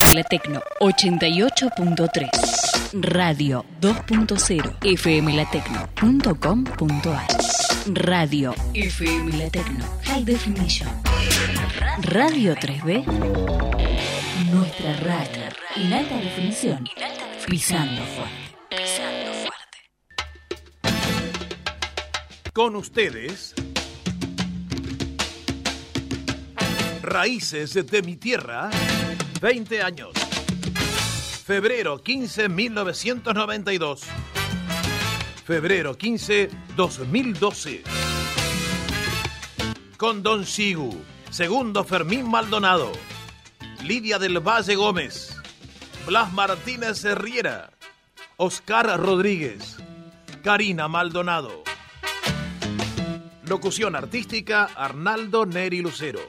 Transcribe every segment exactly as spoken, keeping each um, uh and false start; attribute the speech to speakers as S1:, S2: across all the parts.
S1: M La Tecno ochenta y ocho punto tres. Radio dos punto cero. F M la tecno punto com punto a r. Radio F M La Tecno High Definition. Radio tres B. Nuestra radio. En alta definición. Pisando fuerte. Pisando fuerte.
S2: Con ustedes, Raíces de mi Tierra, veinte años. Febrero quince, mil novecientos noventa y dos. Febrero quince, dos mil doce. Con Don Shigu, segundo Fermín Maldonado, Lidia del Valle Gómez, Blas Martínez Herriera, Oscar Rodríguez, Karina Maldonado. Locución artística, Arnaldo Neri Lucero.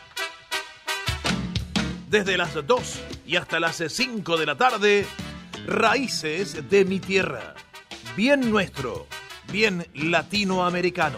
S2: Desde las dos y hasta las cinco de la tarde, Raíces de mi Tierra. Bien nuestro, bien latinoamericano.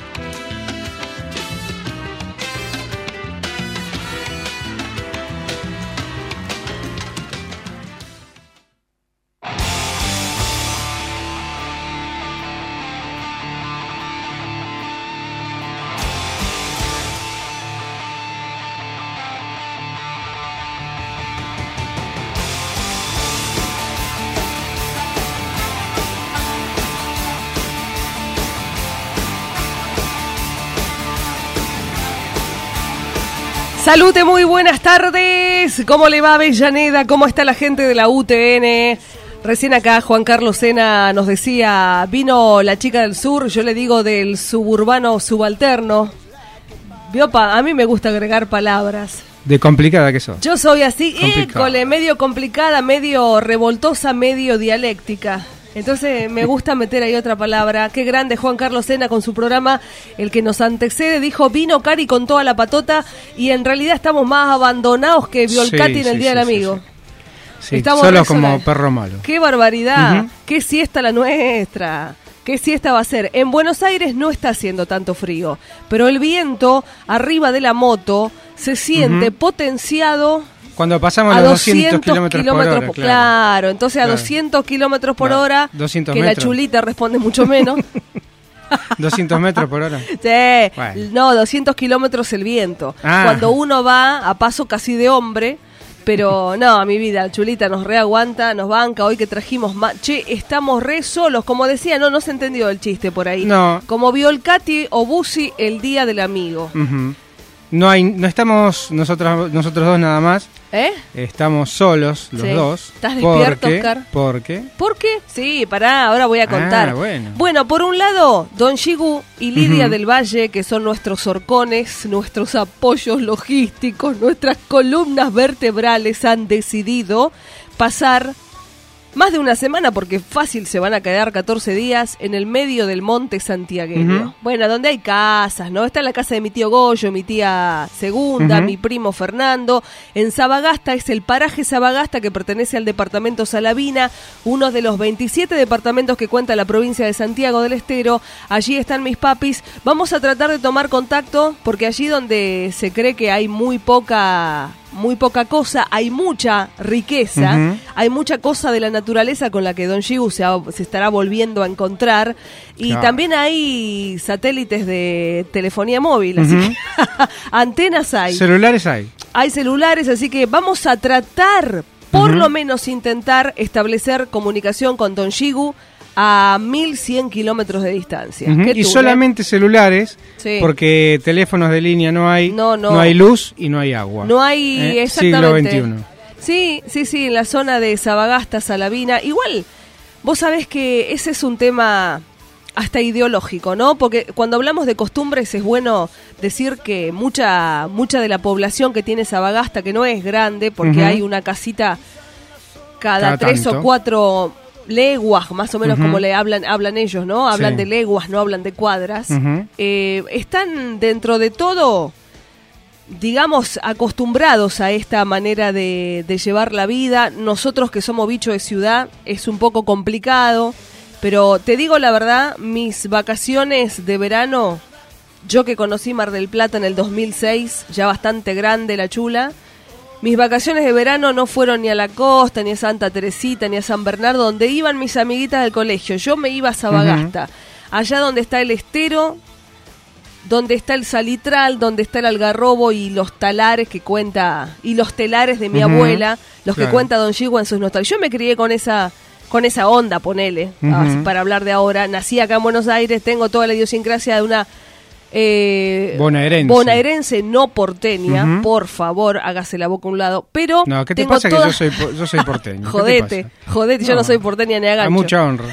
S3: Salute, muy buenas tardes. ¿Cómo le va Avellaneda? ¿Cómo está la gente de la U T N? Recién acá Juan Carlos Sena nos decía, vino la chica del sur, yo le digo del suburbano subalterno. Vio, pa, a mí me gusta agregar palabras.
S4: De complicada que sos.
S3: Yo soy así, école, medio complicada, medio revoltosa, medio dialéctica. Entonces me gusta meter ahí otra palabra. Qué grande Juan Carlos Sena con su programa, el que nos antecede, dijo, vino Cari con toda la patota y en realidad estamos más abandonados que Violcati sí, en el
S4: sí,
S3: Día
S4: sí,
S3: del
S4: sí,
S3: Amigo.
S4: Sí, sí. Estamos solo como sola. Perro malo.
S3: Qué barbaridad, uh-huh. Qué siesta la nuestra. ¿Qué siesta va a ser? En Buenos Aires no está haciendo tanto frío, pero el viento arriba de la moto se siente uh-huh. potenciado.
S4: Cuando pasamos a los doscientos kilómetros por hora.
S3: Claro. claro, entonces claro. a doscientos kilómetros por claro. hora,
S4: doscientos
S3: que
S4: metros.
S3: La chulita responde mucho menos.
S4: ¿doscientos metros por hora?
S3: Sí,
S4: bueno.
S3: No, doscientos kilómetros el viento.
S4: Ah.
S3: Cuando uno va a paso casi de hombre, pero no, mi vida, chulita nos reaguanta, nos banca, hoy que trajimos más. Che, estamos re solos, como decía, no, no se entendió el chiste por ahí.
S4: No.
S3: Como Violcati o Busi el Día del Amigo.
S4: Uh-huh. No hay, no estamos nosotros, nosotros dos nada más.
S3: ¿Eh?
S4: Estamos solos los sí. dos.
S3: ¿Estás despierto,
S4: porque,
S3: Oscar?
S4: ¿Por qué?
S3: ¿Por qué? Sí, pará, ahora voy a contar.
S4: Ah, bueno.
S3: bueno, por un lado, Don Shigu y Lidia
S4: uh-huh.
S3: del Valle, que son nuestros horcones, nuestros apoyos logísticos, nuestras columnas vertebrales, han decidido pasar más de una semana, porque fácil se van a quedar catorce días en el medio del monte santiagueño. Uh-huh. Bueno, donde hay casas, ¿no? Está la casa de mi tío Goyo, mi tía Segunda, uh-huh. mi primo Fernando. En Sabagasta, es el paraje Sabagasta que pertenece al departamento Salavina, uno de los veintisiete departamentos que cuenta la provincia de Santiago del Estero. Allí están mis papis. Vamos a tratar de tomar contacto, porque allí donde se cree que hay muy poca... muy poca cosa, hay mucha riqueza, uh-huh. hay mucha cosa de la naturaleza con la que Don Shigu se, se estará volviendo a encontrar, y claro. también hay satélites de telefonía móvil, así uh-huh. que antenas hay.
S4: Celulares hay.
S3: Hay celulares, así que vamos a tratar, por
S4: uh-huh.
S3: lo menos intentar establecer comunicación con Don Shigu a mil cien kilómetros de distancia.
S4: Uh-huh. Y tú, solamente ¿eh? celulares, sí. porque teléfonos de línea no hay,
S3: no, no.
S4: no hay luz y no hay agua.
S3: No hay,
S4: ¿Eh?
S3: exactamente.
S4: Siglo veintiuno.
S3: Sí, sí, sí, en la zona de Sabagasta, Salavina. Igual, vos sabés que ese es un tema hasta ideológico, ¿no? Porque cuando hablamos de costumbres es bueno decir que mucha, mucha de la población que tiene Sabagasta, que no es grande, porque uh-huh. hay una casita cada, cada tres tanto. o cuatro... leguas, más o menos uh-huh. como le hablan hablan ellos, ¿no? Hablan sí. de leguas, no hablan de cuadras. Uh-huh. Eh, están dentro de todo, digamos, acostumbrados a esta manera de, de llevar la vida. Nosotros que somos bichos de ciudad es un poco complicado, pero te digo la verdad, mis vacaciones de verano, yo que conocí Mar del Plata en el dos mil seis, ya bastante grande la chula, Mis vacaciones de verano no fueron ni a la costa, ni a Santa Teresita, ni a San Bernardo, donde iban mis amiguitas del colegio. Yo me iba a Sabagasta, uh-huh. allá donde está el estero, donde está el salitral, donde está el algarrobo y los talares que cuenta, y los telares de mi uh-huh. abuela, los claro. que cuenta Don Chigo en sus nostalgias. Yo me crié con esa con esa onda, ponele, uh-huh. así, para hablar de ahora. Nací acá en Buenos Aires, tengo toda la idiosincrasia de una eh,
S4: bonaerense.
S3: bonaerense, no porteña, uh-huh. por favor, hágase la boca a un lado. Pero
S4: no, ¿qué te
S3: tengo
S4: pasa
S3: toda...
S4: que yo soy, yo soy porteño?
S3: Jodete, jodete, no, yo no soy porteña ni agancho.
S4: A mucha honra.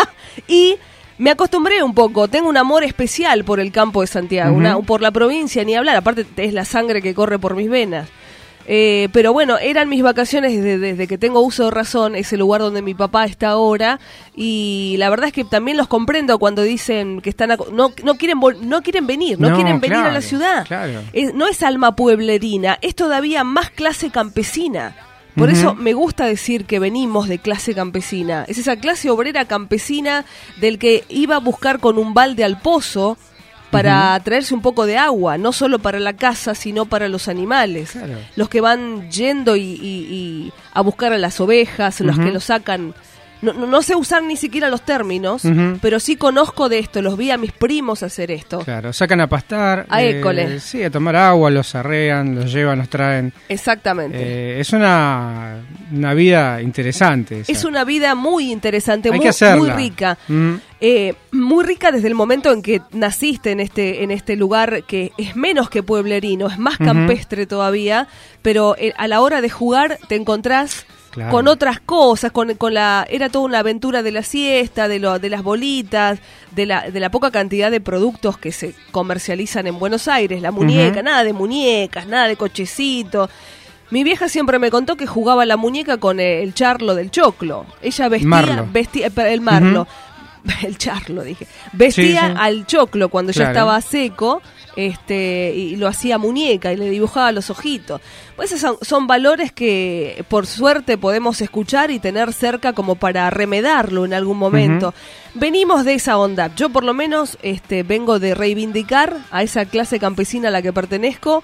S3: Y me acostumbré un poco, tengo un amor especial por el campo de Santiago, uh-huh. una, por la provincia, ni hablar, aparte es la sangre que corre por mis venas. Eh, pero bueno, eran mis vacaciones desde, desde que tengo uso de razón, es el lugar donde mi papá está ahora, y la verdad es que también los comprendo cuando dicen que están a, no, no quieren no quieren venir, no, no quieren venir
S4: claro,
S3: a la ciudad.
S4: Claro.
S3: Es, no es alma pueblerina, es todavía más clase campesina. Por uh-huh. eso me gusta decir que venimos de clase campesina. Es esa clase obrera campesina del que iba a buscar con un balde al pozo para uh-huh. traerse un poco de agua, no solo para la casa, sino para los animales. Claro. Los que van yendo y, y, y a buscar a las ovejas, uh-huh. los que lo sacan... No, no, no sé usar ni siquiera los términos, uh-huh. pero sí conozco de esto, los vi a mis primos hacer esto.
S4: Claro, sacan a pastar,
S3: a école.
S4: Eh, sí, a tomar agua, los arrean, los llevan, los traen.
S3: Exactamente.
S4: Eh, es una, una vida interesante. Esa.
S3: Es una vida muy interesante,
S4: Hay
S3: muy,
S4: que hacerla.
S3: muy rica.
S4: Uh-huh.
S3: Eh, muy rica desde el momento en que naciste en este, en este lugar que es menos que pueblerino, es más campestre uh-huh. todavía, pero eh, a la hora de jugar te encontrás... Claro. Con otras cosas, con, con la era toda una aventura de la siesta, de lo, de las bolitas, de la, de la poca cantidad de productos que se comercializan en Buenos Aires, la muñeca, uh-huh. nada de muñecas, nada de cochecito. Mi vieja siempre me contó que jugaba la muñeca con el charlo del choclo. Ella vestía,
S4: Marlo.
S3: vestía el marlo, uh-huh. el charlo dije, vestía sí, sí. al choclo cuando claro. ya estaba seco. Este y lo hacía muñeca y le dibujaba los ojitos. Pues esos son, son valores que por suerte podemos escuchar y tener cerca como para remedarlo en algún momento. Uh-huh. Venimos de esa onda. Yo por lo menos este vengo de reivindicar a esa clase campesina a la que pertenezco.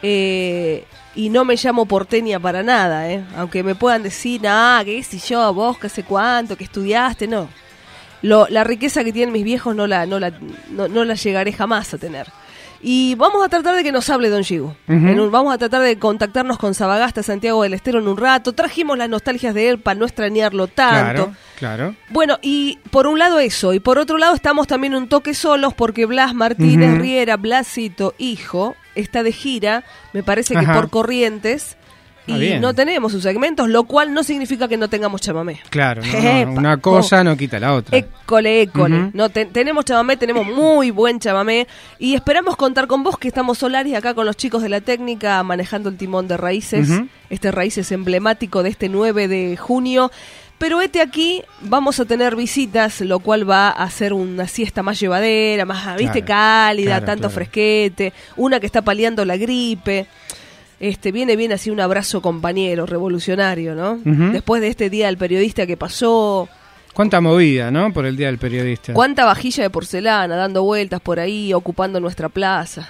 S3: Eh, y no me llamo porteña para nada, eh. Aunque me puedan decir, ah, qué sé yo, vos, qué sé cuánto, que estudiaste, no. Lo, la riqueza que tienen mis viejos no la, no la, no, no la llegaré jamás a tener. Y vamos a tratar de que nos hable Don Chigo. Uh-huh. En un, vamos a tratar de contactarnos con Sabagasta, Santiago del Estero en un rato. Trajimos las nostalgias de él para no extrañarlo tanto.
S4: Claro, claro.
S3: Bueno, y por un lado eso. Y por otro lado estamos también un toque solos porque Blas Martínez uh-huh. Riera, Blasito, hijo, está de gira, me parece que Ajá. por Corrientes. Y ah, no tenemos sus segmentos, lo cual no significa que no tengamos chamamé.
S4: Claro, no, no, una cosa oh. no quita la otra.
S3: École, école.
S4: Uh-huh.
S3: No, te, tenemos chamamé, tenemos muy buen chamamé. Y esperamos contar con vos, que estamos Solaris acá con los chicos de la técnica, manejando el timón de Raíces. Uh-huh. Este Raíces emblemático de este nueve de junio. Pero este aquí vamos a tener visitas, lo cual va a ser una siesta más llevadera, más, viste, claro, cálida, claro, tanto claro. fresquete. Una que está paliando la gripe. Este, viene bien así un abrazo compañero, revolucionario, ¿no? Uh-huh. Después de este Día del Periodista que pasó...
S4: Cuánta movida, ¿no? Por el Día del Periodista.
S3: Cuánta vajilla de porcelana dando vueltas por ahí, ocupando nuestra plaza.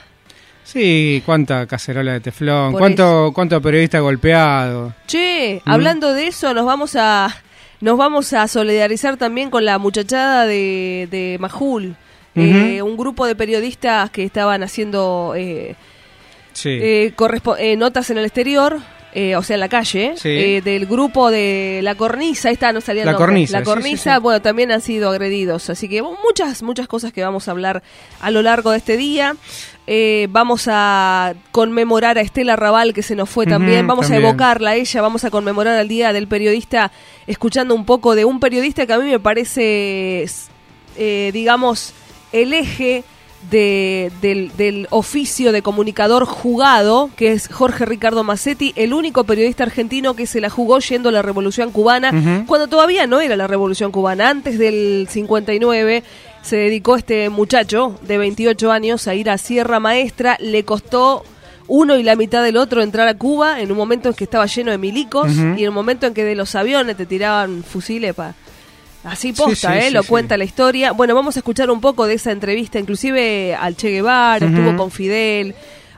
S4: Sí, cuánta cacerola de teflón, cuánto, cuánto periodista golpeado.
S3: Che, ¿Mm? hablando de eso, nos vamos a nos vamos a solidarizar también con la muchachada de, de Majul. Uh-huh. Eh, un grupo de periodistas que estaban haciendo... Eh, Sí. Eh, correspo- eh, notas en el exterior, eh, o sea, en la calle, sí. eh, del grupo de La Cornisa, ahí está, no salía el
S4: La
S3: nombre.
S4: Cornisa,
S3: La Cornisa, sí, sí, sí. Bueno, también han sido agredidos, así que muchas, muchas cosas que vamos a hablar a lo largo de este día. Eh, vamos a conmemorar a Estela Raval, que se nos fue también, uh-huh, vamos también. a evocarla a ella, vamos a conmemorar el Día del Periodista, escuchando un poco de un periodista que a mí me parece, eh, digamos, el eje... De, del, del oficio de comunicador jugado, que es Jorge Ricardo Massetti, el único periodista argentino que se la jugó yendo a la Revolución Cubana, uh-huh. cuando todavía no era la Revolución Cubana. Antes del cincuenta y nueve se dedicó este muchacho de veintiocho años a ir a Sierra Maestra. Le costó uno y la mitad del otro entrar a Cuba en un momento en que estaba lleno de milicos, uh-huh. y en un momento en que de los aviones te tiraban fusiles para... Así posta, sí, sí, ¿eh? Sí, lo sí. cuenta la historia. Bueno, vamos a escuchar un poco de esa entrevista, inclusive al Che Guevara, uh-huh. estuvo con Fidel.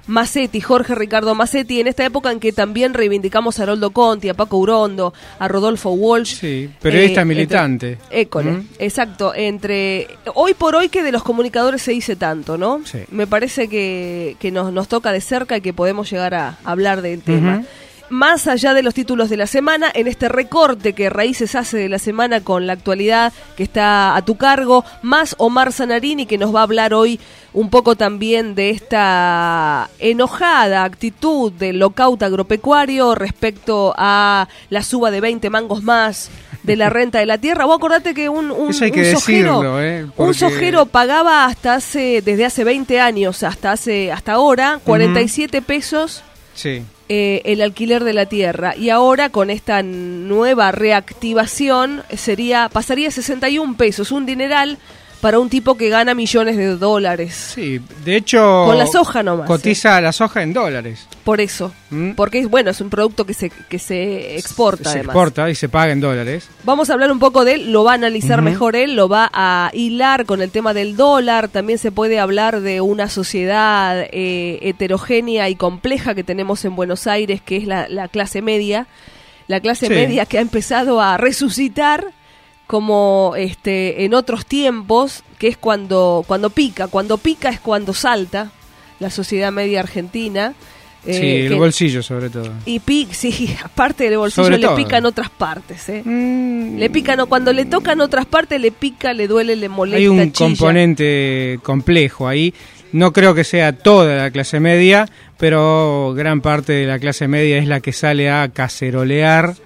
S3: Massetti, Jorge Ricardo Massetti, en esta época en que también reivindicamos a Haroldo Conti, a Paco Urondo, a Rodolfo Walsh.
S4: Sí, periodista
S3: eh,
S4: militante.
S3: Entre, école, ¿Mm? Exacto. Entre hoy por hoy que de los comunicadores se dice tanto, ¿no?
S4: Sí.
S3: Me parece que, que nos, nos toca de cerca y que podemos llegar a hablar del tema. Uh-huh. Más allá de los títulos de la semana, en este recorte que Raíces hace de la semana con la actualidad que está a tu cargo, más Omar Zanarini, que nos va a hablar hoy un poco también de esta enojada actitud del lockout agropecuario respecto a la suba de veinte mangos más de la renta de la tierra. Vos acordate que un, un,
S4: Eso hay que
S3: un sojero,
S4: decirlo, ¿eh? Porque...
S3: un sojero pagaba hasta hace, desde hace veinte años hasta hace hasta ahora, cuarenta y siete uh-huh. pesos.
S4: Sí.
S3: Eh, el alquiler de la tierra, y ahora con esta nueva reactivación sería pasaría a sesenta y un pesos, un dineral para un tipo que gana millones de dólares.
S4: Sí, de hecho
S3: con la soja nomás
S4: cotiza
S3: ¿eh?
S4: la soja en dólares.
S3: Por eso, ¿Mm? porque es bueno, es un producto que se que se exporta.
S4: Se
S3: además.
S4: exporta y se paga en dólares.
S3: Vamos a hablar un poco de él, lo va a analizar uh-huh. mejor él, lo va a hilar con el tema del dólar. También se puede hablar de una sociedad eh, heterogénea y compleja que tenemos en Buenos Aires, que es la, la clase media, la clase sí. media que ha empezado a resucitar como este en otros tiempos, que es cuando cuando pica, cuando pica es cuando salta la sociedad media argentina.
S4: Sí, eh, el que, bolsillo sobre todo.
S3: Y pi, sí, aparte del bolsillo
S4: sobre
S3: le
S4: todo.
S3: pican otras partes, ¿eh?
S4: Mm.
S3: Le pican, o cuando le tocan otras partes le pica, le duele, le molesta,
S4: hay un
S3: chilla.
S4: Componente complejo ahí. No creo que sea toda la clase media, pero gran parte de la clase media es la que sale a cacerolear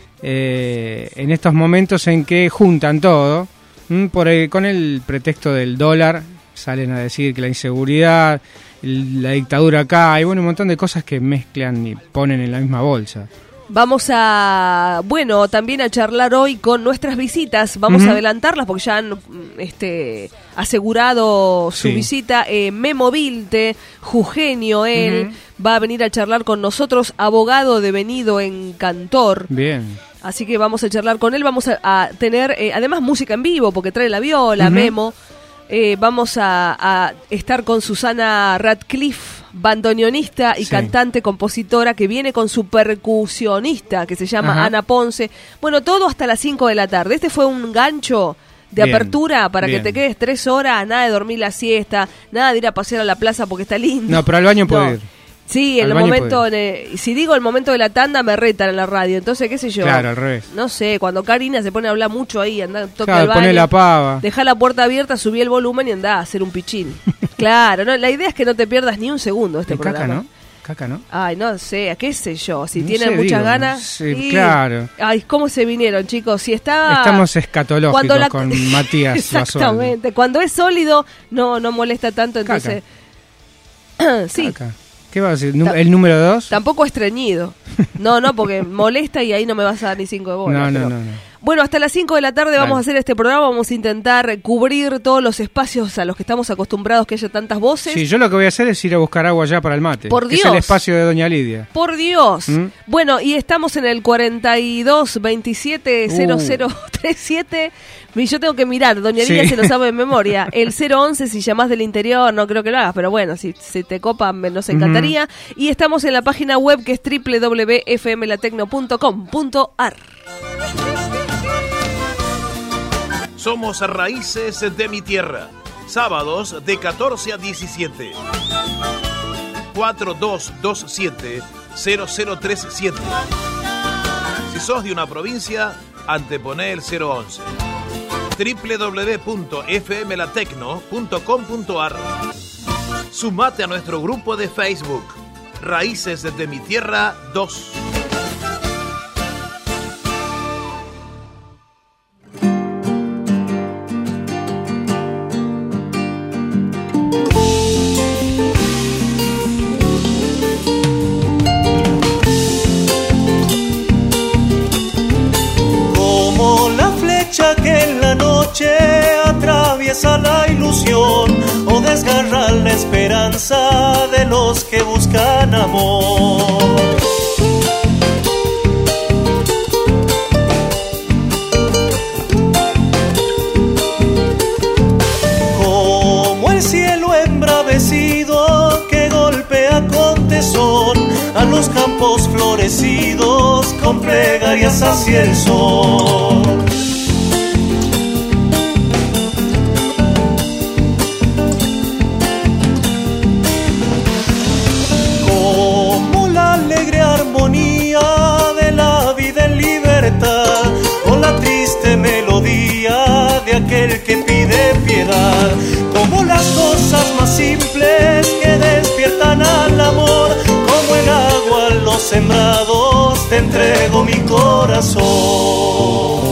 S4: eh, en estos momentos en que juntan todo, ¿m? Por el, con el pretexto del dólar, salen a decir que la inseguridad, el, la dictadura acá, hay bueno, un montón de cosas que mezclan y ponen en la misma bolsa.
S3: Vamos a, bueno, también a charlar hoy con nuestras visitas. Vamos uh-huh. a adelantarlas porque ya han este, asegurado su sí. visita. Eh, Memo Vilte, Jugenio, él uh-huh. va a venir a charlar con nosotros, abogado devenido en cantor.
S4: Bien.
S3: Así que vamos a charlar con él. Vamos a, a tener, eh, además, música en vivo porque trae la viola, uh-huh. Memo. Eh, vamos a, a estar con Susana Radcliffe, bandoneonista y sí. cantante, compositora, que viene con su percusionista, que se llama Ajá. Ana Ponce. Bueno, todo hasta las cinco de la tarde. Este fue un gancho de bien, apertura para bien. que te quedes tres horas, nada de dormir la siesta, nada de ir a pasear a la plaza porque está lindo.
S4: No, pero al baño puedo
S3: no.
S4: ir.
S3: Sí, en el momento, en, si digo el momento de la tanda me retan en la radio, entonces qué sé yo.
S4: Claro, al revés.
S3: No sé, cuando Karina se pone a hablar mucho ahí, anda, toca
S4: claro,
S3: el baño,
S4: pone la pava,
S3: deja la puerta abierta, subí el volumen y anda a hacer un pichín. Claro, no, la idea es que no te pierdas ni un segundo este programa.
S4: Caca, ¿no? Caca, ¿no?
S3: Ay, no sé, qué sé yo, si
S4: no
S3: tienen
S4: sé,
S3: muchas
S4: digo,
S3: ganas.
S4: Sí,
S3: y...
S4: claro.
S3: Ay, ¿cómo se vinieron, chicos? Si está...
S4: Estamos escatológicos
S3: la...
S4: con Matías
S3: Exactamente, Basualdo. Cuando es sólido no no molesta tanto, entonces... sí.
S4: Caca. ¿Qué va a decir? ¿El número dos?
S3: Tampoco estreñido. No, no, porque molesta y ahí no me vas a dar ni cinco de bola.
S4: No, no,
S3: pero...
S4: no, no.
S3: Bueno, hasta las cinco de la tarde vamos
S4: Dale.
S3: a hacer este programa, vamos a intentar cubrir todos los espacios a los que estamos acostumbrados que haya tantas voces.
S4: Sí, yo lo que voy a hacer es ir a buscar agua allá para el mate.
S3: Por
S4: que
S3: Dios.
S4: Es el espacio de Doña Lidia.
S3: Por Dios.
S4: ¿Mm?
S3: Bueno, y estamos en el cuarenta y dos veintisiete cero cero treinta y siete. Y yo tengo que mirar, Doña Lidia sí. se lo sabe de memoria. El cero once, si llamás del interior, no creo que lo hagas, pero bueno, si, si te copa, me, nos encantaría. Uh-huh. Y estamos en la página web que es doble u doble u doble u punto f m latecno punto com punto a r.
S2: Somos Raíces de mi Tierra. Sábados de catorce a diecisiete. cuatro dos dos siete cero cero tres siete. Si sos de una provincia, anteponé el cero once. doble u doble u doble u punto f m latecno punto com punto a r. Sumate a nuestro grupo de Facebook, Raíces de mi Tierra dos.
S5: Que en la noche atraviesa la ilusión o desgarra la esperanza de los que buscan amor. Como el cielo embravecido que golpea con campos florecidos con plegarias hacia el sol. Como la alegre armonía de la vida en libertad, o la triste melodía de aquel que pide piedad, como las cosas más simples que despiertan al amor, como el agua a los sembrados, te entrego mi corazón.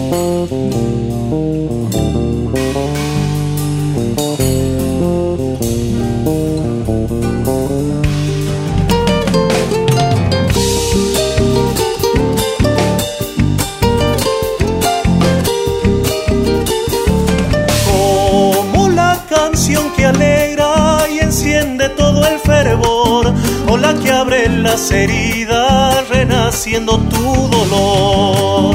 S5: Que alegra y enciende todo el fervor, o la que abre las heridas renaciendo tu dolor.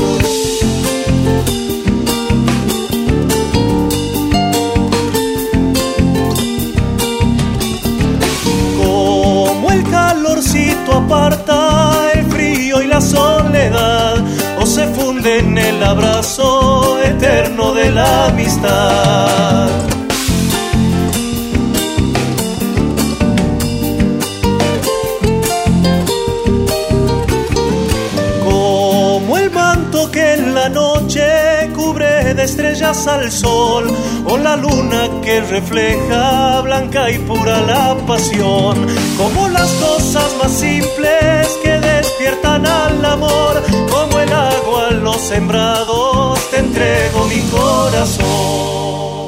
S5: Como el calorcito aparta el frío y la soledad, o se funde en el abrazo eterno de la amistad. Que en la noche cubre de estrellas al sol, o la luna que refleja blanca y pura la pasión, como las cosas más simples que despiertan al amor, como el agua a los sembrados, te entrego mi corazón.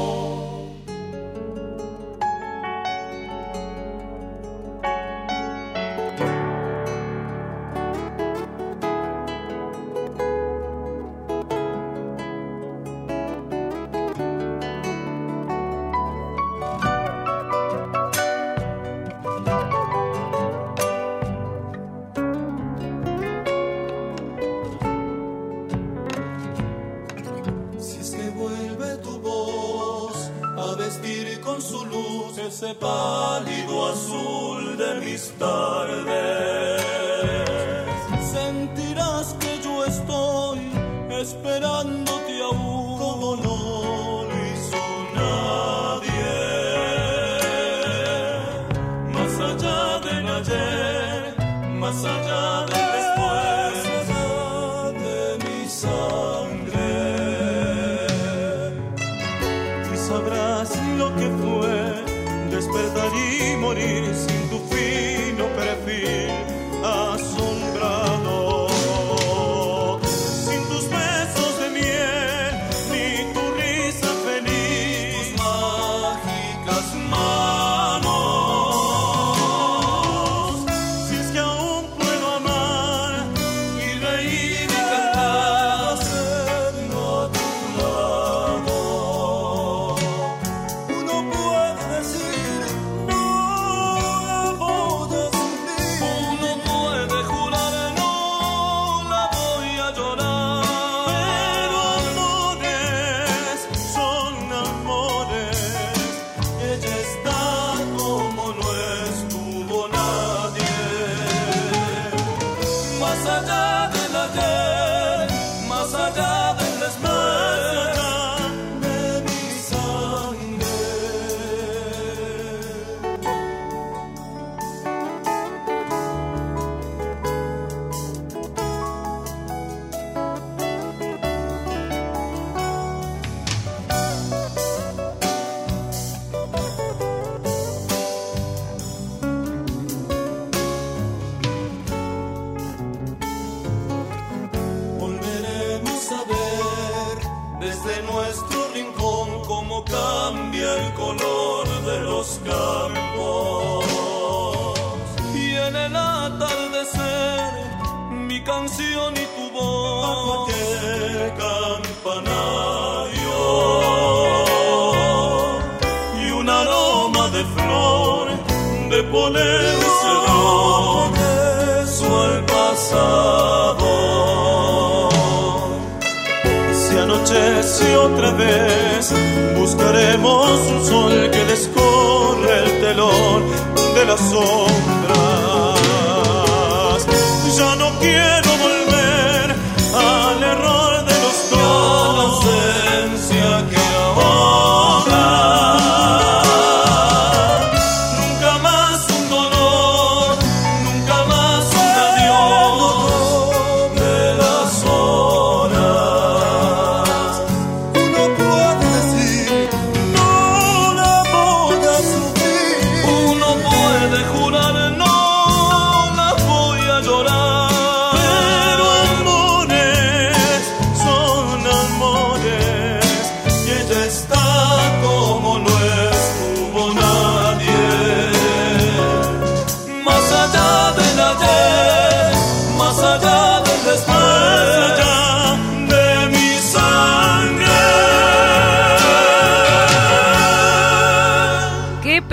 S6: Ese pálido azul de mis tardes, sentirás que yo estoy esperándote aún, como no lo hizo nadie. Más allá del ayer, más allá del después, más allá de mi sangre, y sabrás lo que fue despertar y morir sin tu fino perfil asombrado, sin tus besos de miel ni tu risa feliz, tus mágicas manos. Si es que aún puedo amar y reír y cantar, siendo a tu lado, uno puede decir no la voy a sufrir, uno puede jurar no la voy a llorar, pero amores son amores, ella está como no estuvo nadie. Más allá del ayer, más allá del después de mi sangre. Volveremos a ver desde nuestro rincón cómo cambia el color de los campos, y en el atardecer mi canción y tu voz bajo aquel campanario, y un aroma de flor de polen cedrón beso al pasado. Si anochece otra vez, buscaremos un sol que descorre el telón de las sombras.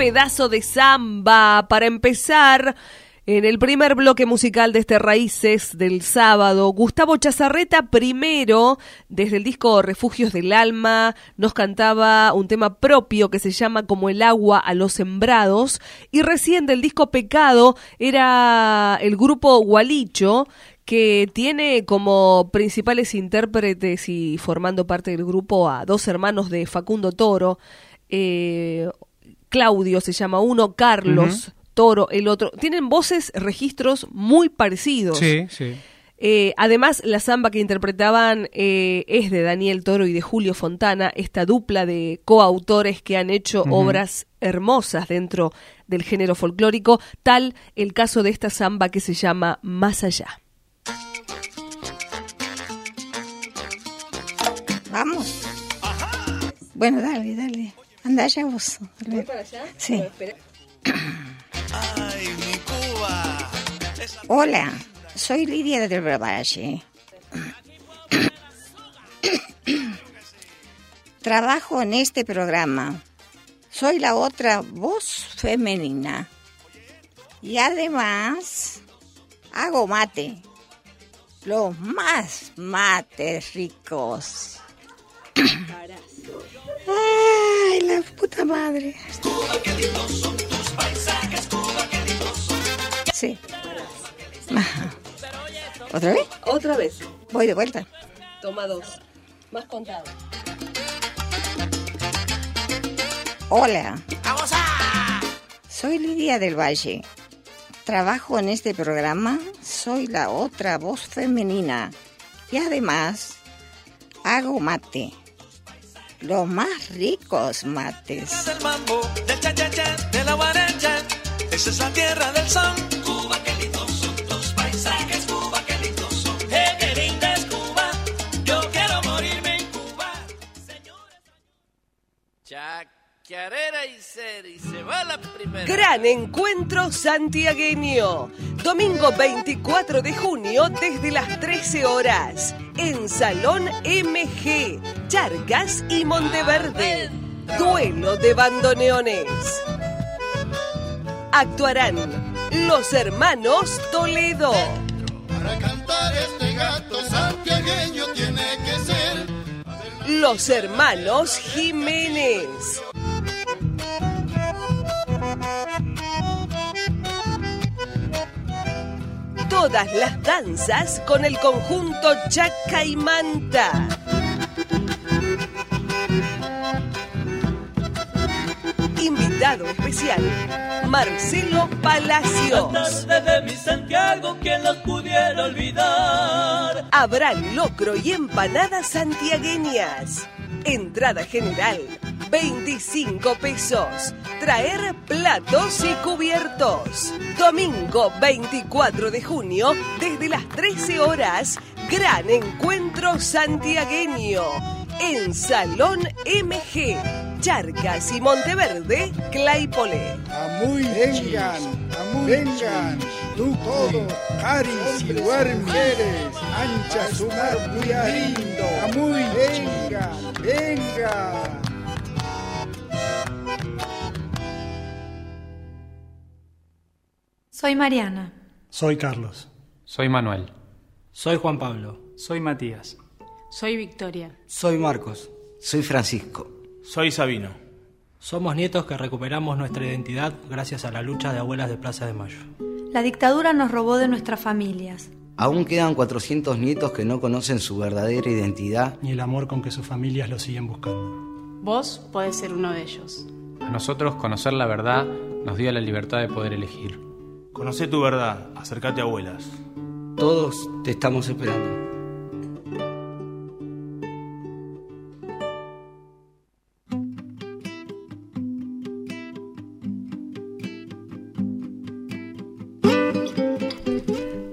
S3: pedazo de samba para empezar. En el primer bloque musical de este Raíces del sábado, Gustavo Chazarreta primero, desde el disco Refugios del Alma, nos cantaba un tema propio que se llama Como el agua a los sembrados, y recién del disco Pecado era el grupo Gualicho, que tiene como principales intérpretes y formando parte del grupo a dos hermanos de Facundo Toro, eh, Claudio se llama uno, Carlos uh-huh. Toro, el otro. Tienen voces, registros muy parecidos.
S4: Sí, sí.
S3: Eh, además, la samba que interpretaban eh, es de Daniel Toro y de Julio Fontana, esta dupla de coautores que han hecho uh-huh. obras hermosas dentro del género folclórico, tal el caso de esta samba que se llama Más Allá.
S7: Vamos. Bueno, dale, dale. Anda allá vos.
S3: ¿Voy para allá?
S7: Sí.
S3: No, espera.
S6: Ay, mi Cuba.
S7: Hola, soy Lidia del Valle. Trabajo en este programa. Soy la otra voz femenina. Y además hago mate. Los más mates ricos. Ay, la puta madre.
S6: Cuba, qué lindos son tus paisajes, Cuba, qué lindos son.
S7: Sí. Ajá. ¿Otra vez?
S3: Otra vez.
S7: Voy de vuelta.
S3: Toma dos. Más contado.
S7: Hola. Soy Lidia del Valle. Trabajo en este programa. Soy la otra voz femenina. Y además hago mate. Los más ricos mates.
S6: Del mambo, del cha-cha-cha, de la guaracha. Esa es la tierra del son. Cuba, qué lindos son tus paisajes. Cuba, qué lindos son. Eh, qué linda es Cuba. Yo quiero morirme en Cuba. Señores. Chacarera y ser y se va la primera.
S3: Gran encuentro santiagueño. Domingo veinticuatro de junio desde las trece horas. En Salón M G, Charcas y Monteverde. Duelo de bandoneones. Actuarán los hermanos Toledo.
S8: Para cantar este gato santiagueño tiene que ser
S3: Los hermanos Jiménez. Todas las danzas con el conjunto Chaca y Manta. Invitado especial, Marcelo Palacios.
S6: De mi Santiago, ¿quién los pudiera olvidar?
S3: Habrá locro y empanadas santiagueñas. Entrada general, veinticinco pesos. Traer platos y cubiertos. Domingo veinticuatro de junio, desde las trece horas, gran encuentro santiagueño. En Salón M G, Charcas y Monteverde, Claypole.
S9: Amuy, vengan, amuy, vengan, tú todos, caris y mujeres, ancha su mar muy lindo, amuy, vengan, vengan.
S10: Soy Mariana.
S11: Soy Carlos.
S12: Soy Manuel.
S13: Soy Juan Pablo.
S12: Soy Matías.
S14: Soy Victoria.
S15: Soy Marcos. Soy Francisco.
S16: Soy Sabino.
S13: Somos nietos que recuperamos nuestra identidad gracias a la lucha de abuelas de Plaza de Mayo.
S10: La dictadura nos robó de nuestras familias.
S15: Aún quedan cuatrocientos nietos que no conocen su verdadera identidad
S11: ni el amor con que sus familias lo siguen buscando.
S14: Vos podés ser uno de ellos.
S12: A nosotros conocer la verdad nos dio la libertad de poder elegir.
S16: Conocé tu verdad, acércate a abuelas.
S15: Todos te estamos esperando.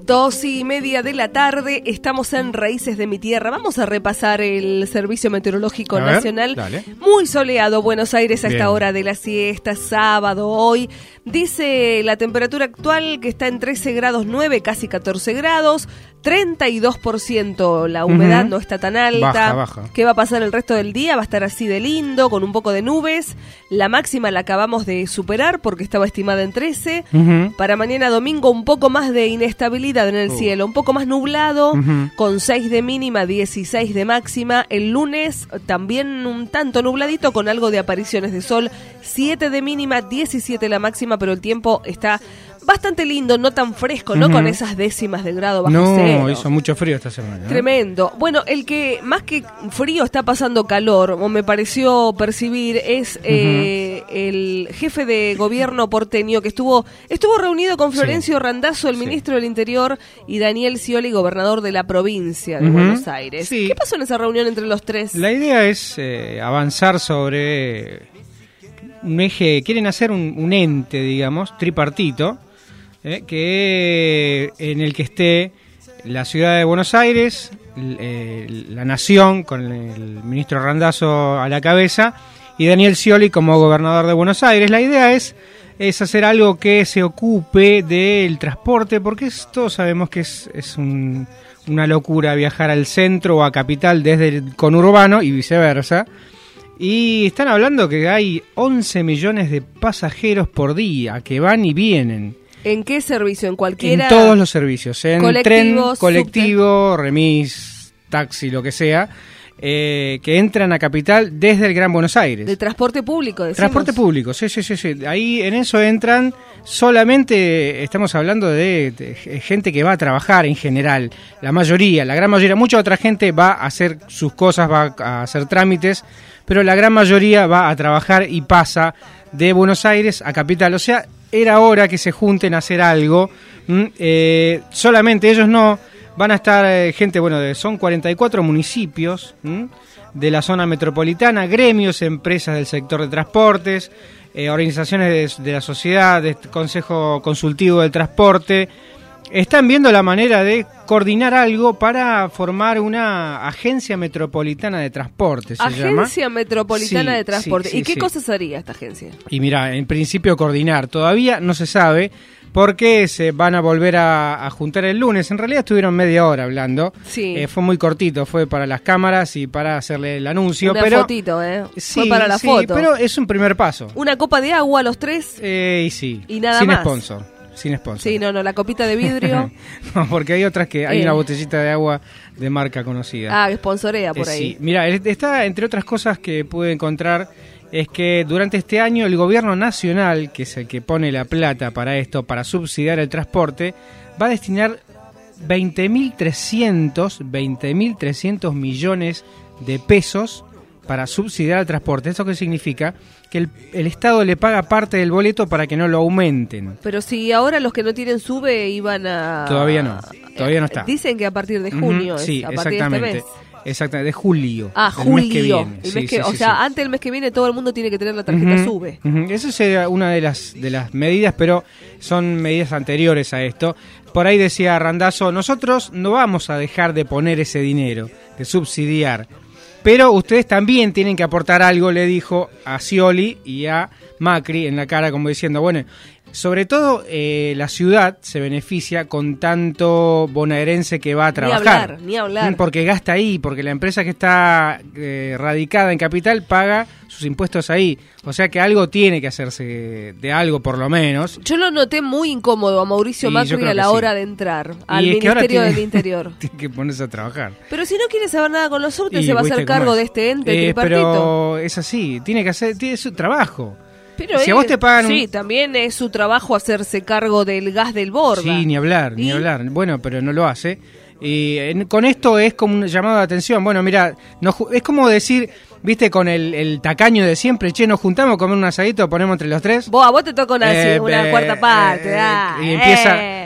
S3: Dos y media de la tarde, estamos en Raíces de mi Tierra. Vamos a repasar el Servicio Meteorológico
S4: A ver,
S3: Nacional.
S4: dale.
S3: Muy soleado Buenos Aires a esta
S4: Bien.
S3: hora de la siesta, sábado hoy. Dice la temperatura actual que está en trece grados nueve, casi catorce grados. treinta y dos por ciento la humedad,
S4: Ujú.
S3: no está tan alta.
S4: Baja, baja.
S3: ¿Qué va a pasar el resto del día? Va a estar así de lindo, con un poco de nubes. La máxima la acabamos de superar porque estaba estimada en trece.
S4: Ujú.
S3: Para mañana domingo un poco más de inestabilidad en el
S4: Uh.
S3: cielo, un poco más nublado,
S4: Ujú.
S3: con seis de mínima, dieciséis de máxima. El lunes también un tanto nubladito con algo de apariciones de sol, siete de mínima, diecisiete la máxima, pero el tiempo está bastante lindo, no tan fresco, no
S4: Ujú.
S3: con esas décimas de grado bajo
S4: No,
S3: cero.
S4: hizo mucho frío esta semana. ¿eh?
S3: Tremendo. Bueno, el que más que frío está pasando calor, o me pareció percibir, es eh, el jefe de gobierno porteño que estuvo estuvo reunido con Florencio Randazzo, el ministro del Interior, y Daniel Scioli, gobernador de la provincia de
S4: Ujú.
S3: Buenos Aires.
S4: Sí.
S3: ¿Qué pasó en esa reunión entre los tres?
S4: La idea es eh, avanzar sobre un eje, quieren hacer un, un ente, digamos, tripartito, eh, que en el que esté la ciudad de Buenos Aires, l- eh, la nación, con el ministro Randazzo a la cabeza, y Daniel Scioli como gobernador de Buenos Aires. La idea es, es hacer algo que se ocupe del transporte, porque es- todos sabemos que es, es un- una locura viajar al centro o a capital desde el conurbano y viceversa. Y están hablando que hay once millones de pasajeros por día que van y vienen.
S3: ¿En qué servicio? ¿En cualquiera?
S4: En todos los servicios, en
S3: Colectivo,
S4: tren,
S3: subte.
S4: colectivo, remis, taxi, lo que sea, eh, que entran a Capital desde el Gran Buenos Aires.
S3: De transporte público, decimos.
S4: Transporte público, sí, sí, sí, sí. Ahí en eso entran solamente, estamos hablando de, de gente que va a trabajar en general, la mayoría, la gran mayoría, mucha otra gente va a hacer sus cosas, va a hacer trámites, pero la gran mayoría va a trabajar y pasa de Buenos Aires a Capital. O sea, era hora que se junten a hacer algo. ¿m? Eh, solamente ellos no, van a estar eh, gente, bueno, de, son cuarenta y cuatro municipios ¿m? de la zona metropolitana, gremios, empresas del sector de transportes, eh, organizaciones de, de la sociedad, de Consejo Consultivo del Transporte. Están viendo la manera de coordinar algo para formar una agencia metropolitana de transporte, se llama.
S3: Agencia Metropolitana
S4: Sí,
S3: de Transporte.
S4: sí, sí,
S3: ¿Y qué
S4: sí.
S3: cosas haría esta agencia?
S4: Y mira, en principio coordinar. Todavía no se sabe porque se van a volver a, a juntar el lunes. En realidad estuvieron media hora hablando.
S3: Sí.
S4: Eh, fue muy cortito, fue para las cámaras y para hacerle el anuncio.
S3: Una
S4: pero
S3: fotito, ¿eh?
S4: Sí,
S3: Fue para la
S4: sí,
S3: foto.
S4: pero es un primer paso.
S3: Una copa de agua a los tres.
S4: Eh, y sí.
S3: Y nada
S4: Sin
S3: más.
S4: sponsor. Sin sponsor.
S3: Sí, no, no, la copita de vidrio.
S4: No, porque hay otras que hay
S3: Eh.
S4: una botellita de agua de marca conocida.
S3: Ah, sponsorea por
S4: Eh,
S3: ahí.
S4: sí. Mira, está entre otras cosas que pude encontrar es que durante este año el gobierno nacional, que es el que pone la plata para esto, para subsidiar el transporte, va a destinar veinte mil trescientos millones de pesos para subsidiar el transporte. ¿Eso qué significa? Que el, el Estado le paga parte del boleto para que no lo aumenten.
S3: Pero si ahora los que no tienen sube iban a...
S4: Todavía no, todavía no está.
S3: Dicen que a partir de junio,
S4: Ujú,
S3: es,
S4: sí,
S3: a partir de este
S4: exactamente.
S3: mes.
S4: Exactamente, de julio.
S3: Ah,
S4: el
S3: julio.
S4: mes que viene.
S3: El
S4: Sí,
S3: mes que-
S4: sí,
S3: o
S4: sí,
S3: sea,
S4: sí.
S3: antes del mes que viene todo el mundo tiene que tener la tarjeta
S4: Ujú,
S3: sube.
S4: ujú. Esa sería una de las de las medidas, pero son medidas anteriores a esto. Por ahí decía Randazzo, nosotros no vamos a dejar de poner ese dinero, de subsidiar. Pero ustedes también tienen que aportar algo, le dijo a Scioli y a Macri en la cara, como diciendo, bueno, sobre todo eh, la ciudad se beneficia con tanto bonaerense que va a trabajar.
S3: Ni hablar, ni hablar.
S4: Porque gasta ahí, porque la empresa que está eh, radicada en Capital paga sus impuestos ahí. O sea que algo tiene que hacerse, de algo por lo menos.
S3: Yo lo noté muy incómodo a Mauricio
S4: Y yo
S3: Macri
S4: creo
S3: a
S4: que
S3: la
S4: sí.
S3: hora de entrar al
S4: Y es que ahora
S3: Ministerio
S4: tiene-
S3: del Interior.
S4: Tiene que ponerse a trabajar.
S3: Pero si no quiere saber nada con los subtes,
S4: Y
S3: se va a
S4: viste
S3: hacer
S4: cómo
S3: cargo
S4: es.
S3: de este ente
S4: Eh,
S3: tripartito.
S4: Pero es así, tiene que hacer, tiene su trabajo.
S3: Pero
S4: si a
S3: él-
S4: vos te pagan un-
S3: Sí, también es su trabajo hacerse cargo del gas del Borga.
S4: Sí, ni hablar, ni
S3: ¿Y?
S4: hablar. Bueno, pero no lo hace. Y en- con esto es como un llamado de atención. Bueno, mira, no, ju- es como decir, viste, con el, el tacaño de siempre, che, nos juntamos a comer un asadito, ponemos entre los tres.
S3: Vos, a vos te toca una,
S4: Eh,
S3: sí, una
S4: eh,
S3: cuarta parte.
S4: eh,
S3: ah,
S4: y empieza,
S3: eh.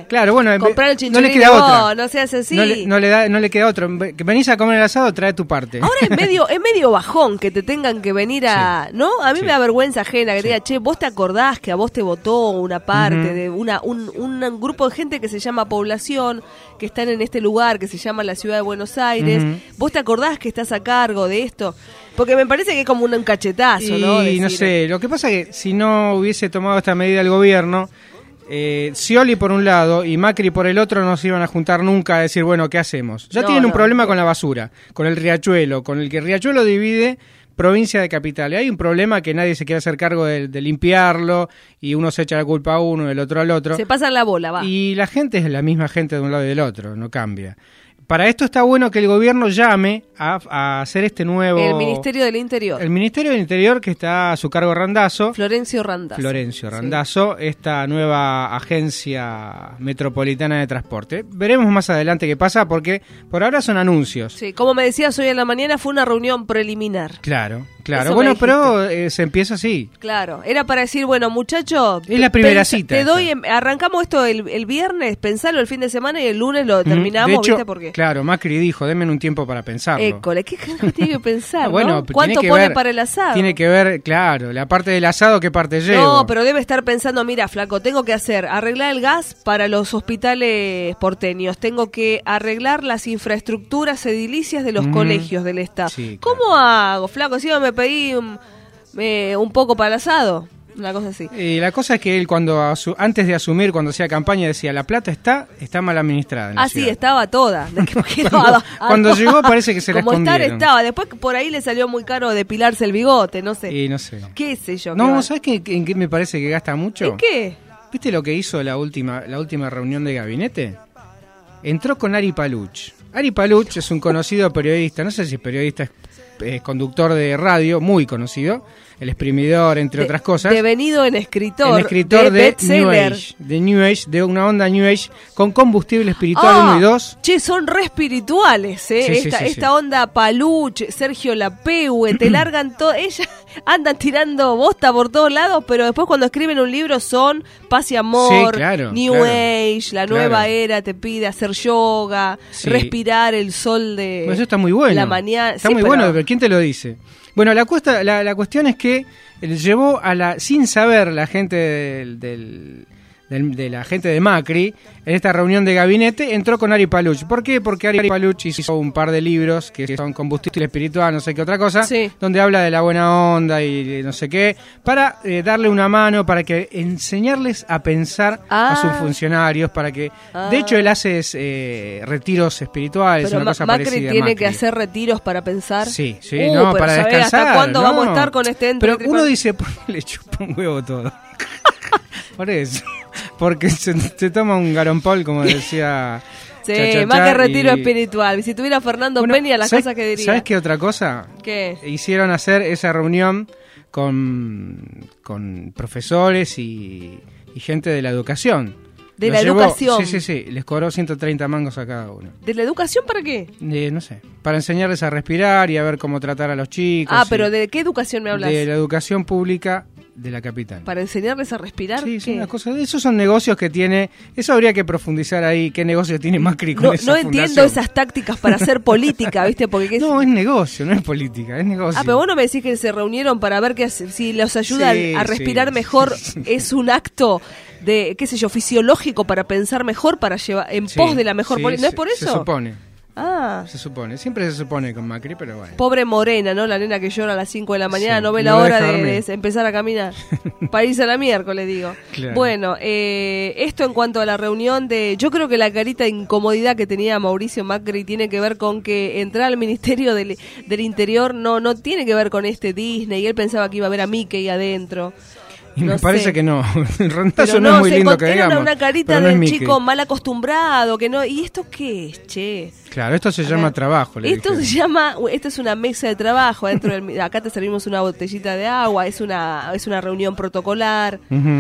S4: Claro, bueno,
S3: comprar el
S4: no
S3: chinchulín
S4: le queda
S3: vos,
S4: otra.
S3: no seas así.
S4: No le, no le da, no le queda otro. Venís a comer el asado, trae tu parte.
S3: Ahora es medio, es medio bajón que te tengan que venir a, sí. ¿no? A mí sí. me da vergüenza ajena que sí. te diga, che, vos te acordás que a vos te votó una parte uh-huh. de una, un, un grupo de gente que se llama población, que están en este lugar que se llama la ciudad de Buenos Aires. Uh-huh. ¿Vos te acordás que estás a cargo de esto? Porque me parece que es como un cachetazo,
S4: y,
S3: ¿no?
S4: Y no sé, lo que pasa es que si no hubiese tomado esta medida el gobierno, eh, Scioli por un lado y Macri por el otro no se iban a juntar nunca a decir, bueno, ¿qué hacemos? Ya no, tienen no, un problema no. con la basura, con el riachuelo, con el que el riachuelo divide provincia de capital. Y hay un problema que nadie se quiere hacer cargo de, de limpiarlo y uno se echa la culpa a uno, el otro al otro.
S3: Se pasan la bola, va.
S4: Y la gente es la misma gente de un lado y del otro, no cambia. Para esto está bueno que el gobierno llame a, a hacer este nuevo...
S3: El Ministerio del Interior.
S4: El Ministerio del Interior, que está a su cargo Randazzo.
S3: Florencio Randazzo.
S4: Florencio Randazzo, sí. Esta nueva agencia metropolitana de transporte. Veremos más adelante qué pasa, porque por ahora son anuncios.
S3: Sí, como me decías hoy en la mañana, fue una reunión preliminar.
S4: Claro, claro. Eso bueno, pero eh, se empieza así.
S3: Claro, era para decir, bueno, muchachos...
S4: Es la primera pens- cita.
S3: Te doy, arrancamos esto el, el viernes, pensalo el fin de semana y el lunes lo terminamos,
S4: de hecho,
S3: ¿viste? Porque...
S4: Claro, Macri dijo, denme un tiempo para pensarlo.
S3: École, ¿qué tiene que pensar?
S4: Bueno,
S3: ¿no? ¿Cuánto
S4: que
S3: pone
S4: ver,
S3: para el asado?
S4: Tiene que ver, claro, la parte del asado, ¿qué parte llevo?
S3: No, pero debe estar pensando, mira, flaco, tengo que hacer, arreglar el gas para los hospitales porteños, tengo que arreglar las infraestructuras edilicias de los mm. colegios del Estado. Sí, claro. ¿Cómo hago, flaco? Si yo me pedí un, eh, un poco para el asado. Una cosa así.
S4: Y la cosa es que él cuando asu- antes de asumir, cuando hacía campaña, decía, la plata está, está mal administrada en la
S3: Ah,
S4: ciudad.
S3: sí, estaba toda.
S4: cuando cuando llegó parece que se la escondieron.
S3: Como estar estaba. Después por ahí le salió muy caro depilarse el bigote, no sé.
S4: Y no sé.
S3: ¿Qué sé yo?
S4: No, ¿sabes qué, en qué me parece que gasta mucho?
S3: ¿En qué?
S4: ¿Viste lo que hizo la última, la última reunión de gabinete? Entró con Ari Paluch. Ari Paluch es un conocido periodista, no sé si es periodista, es, es conductor de radio, muy conocido. El Exprimidor, entre
S3: de,
S4: otras cosas.
S3: Devenido en escritor.
S4: En escritor de, de New Age. De New Age, de una onda New Age, con combustible espiritual uno oh, y dos.
S3: Che, son re espirituales, ¿eh?
S4: Sí,
S3: esta
S4: sí, sí,
S3: esta
S4: sí.
S3: onda Paluch, Sergio Lapegue, te largan todo. Ellas andan tirando bosta por todos lados, pero después cuando escriben un libro son paz y amor,
S4: sí, claro,
S3: New
S4: claro,
S3: Age, la
S4: claro.
S3: nueva era te pide hacer yoga, sí. respirar el sol de
S4: bueno, eso está muy bueno.
S3: la mañana.
S4: Está
S3: sí,
S4: muy
S3: pero...
S4: bueno, pero ¿quién te lo dice? Bueno, la, cuesta, la, la cuestión es que llevó a la, sin saber la gente del, del, del, de la gente de Macri, en esta reunión de gabinete, entró con Ari Paluch. ¿Por qué? Porque Ari Paluch hizo un par de libros que son combustible espiritual, no sé qué otra cosa,
S3: sí.
S4: donde habla de la buena onda y no sé qué, para eh, darle una mano, para que enseñarles a pensar
S3: ah.
S4: a sus funcionarios, para que,
S3: ah.
S4: de hecho, él hace eh, retiros espirituales,
S3: pero
S4: una cosa
S3: Macri
S4: parecida.
S3: tiene
S4: Macri.
S3: que hacer retiros para pensar.
S4: Sí, sí,
S3: uh,
S4: no,
S3: pero
S4: para
S3: ¿sabés
S4: descansar.
S3: ¿Hasta cuándo
S4: no.
S3: vamos a estar con este entre
S4: Pero uno dice, le chupa un huevo todo. Por eso. Porque se, se toma un garompol, como decía.
S3: Sí,
S4: cha, cha,
S3: más
S4: cha,
S3: que retiro
S4: y...
S3: espiritual. Si tuviera Fernando
S4: bueno,
S3: Peña, las cosas que diría.
S4: ¿Sabes qué otra cosa?
S3: ¿Qué?
S4: Hicieron hacer esa reunión con, con profesores y, y gente de la educación.
S3: De
S4: Los
S3: la
S4: llevó,
S3: educación.
S4: Sí, sí, sí. Les cobró ciento treinta mangos a cada uno.
S3: ¿De la educación para qué?
S4: Eh, no sé. Para enseñarles a respirar y a ver cómo tratar a los chicos.
S3: Ah, pero ¿de qué educación me hablas?
S4: De la educación pública de la capital.
S3: ¿Para enseñarles a respirar?
S4: Sí,
S3: ¿qué?
S4: son unas cosas. Esos son negocios que tiene. Eso habría que profundizar ahí. ¿Qué negocio tiene Macri con
S3: no,
S4: esa
S3: No
S4: fundación?
S3: entiendo esas tácticas para hacer política, ¿viste? Porque ¿qué es?
S4: No, es negocio, no es política, es negocio.
S3: Ah, pero vos no me decís que se reunieron para ver que si los ayudan
S4: sí,
S3: a respirar
S4: sí,
S3: mejor.
S4: Sí, sí.
S3: Es un acto de, qué sé yo, fisiológico para pensar mejor, para llevar en
S4: Sí,
S3: pos de la mejor
S4: sí,
S3: política. ¿No es por
S4: se,
S3: eso?
S4: Se supone.
S3: Ah.
S4: Se supone. Siempre se supone con Macri, pero bueno.
S3: Pobre Morena, ¿no? La nena que llora a las cinco de la mañana,
S4: Sí,
S3: no ve
S4: no
S3: la hora
S4: deja
S3: de,
S4: dormir.
S3: de empezar a caminar. Para irse a la miércoles, digo.
S4: Claro.
S3: Bueno, eh, esto en cuanto a la reunión de... Yo creo que la carita de incomodidad que tenía Mauricio Macri tiene que ver con que entrar al Ministerio del, del Interior no, no tiene que ver con este Disney. Y él pensaba que iba a ver a Mickey adentro.
S4: Y
S3: no
S4: me parece
S3: sé.
S4: que no. El Randazzo
S3: Pero
S4: no,
S3: no,
S4: es muy
S3: se
S4: lindo
S3: con-
S4: que
S3: era
S4: digamos.
S3: una, una carita
S4: pero no es
S3: del
S4: Mickey.
S3: chico mal acostumbrado, que no... ¿Y esto qué es, che?
S4: Claro, esto se
S3: A
S4: llama
S3: ver,
S4: trabajo. Le
S3: Esto
S4: dijeron.
S3: se llama, esto es una mesa de trabajo adentro del, acá te servimos una botellita de agua, es una es una reunión protocolar.
S4: Ujú.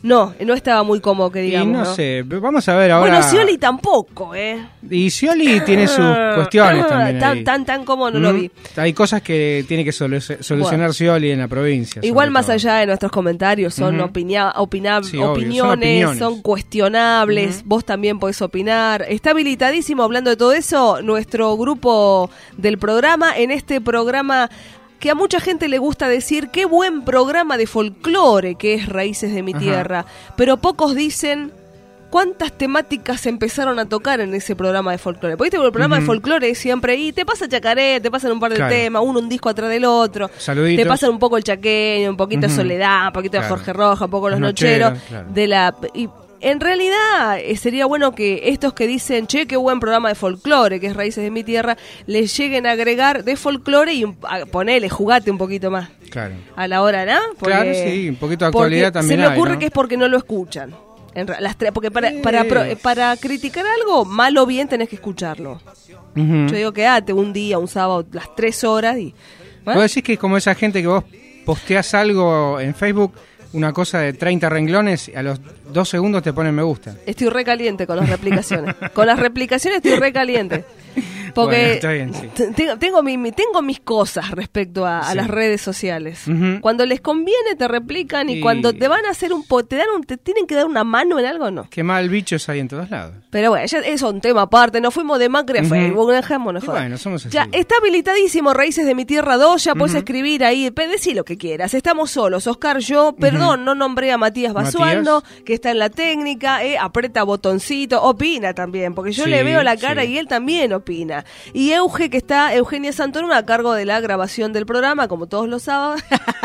S3: No, no estaba muy cómodo, que digamos.
S4: Y no,
S3: ¿no?
S4: sé, vamos a ver ahora.
S3: Bueno, Scioli tampoco, ¿eh?
S4: Y Scioli tiene sus cuestiones también.
S3: Tan,
S4: ahí.
S3: tan, tan cómodo no mm. lo vi.
S4: Hay cosas que tiene que solu- solucionar bueno. Scioli en la provincia.
S3: Igual más
S4: todo.
S3: allá de nuestros comentarios, son uh-huh. opinia- opina- sí, opiniones, son opiniones, son cuestionables, uh-huh. vos también podés opinar. Está habilitadísimo, hablando de todo eso, nuestro grupo del programa, en este programa que a mucha gente le gusta decir qué buen programa de folclore que es Raíces de mi Ajá. Tierra, pero pocos dicen cuántas temáticas empezaron a tocar en ese programa de folclore. Porque el programa uh-huh. de folclore es siempre, y te pasa chacaré, te pasan un par de claro. temas, uno un disco atrás del otro,
S4: Saluditos.
S3: Te pasan un poco el chaqueño, un poquito uh-huh. de Soledad, un poquito claro. de Jorge Roja, un poco los Nocheros, Nochero, claro. de la... Y, en realidad eh, sería bueno que estos que dicen, che, qué buen programa de folclore, que es Raíces de mi Tierra, les lleguen a agregar de folclore y a, ponele, jugate un poquito más.
S4: Claro.
S3: A la hora, ¿no? Porque,
S4: claro, sí, un poquito de actualidad también
S3: se me ocurre
S4: hay, ¿no?
S3: que es porque no lo escuchan. En ra- las tre- porque para, para, para, para criticar algo, mal o bien tenés que escucharlo. Uh-huh. Yo digo, quédate un día, un sábado, las tres horas y... ¿eh?
S4: Vos decís que es como esa gente que vos posteás algo en Facebook... Una cosa de treinta renglones, a los dos segundos te ponen me gusta.
S3: Estoy re caliente con las replicaciones. Con las replicaciones estoy re caliente. Porque
S4: bueno, está bien, sí.
S3: t- tengo, tengo, mi, mi, tengo mis cosas respecto a, a
S4: sí.
S3: las redes sociales.
S4: Uh-huh.
S3: Cuando les conviene te replican y, y cuando te van a hacer un po- te dan un, te tienen que dar una mano en algo, no.
S4: Qué mal bichos hay en todos lados.
S3: Pero bueno, ya es un tema aparte. Nos fuimos de Macri a uh-huh. Facebook, dejémonos joder.
S4: Bueno, somos así.
S3: Ya está habilitadísimo Raíces de mi Tierra dos, ya uh-huh. puedes escribir ahí, decí lo que quieras. Estamos solos, Oscar, yo, perdón, uh-huh. no nombré a Matías Basualdo, Matías. que está en la técnica, eh, aprieta botoncito, opina también, porque yo sí, le veo la cara sí. y él también opina. Y Euge, que está Eugenia Santoro a cargo de la grabación del programa, como todos los sábados,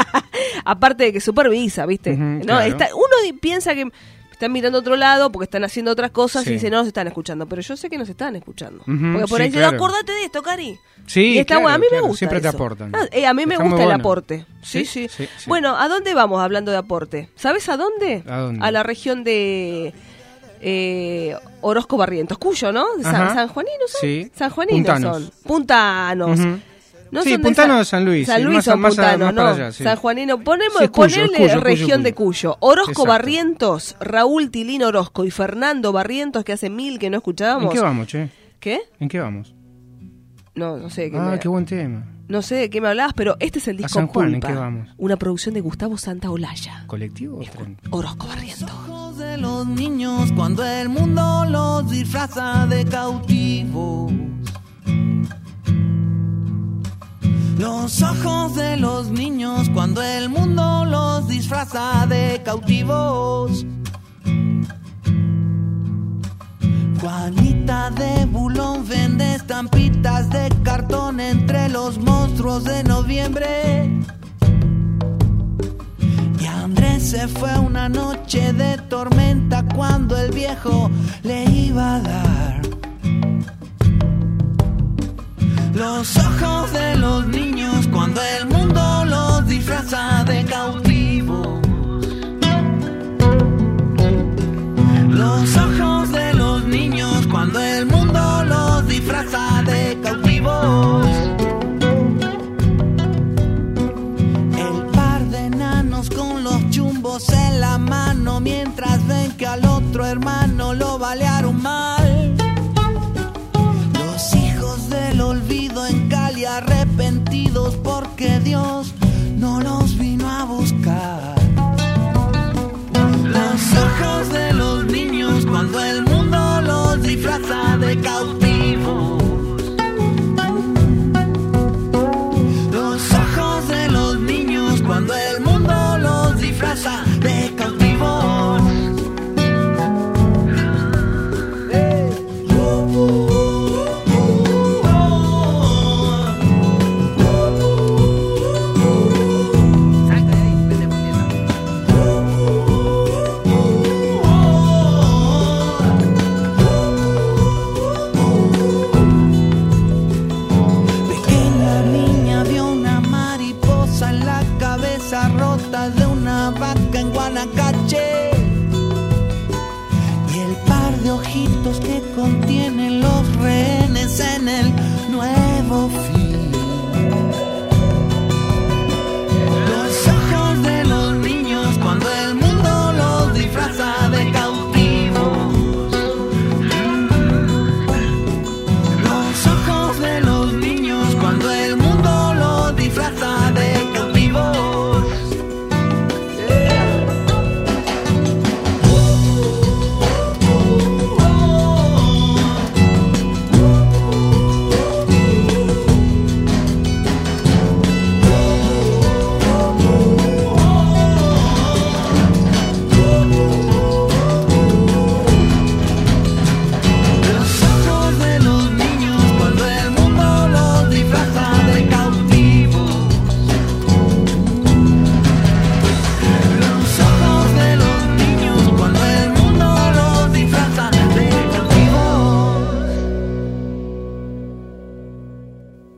S3: aparte de que supervisa, ¿viste?
S4: Uh-huh,
S3: ¿no?
S4: claro.
S3: Está, uno piensa que están mirando a otro lado porque están haciendo otras cosas
S4: sí.
S3: y dicen, no nos están escuchando, pero yo sé que nos están escuchando.
S4: Uh-huh,
S3: porque por
S4: sí,
S3: ahí dicen,
S4: claro.
S3: acordate de esto, Cari.
S4: Sí,
S3: y está
S4: claro,
S3: bueno, a mí
S4: claro,
S3: me gusta
S4: siempre
S3: eso.
S4: te aportan.
S3: No, eh, a mí me
S4: está
S3: gusta el
S4: bueno.
S3: aporte. Sí sí.
S4: Sí, sí, sí.
S3: Bueno, ¿a dónde vamos hablando de aporte? ¿Sabes a dónde?
S4: ¿A dónde?
S3: A la región de eh, Orozco Barrientos, Cuyo, ¿no? De San, San Juaninos son.
S4: Sí.
S3: San Juaninos
S4: Puntanos.
S3: son. Puntanos.
S4: Uh-huh.
S3: No
S4: sí,
S3: son
S4: Puntano de
S3: de
S4: San Luis.
S3: San
S4: sí,
S3: Luis
S4: más,
S3: son
S4: más,
S3: puntanos,
S4: más
S3: ¿no?
S4: para allá, sí.
S3: San Juanino. Ponemos,
S4: Sí, es Cuyo,
S3: ponele
S4: es Cuyo,
S3: región
S4: Cuyo,
S3: de
S4: Cuyo.
S3: Cuyo. Orozco
S4: Exacto.
S3: Barrientos, Raúl Tilín Orozco y Fernando Barrientos, que hace mil que no escuchábamos.
S4: ¿En qué vamos, che?
S3: ¿Qué?
S4: ¿En qué vamos?
S3: No, no sé. ¿Qué
S4: Ah,
S3: me...
S4: qué buen tema.
S3: No sé de qué me hablabas, pero este es el disco
S4: San Juan,
S3: Culpa.
S4: ¿en qué vamos?
S3: Una producción de Gustavo Santaolalla.
S4: ¿Colectivo?
S3: Orozco Barrientos.
S6: De los niños cuando el mundo los disfraza de cautivos. Los ojos de los niños cuando el mundo los disfraza de cautivos. Juanita de Bulón vende estampitas de cartón entre los monstruos de noviembre. Y Andrés se fue una noche de tormenta cuando el viejo le iba a dar. Los ojos de los niños cuando el mundo los disfraza de cautivos. Los ojos de los niños cuando el mundo los disfraza de cautivos. El par de enanos con los chumbos en la mano mientras ven que al otro hermano lo balearon mal. Los hijos del olvido en Cali arrepentidos porque Dios no los vino a buscar. Los ojos de los niños cuando el mundo los disfraza de cautivos. Los ojos de los niños cuando el mundo los disfraza de cautivos.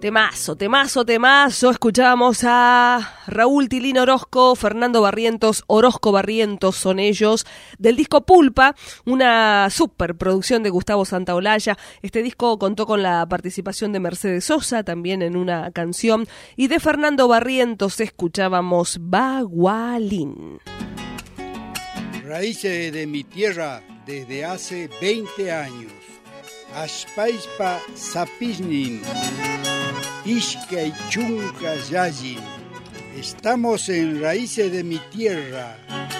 S3: Temazo, temazo, temazo. Escuchábamos a Raúl Tilín Orozco, Fernando Barrientos, Orozco Barrientos son ellos, del disco Pulpa, una superproducción de Gustavo Santaolalla. Este disco contó con la participación de Mercedes Sosa, también en una canción, y de Fernando Barrientos escuchábamos Bagualín.
S9: Raíces de mi tierra desde hace veinte años. Ashpaispa Sapiznin, Ishka y Chunca Yayin. Estamos en Raíces de mi tierra.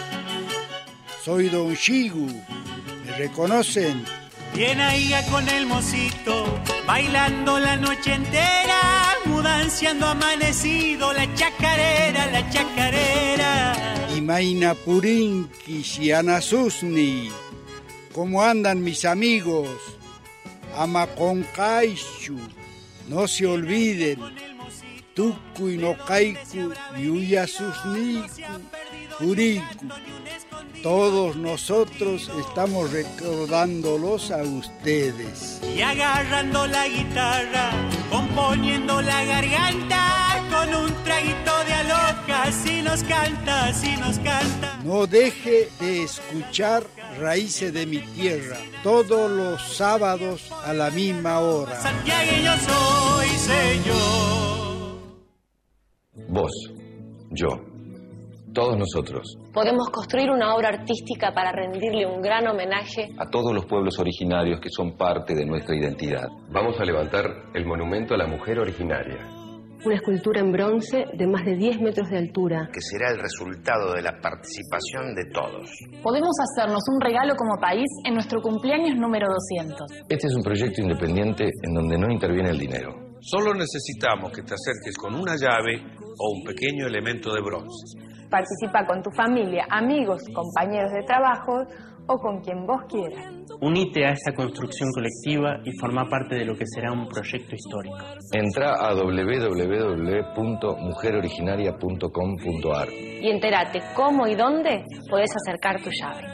S9: Soy Don Shigu, ¿me reconocen?
S5: Bien ahí con el mocito, bailando la noche entera, mudanciando amanecido, la chacarera, la chacarera.
S9: Y Maina Purinki, Shiana Susni, ¿cómo andan mis amigos? Amaconcaishu, no se olviden, Tuku y Nokaiku, Yuyasusniku, Puriku. Todos nosotros estamos recordándolos a ustedes.
S5: Y agarrando la guitarra, componiendo la garganta, con un traguito de aloca, así nos canta, así nos canta.
S9: No deje de escuchar Raíces de mi tierra, todos los sábados a la misma hora.
S5: Santiagueño soy, señor.
S17: Vos, yo, todos nosotros.
S18: Podemos construir una obra artística para rendirle un gran homenaje
S17: A todos los pueblos originarios que son parte de nuestra identidad.
S19: Vamos a levantar el monumento a la mujer originaria.
S18: una escultura en bronce de más de diez metros de altura.
S20: Que será el resultado de la participación de todos.
S21: Podemos hacernos un regalo como país en nuestro cumpleaños número doscientos.
S17: Este es un proyecto independiente en donde no interviene el dinero.
S22: Solo necesitamos que te acerques con una llave o un pequeño elemento de bronce.
S23: Participa con tu familia, amigos, compañeros de trabajo o con quien vos quieras.
S24: Unite a esa construcción colectiva y forma parte de lo que será un proyecto histórico.
S17: Entra a doble u doble u doble u punto mujer originaria punto com punto a r
S18: y entérate cómo y dónde podés acercar tu llave.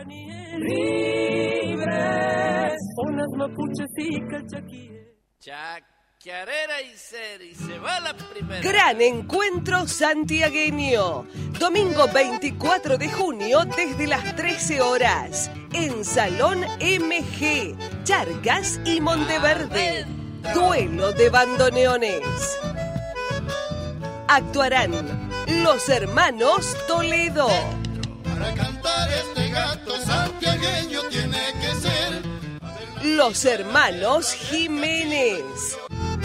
S5: Libres, unas mapuches y cachaquíes.
S6: Chacarera y ser, y se va la primera.
S3: Gran encuentro santiagueño. Domingo veinticuatro de junio desde las trece horas. En Salón M G, Charcas y Monteverde. Duelo de bandoneones. Actuarán los hermanos Toledo.
S8: Para cantar este gato santiagueño tiene que ser
S3: los hermanos Jiménez.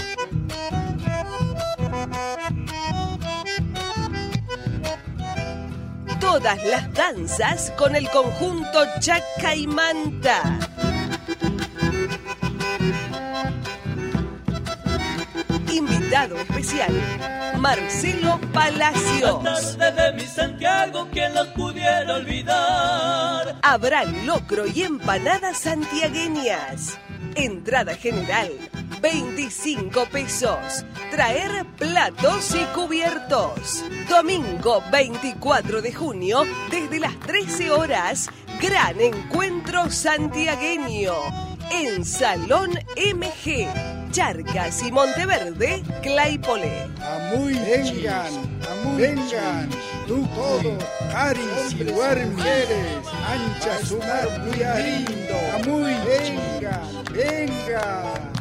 S3: Todas las danzas con el conjunto Chacaimanta. Invitado especial, Marcelo Palacios.
S5: La tarde de mi Santiago, ¿quién los pudiera olvidar?
S3: Habrá locro y empanadas santiagueñas. Entrada general, veinticinco pesos. Traer platos y cubiertos. Domingo veinticuatro de junio, desde las trece horas, gran encuentro santiagueño. En Salón M G, Charcas y Monteverde, Claypole.
S9: Amuy, vengan, amuy, vengan, tú todo, caris y mujeres, ancha su mar muy lindo. Amuy, vengan, vengan.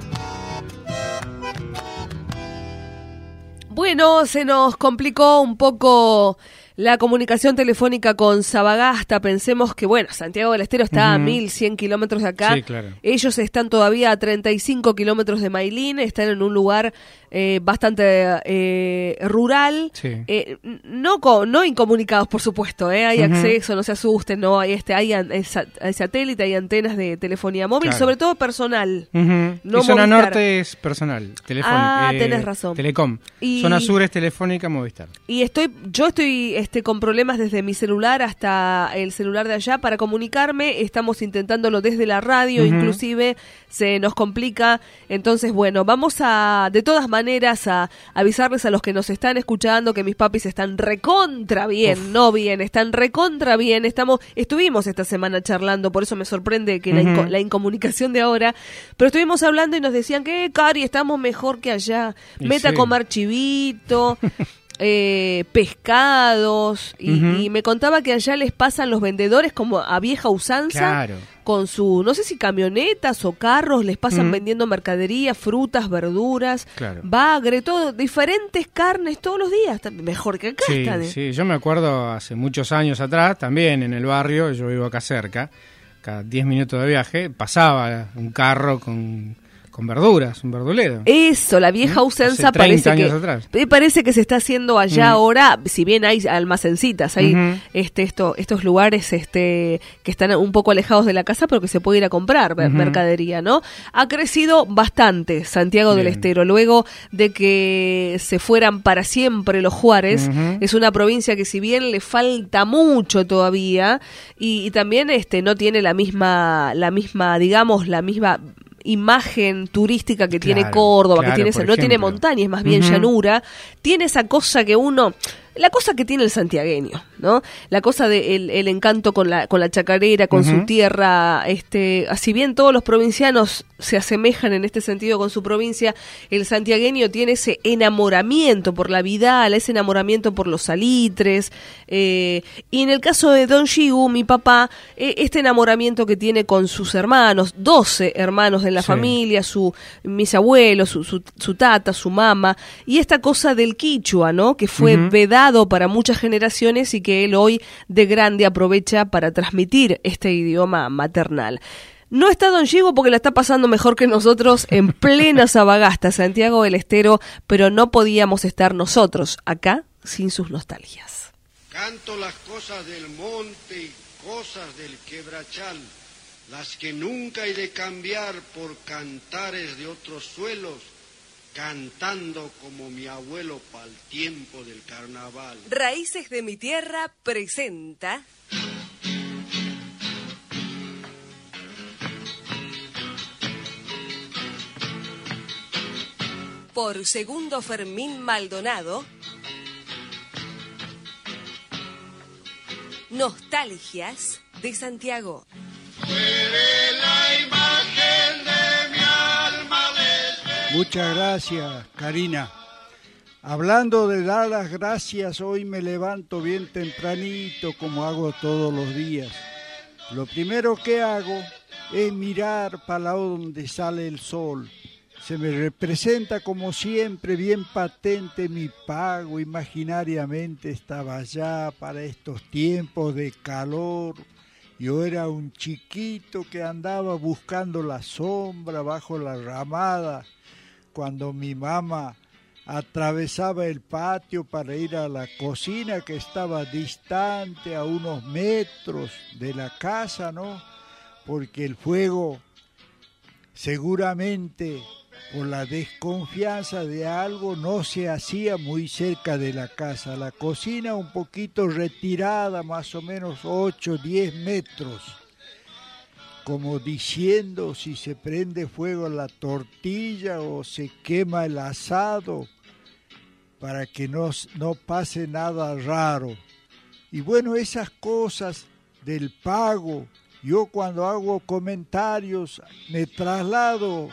S3: Bueno, se nos complicó un poco la comunicación telefónica con Sabagasta. Pensemos que, bueno, Santiago del Estero está uh-huh. a mil cien kilómetros de acá.
S4: Sí, claro.
S3: Ellos están todavía a treinta y cinco kilómetros de Mailín. Están en un lugar eh, bastante eh, rural.
S4: Sí.
S3: Eh, no co- no incomunicados, por supuesto. ¿eh? Hay uh-huh. acceso, no se asusten. no Hay este hay, an- hay satélite, hay antenas de telefonía móvil,
S4: claro.
S3: sobre todo personal.
S4: Uh-huh.
S3: No
S4: y zona
S3: Movistar.
S4: norte es personal, telefónica.
S3: Ah,
S4: eh,
S3: tenés razón.
S4: Telecom.
S3: Y...
S4: Zona sur es telefónica, Movistar.
S3: Y estoy, yo estoy este, con problemas desde mi celular hasta el celular de allá para comunicarme. Estamos intentándolo desde la radio, uh-huh. inclusive se nos complica. Entonces, bueno, vamos a, de todas maneras, maneras a avisarles a los que nos están escuchando que mis papis están recontra bien, Uf. no bien, están recontra bien. Estamos, estuvimos esta semana charlando, por eso me sorprende que uh-huh. la, inco- la incomunicación de ahora, pero estuvimos hablando y nos decían que, Cari, estamos mejor que allá. Y Meta sí. a comer chivito. Eh, pescados y, uh-huh. y me contaba que allá les pasan los vendedores como a vieja usanza, claro. con su, no sé si camionetas o carros, les pasan uh-huh. vendiendo mercadería, frutas, verduras, claro. bagre, todo, diferentes carnes todos los días, mejor que acá.
S4: Sí,
S3: están, ¿eh?
S4: sí, yo me acuerdo hace muchos años atrás, también en el barrio, yo vivo acá cerca, cada diez minutos de viaje, pasaba un carro con... con verduras, un verdulero.
S3: Eso, la vieja ¿Mm? usanza parece que
S4: atrás.
S3: parece que se está haciendo allá mm. ahora, si bien hay almacencitas, hay uh-huh. este esto estos lugares este que están un poco alejados de la casa, pero que se puede ir a comprar uh-huh. mercadería, ¿no? Ha crecido bastante Santiago bien. del Estero, luego de que se fueran para siempre los Juárez, uh-huh. es una provincia que si bien le falta mucho todavía y, y también este no tiene la misma la misma, digamos, la misma imagen turística que claro, tiene Córdoba, claro, que tiene ese, no tiene montañas, más bien uh-huh. llanura, tiene esa cosa que uno, la cosa que tiene el santiagueño, ¿no? La cosa de el, el encanto con la con la chacarera, con uh-huh. su tierra, este, si bien todos los provincianos se asemejan en este sentido con su provincia, el santiagueño tiene ese enamoramiento por la Vidal, ese enamoramiento por los salitres, eh, y en el caso de Don Gigu, mi papá, eh, este enamoramiento que tiene con sus hermanos, doce hermanos de la sí. familia, su mis abuelos, su, su, su tata, su mamá, y esta cosa del quichua, ¿no? Que fue uh-huh. vedado para muchas generaciones y que él hoy de grande aprovecha para transmitir este idioma maternal. No está Don Gigu porque la está pasando mejor que nosotros en plena Sabagasta, Santiago del Estero, pero no podíamos estar nosotros acá sin sus nostalgias.
S9: Canto las cosas del monte y cosas del quebrachal, las que nunca hay de cambiar por cantares de otros suelos, cantando como mi abuelo pa'l tiempo del carnaval.
S1: Raíces de mi tierra presenta... Por Segundo Fermín Maldonado, Nostalgias de Santiago.
S9: La imagen de mi alma desde... Muchas gracias, Karina. Hablando de dar las gracias, hoy me levanto bien tempranito, como hago todos los días. Lo primero que hago es mirar para lado donde sale el sol. Se me representa como siempre bien patente mi pago, imaginariamente estaba allá para estos tiempos de calor. Yo era un chiquito que andaba buscando la sombra bajo la ramada cuando mi mamá atravesaba el patio para ir a la cocina que estaba distante a unos metros de la casa, ¿no? Porque el fuego seguramente por la desconfianza de algo no se hacía muy cerca de la casa. La cocina un poquito retirada, más o menos ocho o diez metros, como diciendo si se prende fuego la tortilla o se quema el asado, para que no, no pase nada raro. Y bueno, esas cosas del pago, yo cuando hago comentarios me traslado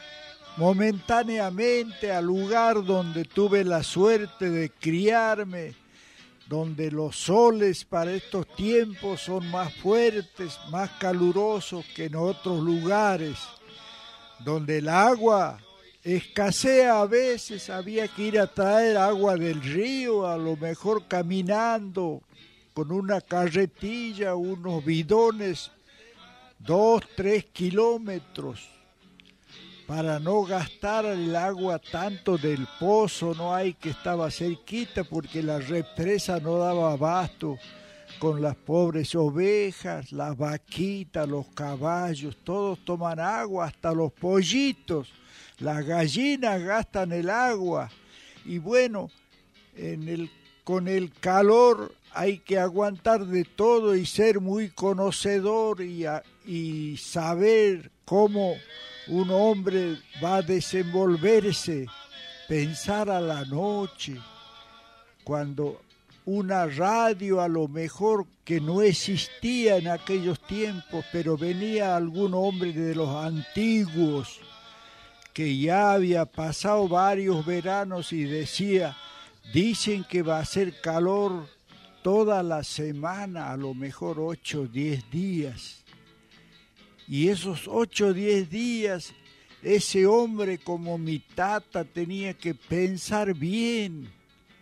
S9: momentáneamente al lugar donde tuve la suerte de criarme, donde los soles para estos tiempos son más fuertes, más calurosos que en otros lugares, donde el agua escasea a veces, había que ir a traer agua del río, a lo mejor caminando con una carretilla, unos bidones, dos, tres kilómetros, para no gastar el agua tanto del pozo, no hay que estaba cerquita porque la represa no daba abasto con las pobres ovejas, las vaquitas, los caballos, todos toman agua, hasta los pollitos, las gallinas gastan el agua. Y bueno, en el, con el calor hay que aguantar de todo y ser muy conocedor y, a, y saber cómo un hombre va a desenvolverse pensar a la noche, cuando una radio a lo mejor que no existía en aquellos tiempos, pero venía algún hombre de los antiguos que ya había pasado varios veranos y decía, dicen que va a hacer calor toda la semana, a lo mejor ocho o diez días. Y esos ocho o diez días, ese hombre como mi tata tenía que pensar bien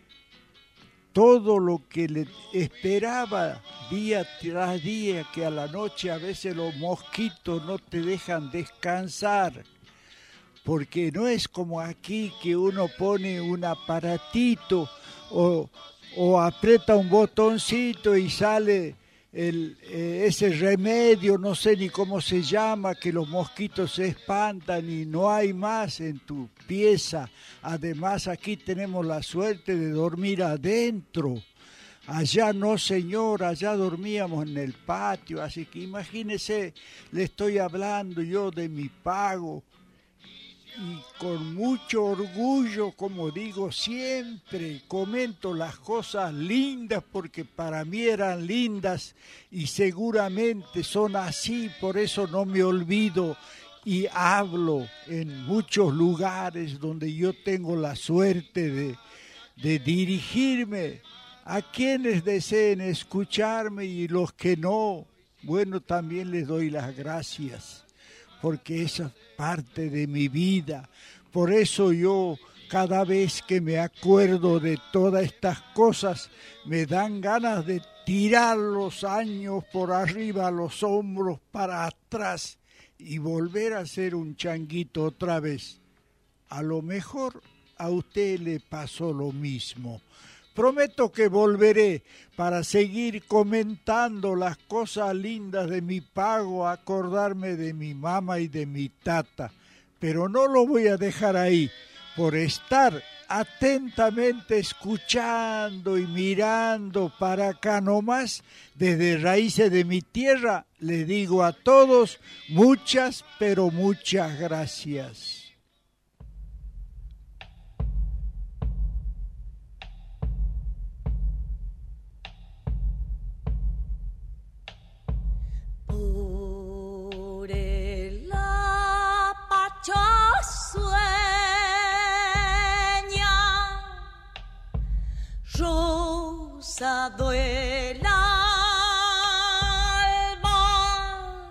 S9: todo lo que le esperaba día tras día, que a la noche a veces los mosquitos no te dejan descansar, porque no es como aquí que uno pone un aparatito o, o aprieta un botoncito y sale el, eh, ese remedio, no sé ni cómo se llama, que los mosquitos se espantan y no hay más en tu pieza. Además aquí tenemos la suerte de dormir adentro. Allá no, señor, allá dormíamos en el patio, así que imagínese, le estoy hablando yo de mi pago. Y con mucho orgullo, como digo siempre, comento las cosas lindas porque para mí eran lindas y seguramente son así, por eso no me olvido y hablo en muchos lugares donde yo tengo la suerte de, de dirigirme a quienes deseen escucharme y los que no, bueno, también les doy las gracias, porque esa es parte de mi vida. Por eso yo, cada vez que me acuerdo de todas estas cosas, me dan ganas de tirar los años por arriba, los hombros para atrás y volver a ser un changuito otra vez. A lo mejor a usted le pasó lo mismo. Prometo que volveré para seguir comentando las cosas lindas de mi pago, acordarme de mi mamá y de mi tata. Pero no lo voy a dejar ahí, por estar atentamente escuchando y mirando para acá nomás, desde Raíces de mi Tierra, le digo a todos muchas, pero muchas gracias.
S2: Por el apacho sueña, rosado el alba,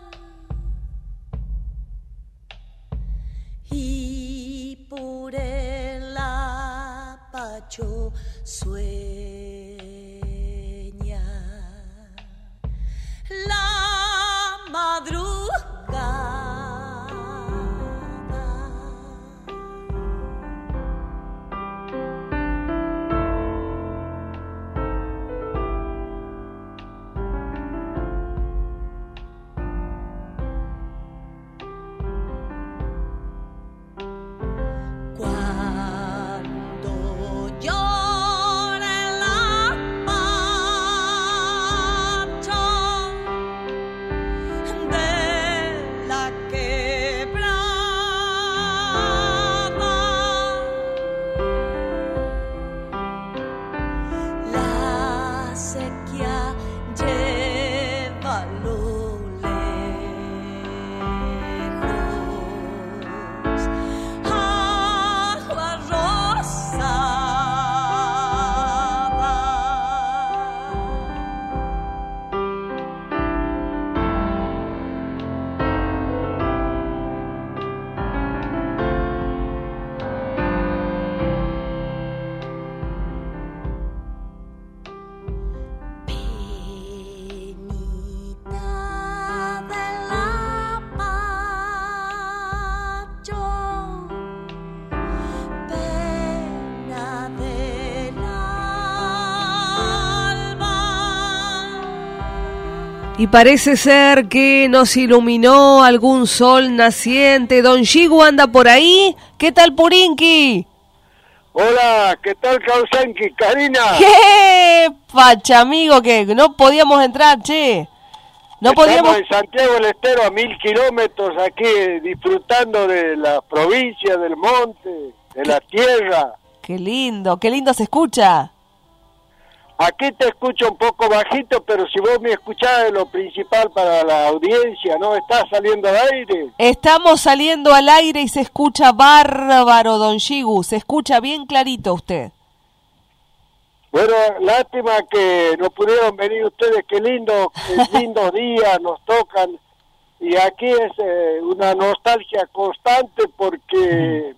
S2: y por el apacho sueña la madrugada. Cuando llora el apacho de la quebrada, la sequía llévalo lejos, agua rosada. Penita del apacho, pena del alba.
S3: Y parece ser que nos iluminó algún sol naciente. Don Shigu anda por ahí. ¿Qué tal, Purinki?
S7: Hola, ¿qué tal, Kausenki? Karina.
S3: ¿Qué pacha, amigo? Que no podíamos entrar, che. No
S7: Estamos
S3: podíamos.
S7: en Santiago del Estero, a mil kilómetros, aquí disfrutando de la provincia, del monte. de la tierra.
S3: Qué lindo, qué lindo se escucha.
S7: Aquí te escucho un poco bajito, pero si vos me escuchás es lo principal para la audiencia, ¿no? ¿Estás saliendo al aire?
S3: Estamos saliendo al aire y se escucha bárbaro, don Yigu. Se escucha bien clarito usted.
S7: Bueno, lástima que no pudieron venir ustedes. Qué lindo, qué lindos días nos tocan. Y aquí es eh, una nostalgia constante porque...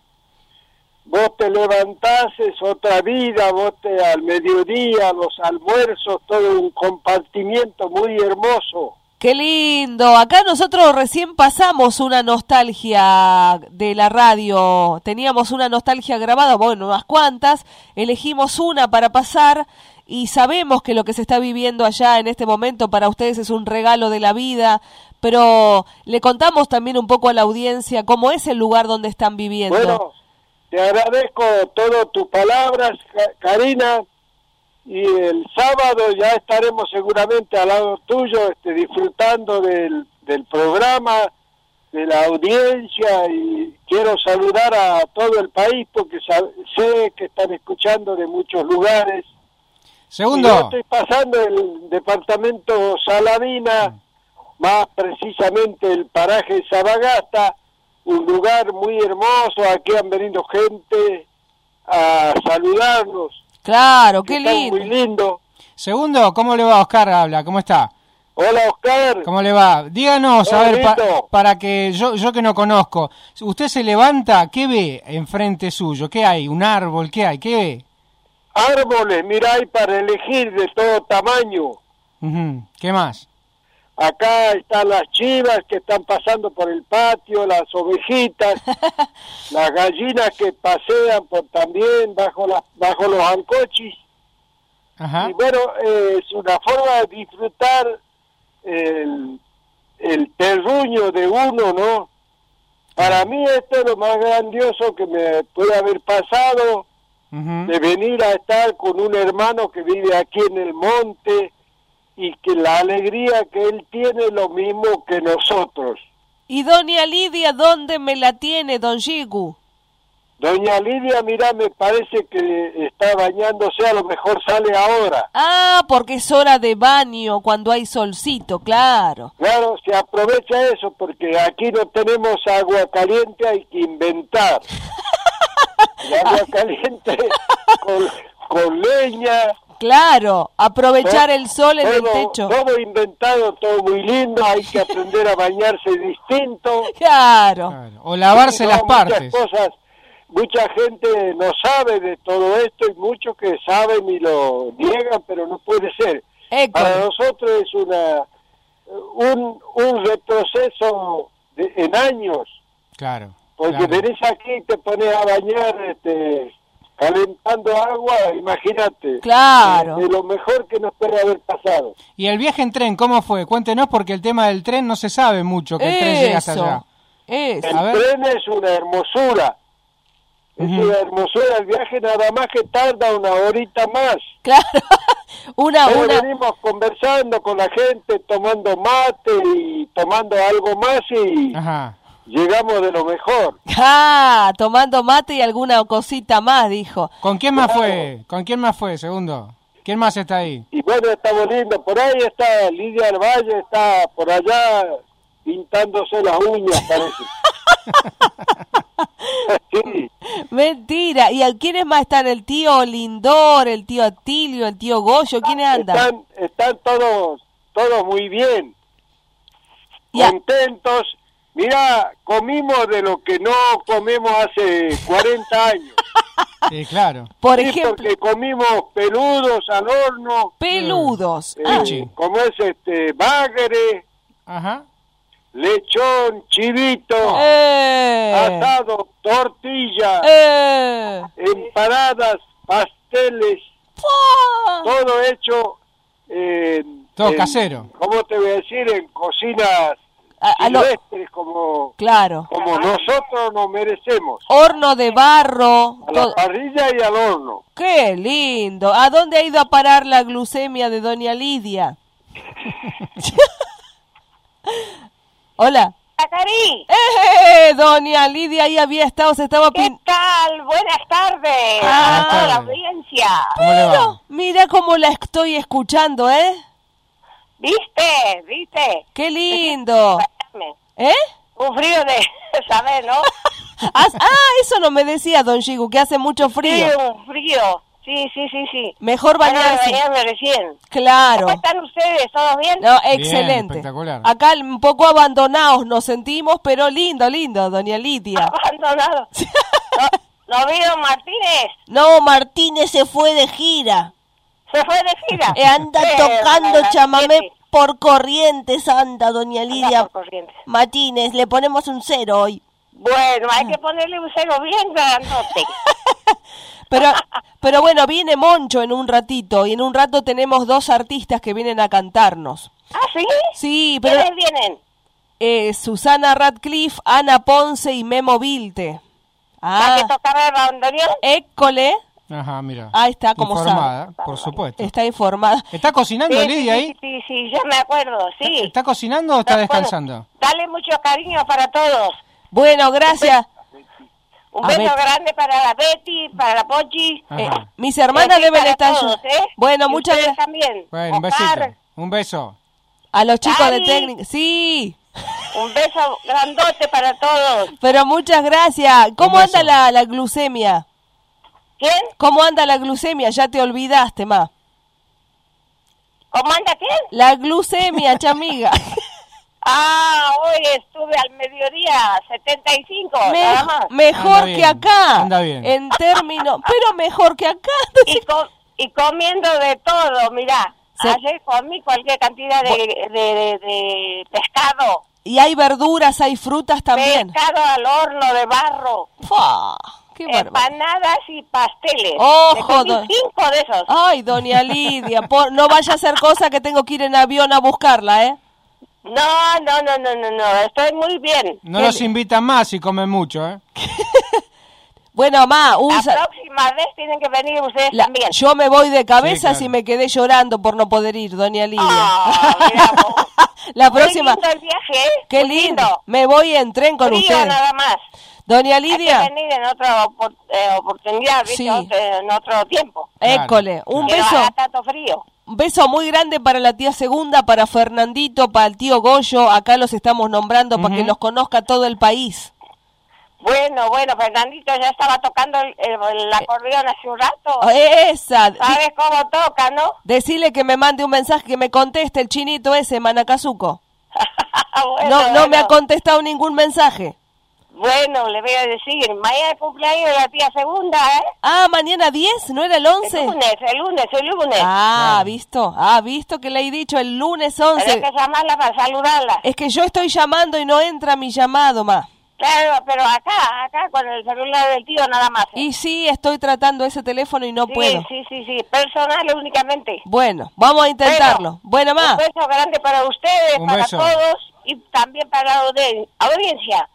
S7: Vos te levantás, es otra vida, vos te al mediodía, los almuerzos, todo un compartimiento muy hermoso.
S3: ¡Qué lindo! Acá nosotros recién pasamos una nostalgia de la radio. Teníamos una nostalgia grabada, bueno, unas cuantas. Elegimos una para pasar y sabemos que lo que se está viviendo allá en este momento para ustedes es un regalo de la vida. Pero le contamos también un poco a la audiencia cómo es el lugar donde están viviendo.
S7: Bueno, te agradezco todas tus palabras, Karina, y el sábado ya estaremos seguramente al lado tuyo, este, disfrutando del, del programa, de la audiencia, y quiero saludar a todo el país porque sé que están escuchando de muchos lugares.
S4: Segundo.
S7: Y yo estoy pasando el departamento Saladina, más precisamente el paraje Sabagasta, un lugar muy hermoso. Aquí han venido gente a saludarnos.
S3: Claro, qué lindo.
S7: Muy lindo.
S4: Segundo, ¿cómo le va? Oscar habla, ¿cómo está?
S7: Hola, Oscar.
S4: ¿Cómo le va? Díganos, a ver, pa-
S7: Bonito.
S4: para que yo yo que no conozco, usted se levanta, ¿qué ve enfrente suyo? ¿Qué hay? ¿Un árbol? ¿Qué hay? ¿Qué ve?
S7: Árboles, mira, hay para elegir de todo tamaño.
S4: Ujú. ¿Qué más?
S7: Acá están las chivas que están pasando por el patio, las ovejitas, las gallinas que pasean por también bajo las bajo los ancochis.
S4: Ajá.
S7: Y bueno, eh, es una forma de disfrutar el, el terruño de uno, ¿no? Para mí esto es lo más grandioso que me puede haber pasado,
S4: uh-huh.
S7: de venir a estar con un hermano que vive aquí en el monte, y que la alegría que él tiene es lo mismo que nosotros.
S3: ¿Y doña Lidia dónde me la tiene, don Yigu?
S7: Doña Lidia, mira, me parece que está bañándose, a lo mejor sale ahora.
S3: Ah, porque es hora de baño, cuando hay solcito, claro.
S7: Claro, se aprovecha eso, porque aquí no tenemos agua caliente, hay que inventar. El agua caliente con, con leña...
S3: Claro, aprovechar
S7: todo,
S3: el sol en
S7: todo,
S3: el techo.
S7: Todo inventado, todo muy lindo, hay que aprender a bañarse distinto.
S3: Claro.
S4: claro. O lavarse
S7: no,
S4: las partes.
S7: Muchas cosas, mucha gente no sabe de todo esto y muchos que saben y lo niegan, pero no puede ser.
S3: École.
S7: Para nosotros es una un, un retroceso de, en años.
S4: Claro.
S7: Porque
S4: claro.
S7: venís aquí y te pones a bañar, este... calentando agua, imagínate.
S3: Claro.
S7: De lo mejor que nos puede haber pasado.
S4: ¿Y el viaje en tren cómo fue? Cuéntenos, porque el tema del tren no se sabe mucho, que el
S3: Eso,
S4: tren llega hasta allá.
S3: Eso.
S7: El
S4: A ver.
S7: tren es una hermosura. Es
S4: Uh-huh.
S7: una hermosura. El viaje nada más que tarda una horita más.
S3: Claro. una,
S7: Pero
S3: una...
S7: venimos conversando con la gente, tomando mate y tomando algo más y
S4: Ajá.
S7: llegamos de lo mejor.
S3: Ah, tomando mate y alguna cosita más, dijo.
S4: ¿Con quién más
S7: Claro.
S4: fue? ¿Con quién más fue, segundo? ¿Quién más está ahí?
S7: Y bueno, estamos lindos. Por ahí está Lidia del Valle, está por allá pintándose las uñas, parece. Sí.
S3: Mentira. ¿Y a quiénes más están? El tío Lindor, el tío Atilio, el tío Goyo, ¿quiénes andan?
S7: Están, están todos, todos muy bien,
S3: Ya.
S7: contentos. Mira, comimos de lo que no comemos hace cuarenta años.
S4: Sí, claro.
S3: Por
S7: Sí,
S3: ejemplo,
S7: porque comimos peludos al horno,
S3: peludos.
S7: eh,
S3: Ah,
S4: Sí.
S7: como es este, bagre,
S4: Ajá.
S7: lechón, chivito,
S3: eh,
S7: asado, tortilla,
S3: eh.
S7: empanadas, pasteles,
S3: ¡Fua!
S7: todo hecho en...
S4: Todo
S7: en-
S4: casero.
S7: ¿Cómo te voy a decir? En cocinas
S3: A- a lo-
S7: silvestres, como,
S3: Claro.
S7: como nosotros nos merecemos.
S3: Horno de barro.
S7: A la
S3: todo-
S7: parrilla y al horno.
S3: ¡Qué lindo! ¿A dónde ha ido a parar la glucemia de doña Lidia? Hola.
S10: Cari.
S3: ¡Eh! Doña Lidia ahí había estado, se estaba...
S10: ¿Qué tal? Buenas tardes
S3: Ah.
S10: a toda la audiencia.
S3: Mira, mira cómo la estoy escuchando, ¿eh?
S10: ¿Viste? ¿Viste?
S3: ¡Qué lindo! ¿Eh?
S10: Un frío de, ¿sabes, no?
S3: Ah, eso no me decía Don Shigu, que hace mucho frío.
S10: Sí, un frío. Sí, sí, sí, sí.
S3: Mejor bañarse.
S10: Bueno, bañarme recién.
S3: Claro.
S10: ¿Cómo están ustedes? ¿Todos bien?
S3: No, excelente.
S4: Bien, espectacular.
S3: Acá un poco abandonados nos sentimos, pero lindo, lindo, doña Lidia.
S10: Abandonados. ¿No, ¿No vino Martínez?
S3: No, Martínez se fue de gira.
S10: ¿Se fue de gira?
S3: Eh, anda
S10: Eh,
S3: tocando
S10: la-
S3: chamamé
S10: siete.
S3: por Corrientes, anda, doña Lidia.
S10: por Corrientes.
S3: Martínez, le ponemos un cero hoy.
S10: Bueno, hay que ponerle un cero bien grandote.
S3: Pero, pero bueno, viene Moncho en un ratito, y en un rato tenemos dos artistas que vienen a cantarnos.
S10: ¿Ah, sí?
S3: Sí, pero...
S10: ¿Quiénes vienen?
S3: Eh, Susana Radcliffe, Ana Ponce y Memo Vilte.
S10: ¿Para
S3: Ah,
S10: que tocar el bandoneón?
S3: école.
S4: Ajá, mira.
S3: Ahí está, como
S4: Informada,
S3: sabe.
S4: por supuesto.
S3: Está informada.
S4: ¿Está cocinando
S10: Sí,
S4: Lidia
S10: sí,
S4: ahí?
S10: Sí, sí, sí, yo me acuerdo, sí.
S4: ¿Está cocinando o está
S10: Me acuerdo.
S4: descansando?
S10: Dale mucho cariño para todos.
S3: Bueno, gracias.
S10: Un
S3: A
S10: beso
S3: Betty.
S10: grande para la Betty, para la Pochi.
S3: Eh, mis hermanas
S10: Y
S3: deben
S10: para
S3: estar...
S10: todos, ¿eh?
S3: Bueno,
S10: Y
S3: muchas
S10: ustedes
S3: gracias.
S10: también.
S4: Bueno, un
S10: Oscar,
S4: besito. Un beso.
S3: A los chicos de
S10: Dani.
S3: técnica. Sí,
S10: Un beso grandote para todos.
S3: pero muchas gracias. ¿Cómo
S4: Un
S3: anda
S4: beso.
S3: la, la glucemia?
S10: ¿Quién?
S3: ¿Cómo anda la glucemia? Ya te olvidaste, ma.
S10: ¿Cómo anda quién?
S3: La glucemia, chamiga.
S10: Ah, hoy estuve al mediodía, setenta y cinco,
S3: Me-
S10: nada más.
S3: mejor
S4: Anda
S3: que
S4: bien,
S3: acá.
S4: anda bien.
S3: En términos, pero mejor que acá.
S10: Y, co- y comiendo de todo, mirá.
S3: Se-
S10: Ayer comí cualquier cantidad de, de, de- de pescado.
S3: Y hay verduras, hay frutas también.
S10: Pescado al horno de barro.
S3: Fua, qué bárbaro.
S10: Empanadas y pasteles.
S3: Ojo,
S10: Me comí
S3: don-
S10: cinco de esos.
S3: Ay, doña Lidia, por- no vaya a hacer cosa que tengo que ir en avión a buscarla, ¿eh?
S10: No, no, no, no, no, no. Estoy muy bien.
S4: No los invitan más si comen mucho, ¿eh?
S3: Bueno, ma, un
S10: La
S3: sa-
S10: próxima vez tienen que venir ustedes
S3: la-
S10: también.
S3: yo me voy de cabeza
S4: Sí, claro.
S3: si me quedé llorando por no poder ir, doña Lidia.
S10: Ah, mira vos.
S3: La
S10: Muy
S3: próxima,
S10: lindo el viaje, ¿eh?
S3: qué
S10: Muy
S3: lindo. Me voy en tren con
S10: Frío
S3: ustedes.
S10: nada más.
S3: Doña
S10: Hay que
S3: Lidia,
S10: venir en otra opor- eh, oportunidad, ¿viste?
S3: Sí.
S10: Otro- en otro tiempo.
S3: école, un
S10: Que no
S3: beso.
S10: haga tanto frío.
S3: Un beso muy grande para la tía Segunda, para Fernandito, para el tío Goyo. Acá los estamos nombrando para que los conozca todo el país.
S10: Bueno, bueno, Fernandito ya estaba tocando el, el- el acordeón hace un rato.
S3: Esa. Di-
S10: ¿Sabes cómo toca, no?
S3: Decirle que me mande un mensaje, que me conteste el chinito ese, Manakazuko.
S10: Bueno,
S3: No, no
S10: bueno.
S3: me ha contestado ningún mensaje.
S10: Bueno, le voy a decir, mañana es cumpleaños de la tía Segunda, ¿eh?
S3: Ah, mañana diez, ¿no era el once?
S10: El lunes, el lunes, el lunes.
S3: Ah, visto, ah, visto que le he dicho el lunes once.
S10: Tenés que llamarla para saludarla.
S3: Es que yo estoy llamando y no entra mi llamado, ma.
S10: Claro, pero acá, acá con el celular del tío nada más. ¿eh?
S3: Y sí, estoy tratando ese teléfono y no
S10: sí,
S3: puedo.
S10: Sí, sí, sí, personal únicamente.
S3: Bueno, vamos a intentarlo. Bueno, ma.
S10: Un beso grande para ustedes,
S4: Un
S10: para
S4: beso.
S10: todos y también para la audi- audiencia.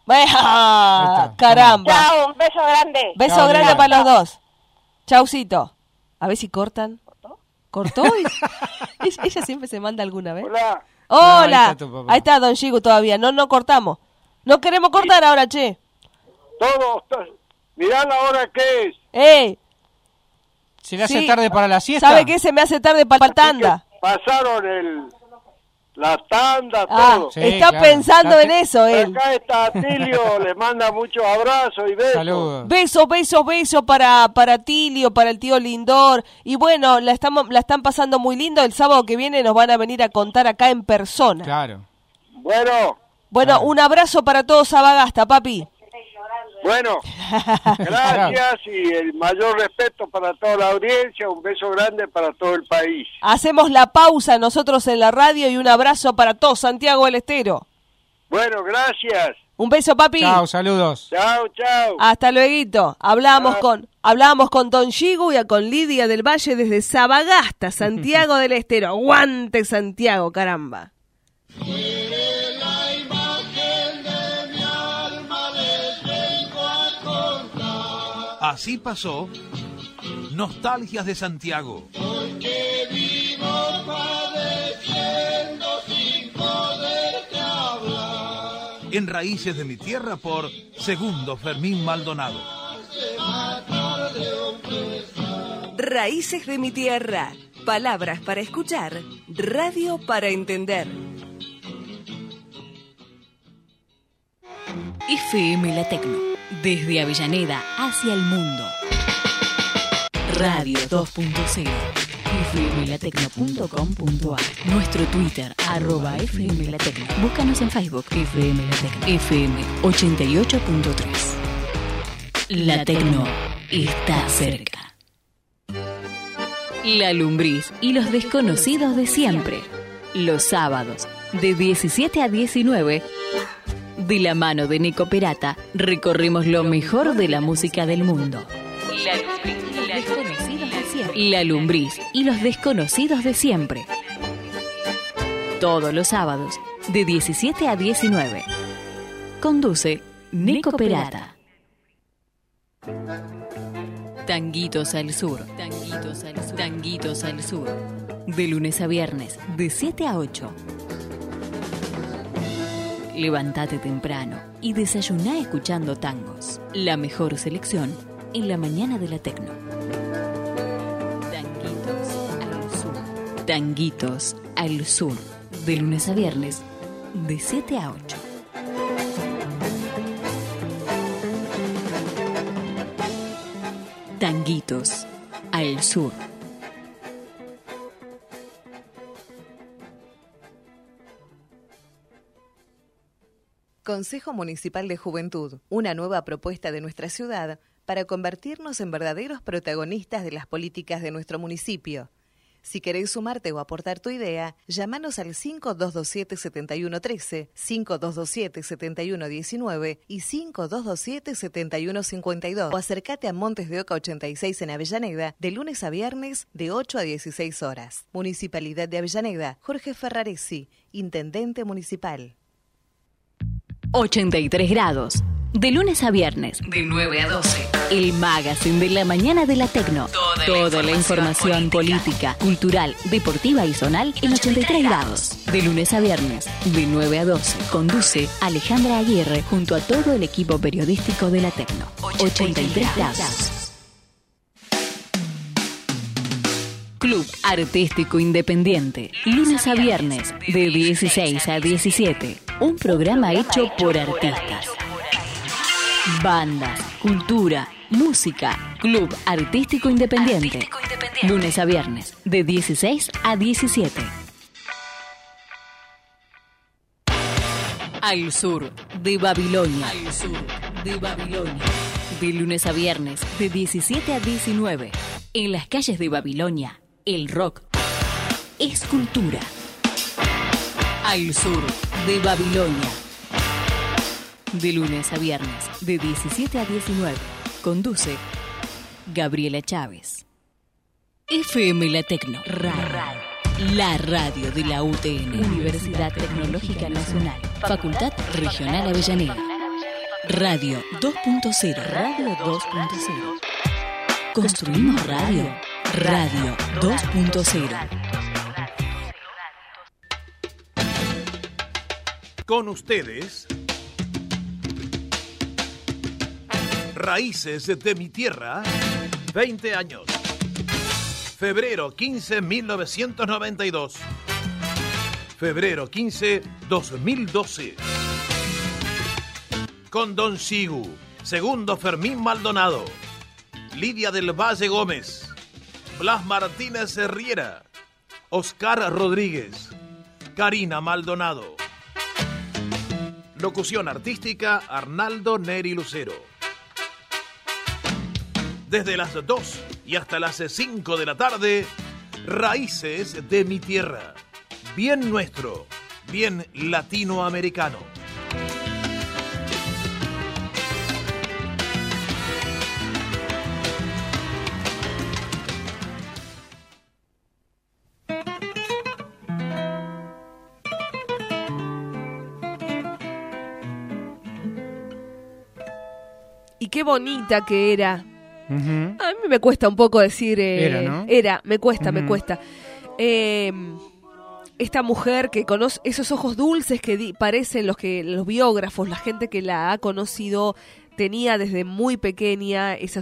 S3: Ah, caramba.
S10: Chao, un beso grande.
S3: Beso
S4: Chao,
S3: grande
S4: Lidia.
S3: para los dos. Chaucito. A ver si cortan. ¿Cortó? ella, ella siempre se manda alguna vez.
S7: Hola.
S4: No, ahí
S3: Hola.
S4: está tu papá.
S3: Ahí está Don Chico todavía. No, no cortamos. No queremos cortar ahora, che.
S7: Todos, to- mirá la hora que es.
S3: Eh,
S4: ¿Se le hace
S3: Sí.
S4: tarde para la siesta?
S3: ¿sabe qué? Se me hace tarde para la tanda.
S7: Pasaron el, la tanda,
S3: Ah,
S7: todo.
S4: Sí,
S3: está
S4: claro.
S3: pensando
S4: Está
S3: en eso él.
S7: Acá está Tilio, le manda muchos abrazos y besos.
S4: Saludos.
S3: Besos, besos, besos para, para Tilio, para el tío Lindor. Y bueno, la, estamos, la están pasando muy lindo. El sábado que viene nos van a venir a contar acá en persona.
S4: Claro.
S7: Bueno,
S3: Bueno, un abrazo para todos Sabagasta, papi.
S7: bueno, gracias y el mayor respeto para toda la audiencia, un beso grande para todo el país.
S3: Hacemos la pausa nosotros en la radio y un abrazo para todos Santiago del Estero.
S7: Bueno, gracias.
S3: Un beso, papi.
S4: Chao, saludos.
S7: Chao, chao.
S3: Hasta luego. Hablamos
S7: Chao.
S3: con hablábamos con Don Chigu y con Lidia del Valle desde Sabagasta, Santiago del Estero. Aguante Santiago, caramba.
S11: Así pasó Nostalgias de Santiago.
S8: Porque vivo padeciendo sin poderte hablar.
S11: En en Raíces de mi Tierra por Segundo Fermín Maldonado.
S1: Raíces de mi Tierra. Palabras para escuchar, radio para entender.
S12: F M La Tecno, desde Avellaneda hacia el mundo. Radio dos punto cero. F M la tecno punto com punto a r. Nuestro Twitter, arroba F M La Tecno. Búscanos en Facebook, F M La Tecno. F M ochenta y ocho punto tres. La Tecno está cerca. La Lumbriz y los desconocidos de siempre. Los sábados, de diecisiete a diecinueve, de la mano de Nico Perata, recorremos lo mejor de la música del mundo. La Lumbriz y los desconocidos de siempre. La Lumbriz y los desconocidos de siempre. Todos los sábados, de diecisiete a diecinueve. Conduce Nico Perata. Tanguitos al Sur. Tanguitos al Sur. Tanguitos al Sur. De lunes a viernes, de siete a ocho. Levántate temprano y desayuná escuchando tangos. La mejor selección en la mañana de la Tecno. Tanguitos al Sur. Tanguitos al Sur. De lunes a viernes, de siete a ocho. Tanguitos al Sur.
S13: Consejo Municipal de Juventud, una nueva propuesta de nuestra ciudad para convertirnos en verdaderos protagonistas de las políticas de nuestro municipio. Si querés sumarte o aportar tu idea, llámanos al cinco dos dos siete, siete uno uno tres, cinco dos dos siete, siete uno uno nueve y cinco dos dos siete, siete uno cinco dos o acércate a Montes de Oca ochenta y seis en Avellaneda de lunes a viernes de ocho a dieciséis horas. Municipalidad de Avellaneda, Jorge Ferraresi, Intendente Municipal.
S12: ochenta y tres grados. De lunes a viernes, de nueve a doce. El magazine de la mañana de la Tecno. Toda, Toda la información, información política, política, cultural, deportiva y zonal en ochenta y tres grados. De lunes a viernes, de nueve a doce. Conduce Alejandra Aguirre junto a todo el equipo periodístico de la Tecno. ochenta y tres grados. Club Artístico Independiente. Lunes a viernes, de dieciséis a diecisiete. Un programa hecho por artistas. Bandas, cultura, música. Club Artístico Independiente. Artístico Independiente. Lunes a viernes, de dieciséis a diecisiete. Al sur de Babilonia. Al sur de Babilonia. De lunes a viernes, de diecisiete a diecinueve. En las calles de Babilonia, el rock es cultura. Al sur de Babilonia. De lunes a viernes, de diecisiete a diecinueve. Conduce Gabriela Chávez. F M La Tecno. Radio. La radio de la U T N. Universidad Tecnológica Nacional. Facultad Regional Avellaneda. Radio dos punto cero. Radio dos punto cero. Construimos radio. Radio dos punto cero.
S11: Con ustedes, Raíces de mi Tierra, veinte años. Febrero quince, mil novecientos noventa y dos. Febrero quince, dos mil doce. Con Don Sigu, Segundo Fermín Maldonado, Lidia del Valle Gómez, Blas Martínez Herriera, Oscar Rodríguez, Karina Maldonado. Locución artística, Arnaldo Neri Lucero. Desde las dos y hasta las cinco de la tarde, Raíces de mi Tierra. Bien nuestro, bien latinoamericano.
S3: Y qué bonita que era.
S4: Uh-huh.
S3: A mí me cuesta un poco decir... Eh,
S4: era, ¿no?
S3: Era, me cuesta,
S4: uh-huh.
S3: me cuesta. Eh, esta mujer que conoce esos ojos dulces que di, parecen los que los biógrafos, la gente que la ha conocido, tenía desde muy pequeña esa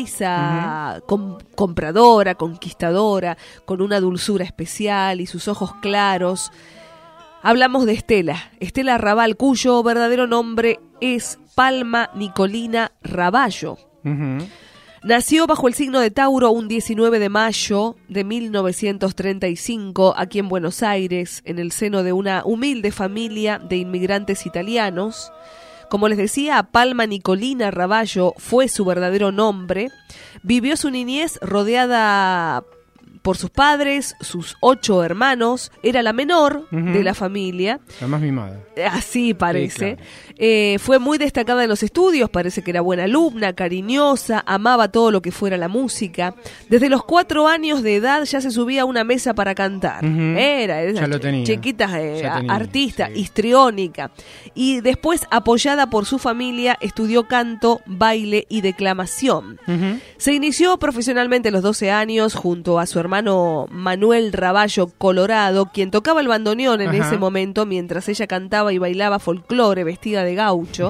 S3: sonrisa uh-huh. com- compradora, conquistadora, con una dulzura especial y sus ojos claros. Hablamos de Estela, Estela Raval, cuyo verdadero nombre es Palma Nicolina Raballo. Uh-huh. Nació bajo el signo de Tauro un diecinueve de mayo de mil novecientos treinta y cinco aquí en Buenos Aires, en el seno de una humilde familia de inmigrantes italianos. Como les decía, Palma Nicolina Raballo fue su verdadero nombre. Vivió su niñez rodeada por sus padres, sus ocho hermanos. Era la menor uh-huh. de la familia.
S4: La más mimada.
S3: Así parece. Sí,
S4: claro.
S3: eh, fue muy destacada en los estudios, parece que era buena alumna, cariñosa, amaba todo lo que fuera la música. Desde los cuatro años de edad ya se subía a una mesa para cantar. Uh-huh. Era, era
S4: ya lo tenía.
S3: chiquita, eh,
S4: ya tenía,
S3: artista,
S4: sí.
S3: histriónica. Y después, apoyada por su familia, estudió canto, baile y declamación. Uh-huh. Se inició profesionalmente a los doce años junto a su hermano Manuel Raballo Colorado, quien tocaba el bandoneón en Ajá. ese momento mientras ella cantaba y bailaba folclore vestida de gaucho.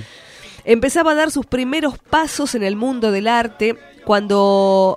S3: Empezaba a dar sus primeros pasos en el mundo del arte cuando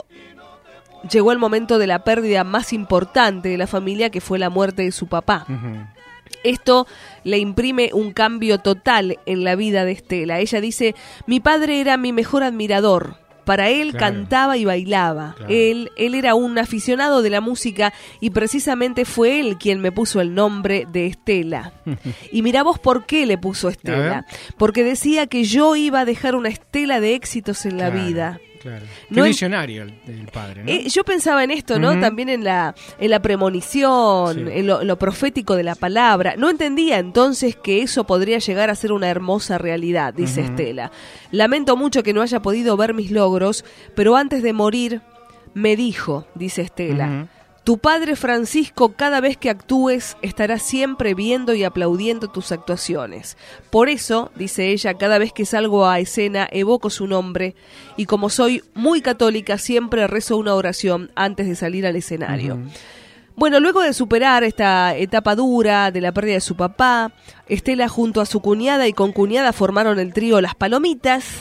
S3: llegó el momento de la pérdida más importante de la familia, que fue la muerte de su papá. Uh-huh. Esto le imprime un cambio total en la vida de Estela. Ella dice: mi padre era mi mejor admirador. Para él claro. cantaba y bailaba. Claro. Él, él era un aficionado de la música y precisamente fue él quien me puso el nombre de Estela. Y mirá vos por qué le puso Estela. Porque decía que yo iba a dejar una estela de éxitos en
S4: claro,
S3: la vida.
S4: Claro.
S3: No
S4: Qué visionario el, el padre, ¿no?
S3: Eh, yo pensaba en esto, ¿no? Uh-huh. También en la, en la premonición, sí. en lo, lo profético de la palabra. No entendía entonces que eso podría llegar a ser una hermosa realidad, dice uh-huh. Estela. Lamento mucho que no haya podido ver mis logros, pero antes de morir me dijo, dice Estela, uh-huh. tu padre Francisco, cada vez que actúes, estará siempre viendo y aplaudiendo tus actuaciones. Por eso, dice ella, cada vez que salgo a escena evoco su nombre y como soy muy católica, siempre rezo una oración antes de salir al escenario. Uh-huh. Bueno, luego de superar esta etapa dura de la pérdida de su papá, Estela junto a su cuñada y concuñada formaron el trío Las Palomitas.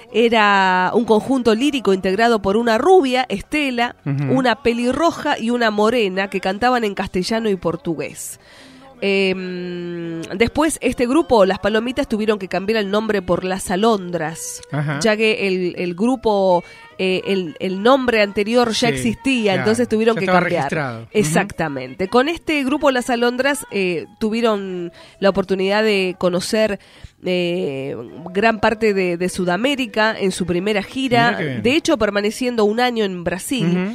S3: Era un conjunto lírico integrado por una rubia, Estela, uh-huh. una pelirroja y una morena que cantaban en castellano y portugués. Eh, después este grupo, Las Palomitas, tuvieron que cambiar el nombre por Las Alondras, Ajá. ya que el, el grupo, eh, el, el nombre anterior ya sí, existía, claro. entonces tuvieron
S4: ya
S3: que
S4: estaba
S3: cambiar.
S4: Registrado.
S3: Exactamente. Uh-huh. Con este grupo Las Alondras eh, tuvieron la oportunidad de conocer eh, gran parte de, de Sudamérica en su primera gira, de hecho permaneciendo un año en Brasil. Uh-huh.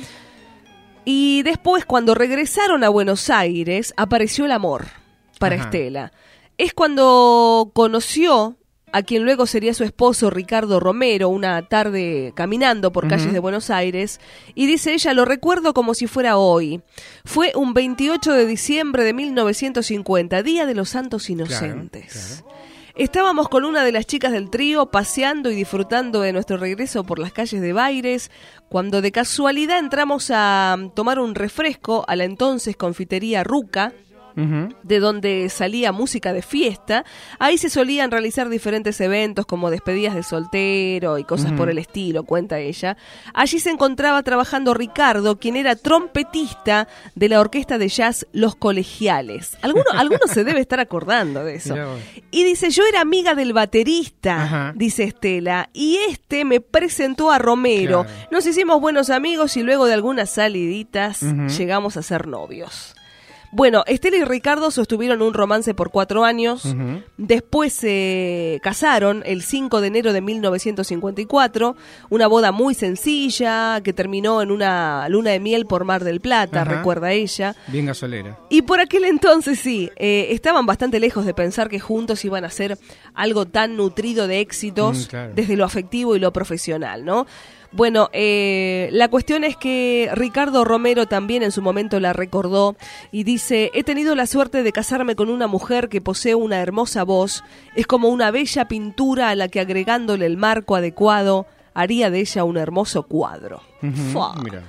S3: Y después, cuando regresaron a Buenos Aires, apareció el amor para Ajá. Estela. Es cuando conoció a quien luego sería su esposo, Ricardo Romero, una tarde caminando por uh-huh. calles de Buenos Aires. Y dice ella, lo recuerdo como si fuera hoy. Fue un veintiocho de diciembre de mil novecientos cincuenta, Día de los Santos Inocentes. Claro, claro. Estábamos con una de las chicas del trío paseando y disfrutando de nuestro regreso por las calles de Baires, cuando de casualidad entramos a tomar un refresco a la entonces confitería Ruca, uh-huh. de donde salía música de fiesta. Ahí se solían realizar diferentes eventos como despedidas de soltero y cosas uh-huh. por el estilo, cuenta ella. Allí se encontraba trabajando Ricardo, quien era trompetista de la orquesta de jazz Los Colegiales. Alguno, alguno se debe estar acordando de eso. Y dice, yo era amiga del baterista, Ajá. dice Estela, y este me presentó a Romero. Claro. Nos hicimos buenos amigos y luego de algunas saliditas uh-huh. llegamos a ser novios. Bueno, Estela y Ricardo sostuvieron un romance por cuatro años, uh-huh. después se casaron el cinco de enero de mil novecientos cincuenta y cuatro, una boda muy sencilla que terminó en una luna de miel por Mar del Plata, Ajá. recuerda ella.
S4: Bien gasolera.
S3: Y por aquel entonces sí, eh, estaban bastante lejos de pensar que juntos iban a hacer algo tan nutrido de éxitos mm, claro. desde lo afectivo y lo profesional, ¿no? Bueno, eh, la cuestión es que Ricardo Romero también en su momento la recordó y dice, he tenido la suerte de casarme con una mujer que posee una hermosa voz, es como una bella pintura a la que agregándole el marco adecuado haría de ella un hermoso cuadro.
S4: Uh-huh, mira.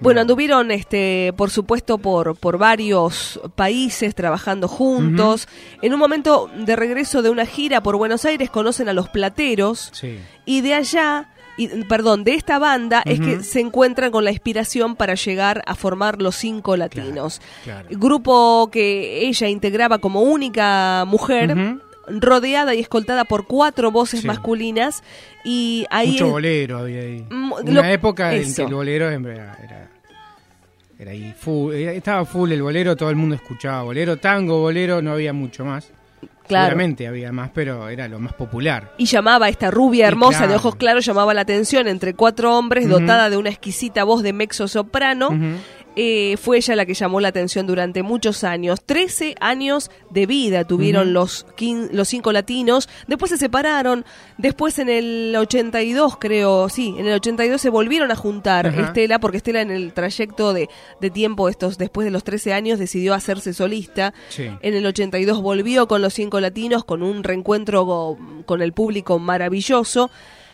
S3: Bueno, anduvieron, este, por supuesto, por, por varios países trabajando juntos. Uh-huh. En un momento de regreso de una gira por Buenos Aires conocen a Los Plateros.
S4: Sí.
S3: Y de allá, y, perdón, de esta banda uh-huh. es que se encuentran con la inspiración para llegar a formar Los Cinco Latinos.
S4: Claro, claro.
S3: Grupo que ella integraba como única mujer. Uh-huh. Rodeada y escoltada por cuatro voces sí. masculinas y ahí
S4: mucho
S3: es...
S4: bolero había ahí.
S3: M-
S4: Una
S3: lo...
S4: época en
S3: Eso.
S4: que el bolero era, era, era ahí full, estaba full el bolero, todo el mundo escuchaba bolero, tango, bolero, no había mucho más.
S3: Claro.
S4: Seguramente había más, pero era lo más popular.
S3: Y llamaba a esta rubia hermosa
S4: claro.
S3: de ojos claros, llamaba la atención entre cuatro hombres, uh-huh. dotada de una exquisita voz de mezzo-soprano. Uh-huh. Eh, fue ella la que llamó la atención durante muchos años. trece años de vida tuvieron uh-huh. los, quince, los Cinco Latinos. Después se separaron. Después en el ochenta y dos, creo, sí, en el ochenta y dos se volvieron a juntar uh-huh. Estela, porque Estela en el trayecto de, de tiempo, estos después de los trece años, decidió hacerse solista.
S4: Sí.
S3: En el ochenta y dos volvió con los Cinco Latinos, con un reencuentro con el público maravilloso.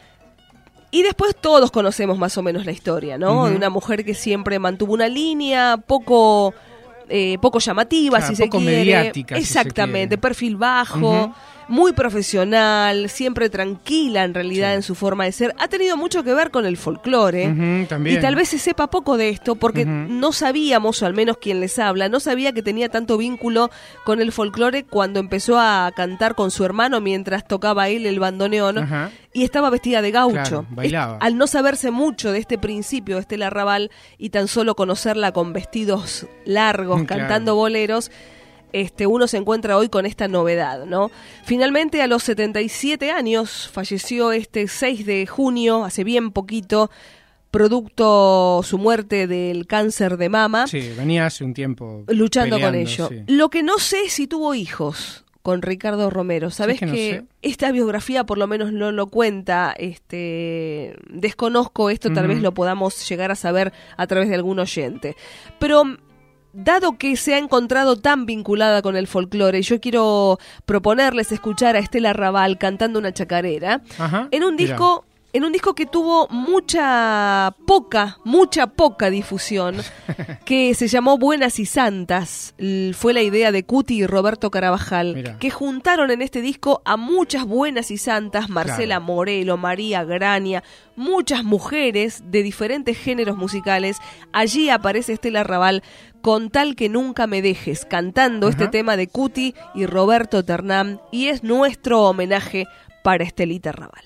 S3: Y después todos conocemos más o menos la historia, ¿no? Uh-huh. De una mujer que siempre mantuvo una línea poco eh, poco llamativa,
S4: claro,
S3: si
S4: poco
S3: se quiere.
S4: mediática,
S3: Exactamente,
S4: si se quiere.
S3: Perfil bajo, uh-huh. muy profesional, siempre tranquila en realidad sí. en su forma de ser. Ha tenido mucho que ver con el folclore.
S4: Uh-huh, también.
S3: Y tal vez se sepa poco de esto porque
S4: uh-huh.
S3: no sabíamos, o al menos quien les habla, no sabía que tenía tanto vínculo con el folclore cuando empezó a cantar con su hermano mientras tocaba él el bandoneón.
S4: Uh-huh.
S3: Y estaba vestida de gaucho.
S4: Claro, bailaba.
S3: Es, al no saberse mucho de este principio de Estela Raval y tan solo conocerla con vestidos largos,
S4: claro.
S3: cantando boleros, este, uno se encuentra hoy con esta novedad, ¿no? Finalmente, a los setenta y siete años, falleció este seis de junio, hace bien poquito, producto su muerte del cáncer de mama.
S4: Sí, venía hace un tiempo
S3: luchando
S4: peleando,
S3: con ello.
S4: Sí.
S3: Lo que no sé es si tuvo hijos con Ricardo Romero. Sabés
S4: que, no
S3: que esta biografía por lo menos no lo cuenta, este desconozco esto, tal uh-huh. vez lo podamos llegar a saber a través de algún oyente. Pero dado que se ha encontrado tan vinculada con el folclore, yo quiero proponerles escuchar a Estela Raval cantando una chacarera
S4: Ajá,
S3: en un disco mira. En un disco que tuvo mucha, poca, mucha poca difusión, que se llamó Buenas y Santas. Fue la idea de Cuti y Roberto Carabajal, Mirá. que juntaron en este disco a muchas buenas y santas, Marcela claro. Morelo, María Graña, muchas mujeres de diferentes géneros musicales. Allí aparece Estela Raval con Tal que nunca me dejes, cantando Ajá. este tema de Cuti y Roberto Ternam, y es nuestro homenaje para Estelita Raval.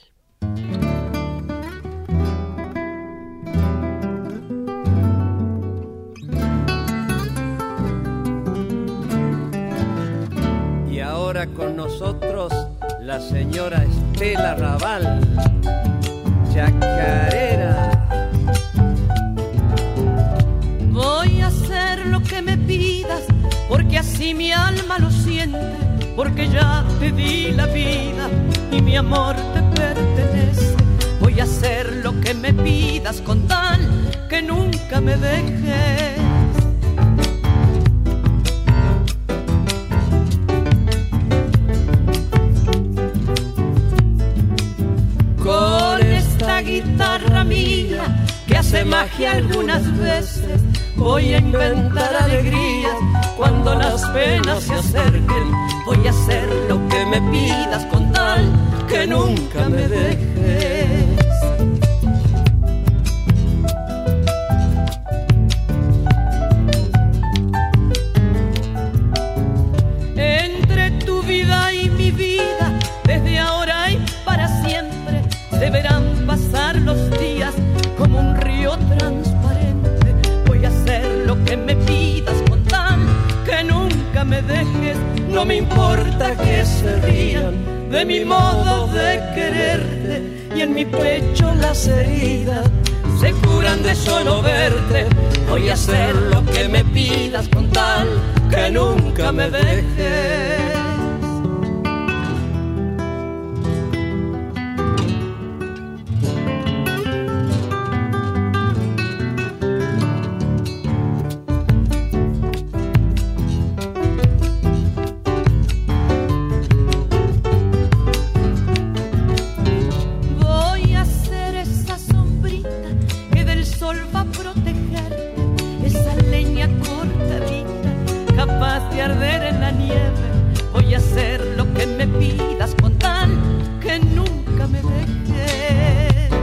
S14: Ahora con nosotros la señora Estela Raval, chacarera.
S2: Voy a hacer lo que me pidas, porque así mi alma lo siente, porque ya te di la vida y mi amor te pertenece. Voy a hacer lo que me pidas con tal que nunca me dejes. Con esta guitarra mía que hace magia algunas veces, voy a inventar alegrías cuando las penas se acerquen. Voy a hacer lo que me pidas con tal que nunca me dejes. Entre tu vida y mi vida, desde ahora y para siempre, deberán pasar los días como un río transparente. Voy a hacer lo que me pidas con tal que nunca me dejes. No me importa que se rían de mi modo de quererte, y en mi pecho las heridas se curan de solo verte. Voy a hacer lo que me pidas con tal que nunca me dejes. Voy a ser esa sombrita que del sol va a proteger hacerte arder en la nieve. Voy a hacer lo que me pidas con tal que nunca me dejes.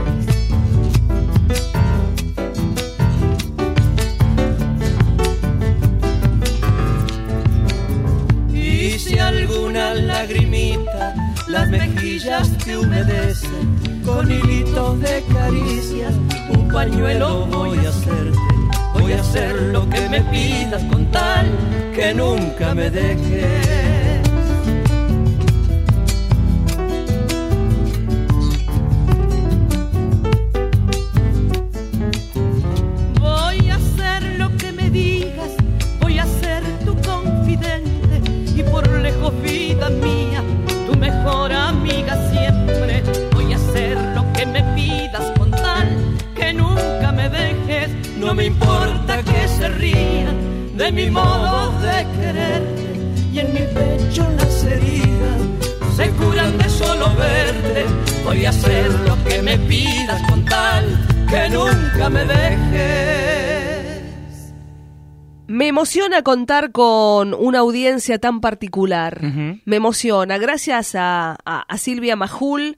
S2: Y si alguna lagrimita las mejillas te humedecen, con hilitos de caricias un pañuelo voy a hacerte. Voy a hacer lo que me pidas con tal que nunca me dejes. Voy a hacer lo que me digas, voy a ser tu confidente y por lejos, vida mía, tu mejor amiga siempre. Voy a hacer lo que me pidas con tal que nunca me dejes. No me importa que se rían de mi modo de quererte, y en mi pecho las heridas se curan de solo verte. Voy a hacer lo que me pidas con tal que nunca me dejes.
S3: Me emociona contar con una audiencia tan particular.
S4: Ujú.
S3: Me emociona. Gracias a, a, a Silvia Majul,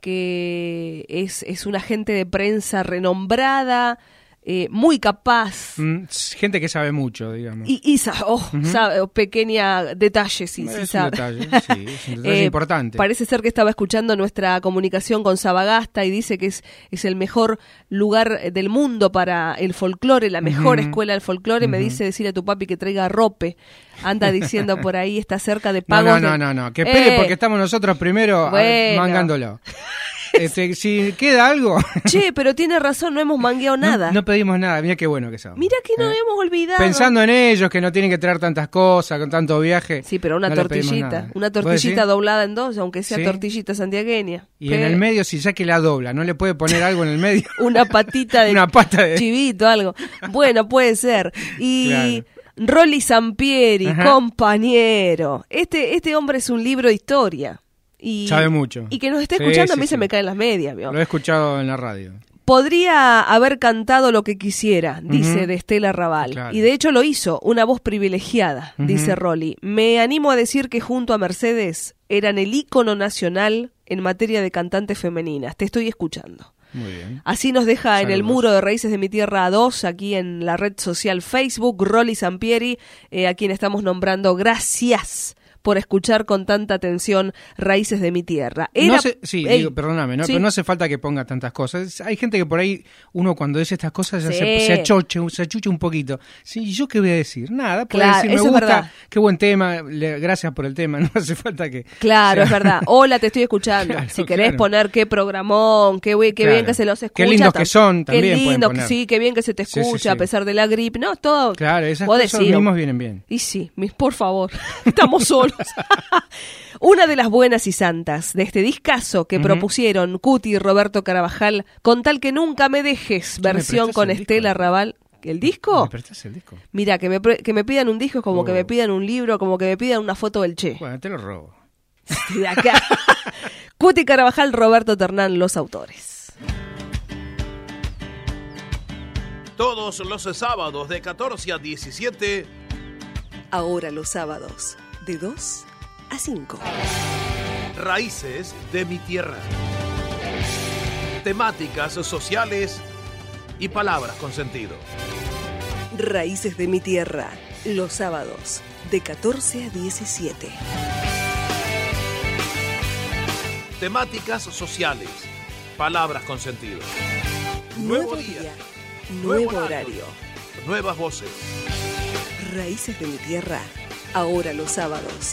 S3: que es, es una agente de prensa renombrada, eh, muy capaz.
S4: Mm, gente que sabe mucho, digamos.
S3: Y, y sa- oh,
S4: Ujú.
S3: sabe, oh, pequeña detalle, sí, sí
S4: Es un
S3: sabe.
S4: detalle, sí, es un detalle importante.
S3: Parece ser que estaba escuchando nuestra comunicación con Sabagasta y dice que es, es el mejor lugar del mundo para el folclore, la mejor
S4: Ujú.
S3: escuela del folclore. Me
S4: Ujú.
S3: dice decirle a tu papi que traiga rope. Anda diciendo por ahí, está cerca de
S4: No,
S3: pagos.
S4: no,
S3: de-
S4: no, no, no, que espere
S3: Eh,
S4: porque estamos nosotros primero a-
S3: Bueno.
S4: mangándolo. Este, si queda algo,
S3: Che, pero tiene razón, no hemos mangueado nada.
S4: no, no pedimos nada. Mira qué bueno que somos.
S3: Mira que nos
S4: Eh,
S3: hemos olvidado.
S4: Pensando en ellos, que no tienen que traer tantas cosas, con tanto viaje.
S3: Sí, pero una
S4: no le pedimos
S3: tortillita,
S4: nada.
S3: una
S4: ¿Vos
S3: tortillita
S4: decís?
S3: doblada en dos, aunque sea
S4: Sí.
S3: tortillita santiagueña.
S4: Y en
S3: Pe-
S4: el medio, si ya que la dobla, ¿no le puede poner algo en el medio?
S3: Una patita de,
S4: Una pata de-
S3: chivito, algo. Bueno, puede ser. Y
S4: Claro.
S3: Rolly Sampieri,
S4: Ajá.
S3: compañero. Este, este hombre es un libro de historia. Y,
S4: Sabe mucho.
S3: Y que nos esté
S4: Sí,
S3: escuchando,
S4: sí,
S3: a mí
S4: sí.
S3: se me caen las medias. ¿vio?
S4: Lo he escuchado en la radio.
S3: Podría haber cantado lo que quisiera, dice
S4: Ujú.
S3: de Estela Raval.
S4: Claro.
S3: Y de hecho lo hizo, una voz privilegiada,
S4: Ujú.
S3: dice Rolly. Me animo a decir que junto a Mercedes eran el ícono nacional en materia de cantantes femeninas. Te estoy escuchando.
S4: Muy bien.
S3: Así nos deja en el
S4: Saludos.
S3: muro de Raíces de mi Tierra dos, aquí en la red social Facebook, Rolly Sampieri, eh, a quien estamos nombrando. Gracias por escuchar con tanta atención Raíces de mi Tierra. Era-
S4: No sé, sí,
S3: Ey,
S4: digo, perdóname, ¿no?
S3: sí.
S4: Pero no hace falta que ponga tantas cosas. Hay gente que por ahí, uno cuando dice estas cosas ya
S3: Sí.
S4: se, se achoche, se achucha un poquito. Sí, ¿y yo qué voy a decir? Nada, puedo
S3: Claro,
S4: decir, me
S3: eso es
S4: gusta,
S3: verdad.
S4: qué buen tema, le- gracias por el tema, no hace falta que...
S3: Claro,
S4: o sea,
S3: es verdad. Hola, te estoy escuchando.
S4: Claro,
S3: si querés
S4: claro.
S3: poner qué programón, qué, bue- qué
S4: Claro.
S3: bien que se los escucha.
S4: Qué lindos que
S3: tam-
S4: son, también
S3: Qué
S4: pueden
S3: lindo, que
S4: poner.
S3: sí, qué bien que se te
S4: Sí, sí,
S3: escucha
S4: sí.
S3: a pesar de la gripe. No, todo.
S4: Claro, esas
S3: vos
S4: cosas
S3: decís,
S4: mismos vienen bien.
S3: Y sí, mis, por favor, estamos solos. Una de las buenas y santas de este discazo que
S4: Ujú.
S3: propusieron Cuti y Roberto Carabajal, con tal que nunca me dejes,
S4: ¿Me
S3: versión
S4: prestás
S3: con
S4: el
S3: Estela Raval. ¿El disco?
S4: ¿Me prestás el disco?
S3: Mira, que me, pre- que me pidan un disco es como
S4: Oh.
S3: que me pidan un libro, como que me pidan una foto del Che.
S4: Bueno, te lo robo.
S3: De acá. Cuti Carabajal, Roberto Ternán, los autores.
S11: Todos los sábados de catorce a diecisiete,
S1: Ahora los sábados, de dos a cinco.
S11: Raíces de mi Tierra. Temáticas sociales y palabras con sentido.
S1: Raíces de mi Tierra, los sábados, de catorce a diecisiete.
S11: Temáticas sociales, palabras con sentido.
S1: Nuevo día, nuevo horario.
S11: Nuevas voces.
S1: Raíces de mi Tierra, ahora los sábados.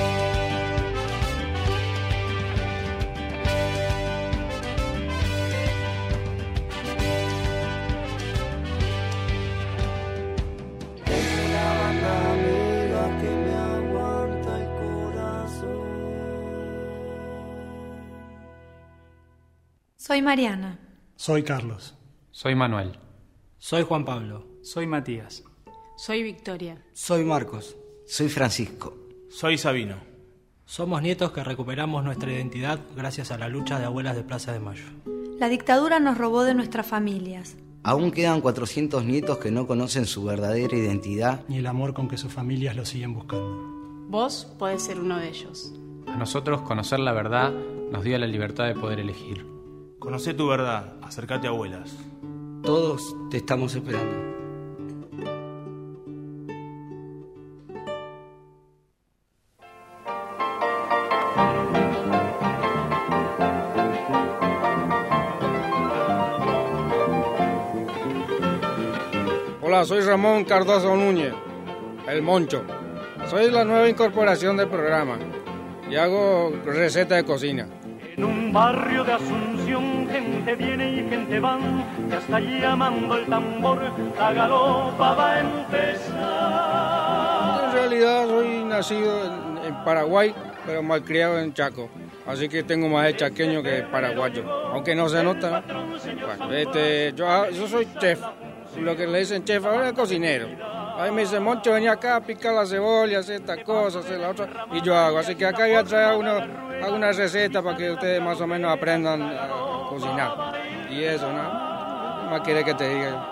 S15: Soy Mariana.
S16: Soy Carlos.
S19: Soy Manuel.
S20: Soy Juan Pablo. Soy Matías.
S23: Soy Victoria.
S25: Soy Marcos. Soy Francisco.
S20: Soy Sabino. Somos nietos que recuperamos nuestra identidad gracias a la lucha de abuelas de Plaza de Mayo.
S15: La dictadura nos robó de nuestras familias.
S25: Aún quedan cuatrocientos nietos que no conocen su verdadera identidad.
S20: Ni el amor con que sus familias lo siguen buscando.
S15: Vos podés ser uno de ellos.
S16: A nosotros conocer la verdad nos dio la libertad de poder elegir.
S19: Conocé tu verdad, acércate a abuelas.
S25: Todos te estamos esperando.
S21: Hola, soy Ramón Cardoso Núñez, el Moncho. Soy la nueva incorporación del programa y hago recetas de cocina.
S6: En un barrio de Asunción, gente viene y gente va, que hasta llamando el tambor, la galopa va a empezar.
S21: En realidad soy nacido en, en Paraguay, pero malcriado en Chaco. Así que tengo más de chaqueño que paraguayo, aunque no se nota. Bueno, este, yo, yo soy chef, lo que le dicen chef, ahora es cocinero. A mí me dice, Moncho, venía acá a picar la cebolla, hacer esta cosa, hacer la otra, y yo hago. Así que acá voy a traer una, alguna receta para que ustedes más o menos aprendan a cocinar. Y eso, ¿no? ¿Qué más quiere que te diga?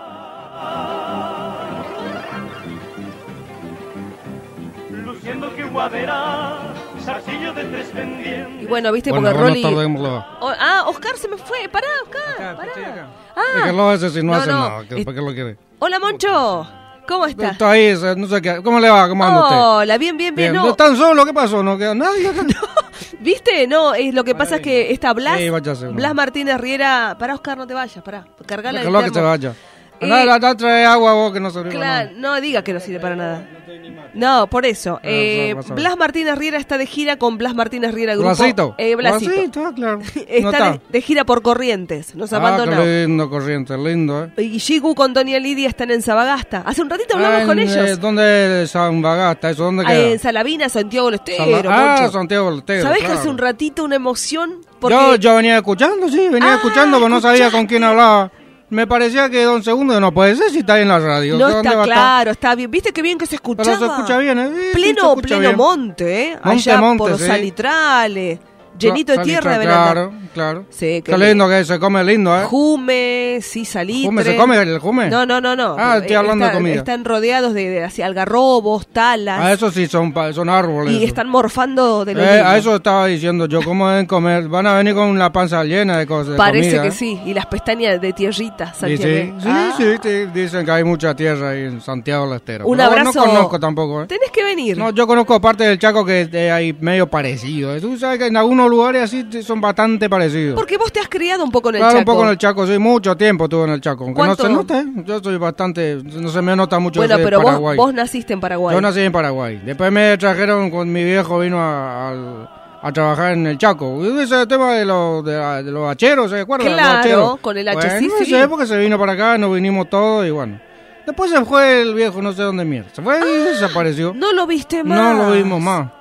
S6: Luciendo que guadera, zarcillo de tres pendientes.
S3: Y bueno, viste,
S21: Bueno,
S3: porque Rolly...
S21: tardémoslo.
S3: Oh, ah, Oscar se me fue. Pará, Oscar. Pará. Ah,
S21: Es que lo hace si no,
S3: no,
S21: hace
S3: no.
S21: nada, que- ¿para qué lo quiere?
S3: Hola, Moncho. ¿Cómo estás?
S21: Está ahí, no sé qué. ¿Cómo le va? ¿Cómo anda usted?
S3: Hola, bien, bien, bien. No,
S21: ¿Están solos? ¿Qué pasó? ¿No queda nadie acá?
S3: ¿viste? No, es, lo que pasa es que está Blas,
S21: Sí, váyase, no.
S3: Blas Martínez Riera... Pará, Oscar, no te vayas, pará. Cargala el
S21: Déjalo que
S3: termo.
S21: se vaya.
S3: Eh,
S21: Andá, andá, trae agua vos que no sirve.
S3: Claro, no diga que no sirve para nada. No, por eso.
S21: Ah,
S3: Eh,
S21: vas a ver.
S3: Blas Martínez Riera está de gira con Blas Martínez Riera Grupo.
S21: Blasito.
S3: Eh, Blasito.
S21: Blasito, claro. No
S3: Está
S21: está.
S3: de, de gira por Corrientes, nos
S21: Ah,
S3: abandonó.
S21: qué lindo, Corriente, lindo, ¿eh?
S3: Y Shigu con Doña Lidia están en Sabagasta. Hace un ratito hablamos
S21: Ah,
S3: con
S21: en,
S3: ellos.
S21: eh, ¿Dónde es San Bagasta? ¿Eso dónde
S3: Ah,
S21: queda?
S3: en Salavina, Santiago del Estero.
S21: Sala- ah,
S3: Moncho.
S21: Santiago del Estero,
S3: ¿Sabés
S21: claro.
S3: que hace un ratito una emoción? Porque...
S21: Yo, yo venía escuchando, sí, venía
S3: Ah,
S21: escuchando, pero no sabía con quién hablaba. Me parecía que Don Segundo no puede ser si está ahí en la radio.
S3: No
S21: ¿Dónde
S3: está
S21: va a estar?
S3: claro, está bien. ¿Viste qué bien que se escuchaba?
S21: Pero se escucha bien, ¿eh? Sí, sí, se
S3: Pleno,
S21: escucha
S3: pleno
S21: bien.
S3: monte, ¿eh?
S21: Monte,
S3: Allá
S21: monte,
S3: por
S21: sí.
S3: Salitrales. Llenito de
S21: Salitre,
S3: tierra deben
S21: claro,
S3: andar.
S21: claro.
S3: Sí,
S21: Qué lindo que se come lindo, ¿eh?
S3: Jume, sí, salitre.
S21: ¿Jume? ¿Se come el jume?
S3: No, no, no, no.
S21: Ah, estoy hablando
S3: Está-
S21: de comida.
S3: Están rodeados de, de así, algarrobos, talas.
S21: Ah, eso sí, son, pa- son árboles.
S3: y
S21: eso.
S3: están morfando de lo
S21: Eh,
S3: lindo.
S21: a eso estaba diciendo yo, ¿cómo deben comer? Van a venir con la panza llena de cosas, de
S3: Parece
S21: comida,
S3: que
S21: ¿eh?
S3: sí. Y las pestañas de tierrita,
S21: Sí,
S3: Santiago.
S21: sí,
S3: Ah,
S21: sí, sí, sí, dicen que hay mucha tierra ahí en Santiago del Estero.
S3: Un
S21: Pero
S3: abrazo.
S21: No conozco tampoco, ¿eh?
S3: Tenés que venir.
S21: No, yo conozco parte del Chaco que eh, hay medio parecido. ¿eh? Tú sabes que en algunos lugares así t- son bastante parecidos.
S3: Porque vos te has criado un poco en el
S21: Claro,
S3: Chaco.
S21: un poco en el Chaco, sí, mucho tiempo estuve en el Chaco. Aunque no
S3: ¿Cuánto?
S21: se nota, ¿eh? Yo soy bastante, no se me nota mucho
S3: Bueno,
S21: ese
S3: pero vos,
S21: Paraguay.
S3: vos naciste en Paraguay.
S21: Yo nací en Paraguay. Después me trajeron con mi viejo, vino a, a- a trabajar en el Chaco. Ese tema de los, de, la- de los hacheros, ¿se acuerdan?
S3: Claro,
S21: Los hacheros.
S3: con el H,
S21: Bueno,
S3: sí, sí.
S21: esa época se vino para acá, nos vinimos todos y bueno. Después se fue el viejo, no sé dónde mierda. Se fue y desapareció.
S3: No lo viste más.
S21: No lo vimos más.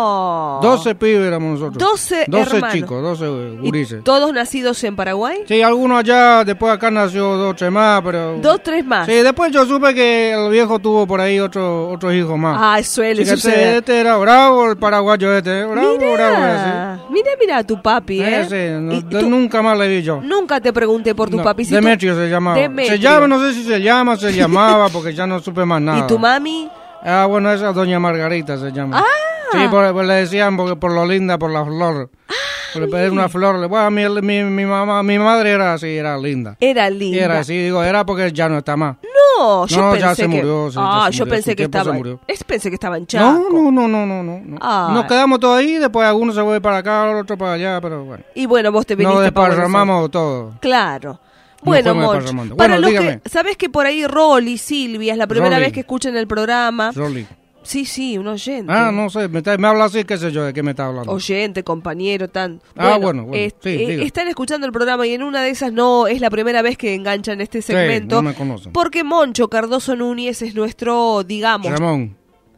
S3: Oh.
S21: doce pibes éramos nosotros.
S3: doce
S21: doce
S3: hermanos.
S21: chicos, doce gurises.
S3: ¿Todos nacidos en Paraguay?
S21: Sí, algunos allá, después acá nació dos, tres más, pero...
S3: Dos, tres más.
S21: Sí, después yo supe que el viejo tuvo por ahí otro, otros hijos más.
S3: Ah, suele
S21: Así que
S3: suceder.
S21: Este, este era bravo, el paraguayo este, bravo, bravo ese.
S3: Mira, mira a tu papi, ¿eh?
S21: Ese, no,
S3: Y
S21: de-
S3: tú-
S21: nunca más le vi yo.
S3: Nunca te pregunté por tu
S21: No,
S3: papi. Si tú-
S21: Demetrio se llamaba.
S3: Demetrio.
S21: Se llama, no sé si se llama, se llamaba, porque ya no supe más nada.
S3: ¿Y tu mami?
S21: Ah, bueno, esa doña Margarita se llama.
S3: Ah.
S21: Sí, por, por- le decían porque por lo linda, por la flor. Por le pedí una flor. le- Bueno, mi, mi, mi mamá, mi madre era así, era linda.
S3: Era
S21: Y
S3: linda.
S21: era así, digo, era porque ya no está más.
S3: No, yo
S21: No,
S3: pensé
S21: ya se
S3: que...
S21: murió, sí, ya
S3: ah,
S21: se
S3: yo
S21: murió,
S3: pensé
S21: su
S3: que
S21: tiempo
S3: estaba...
S21: se murió.
S3: Es, pensé que estaba en Chaco.
S21: No, no, no, no, no. no.
S3: Ah.
S21: Nos quedamos todos ahí, después algunos se fue para acá, otro para allá, pero bueno.
S3: Y bueno, vos te viniste
S21: Nos
S3: para Buenos
S21: desparramamos todo.
S3: Aires. Claro. Bueno,
S21: fuimos
S3: Monch,
S21: desparramando.
S3: para
S21: Bueno,
S3: los
S21: dígame.
S3: que... ¿Sabés que por ahí Rolly, Silvia, es la primera
S21: Rolly.
S3: vez que escuchan el programa?
S21: Rolly.
S3: Sí, sí, un oyente.
S21: Ah, no sé, me, está- me habla así, qué sé yo, de qué me está hablando.
S3: Oyente, compañero, tan...
S21: Ah, bueno, bueno,
S3: est-
S21: sí,
S3: eh,
S21: diga.
S3: están escuchando el programa y en una de esas no es la primera vez que enganchan este
S21: Sí,
S3: segmento.
S21: no me conocen.
S3: Porque Moncho Cardoso Núñez es nuestro, digamos...
S21: Ramón.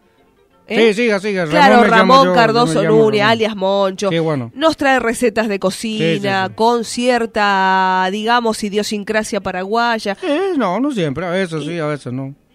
S3: ¿Eh?
S21: Sí, siga, siga.
S3: Claro,
S21: me llamo
S3: Ramón
S21: yo,
S3: Cardoso
S21: yo me llamo
S3: Núñez,
S21: Ramón.
S3: alias Moncho.
S21: Qué bueno.
S3: Nos trae recetas de cocina,
S21: Sí, sí, sí.
S3: con cierta, digamos, idiosincrasia paraguaya.
S21: Eh, no, no siempre, a veces sí, a veces no.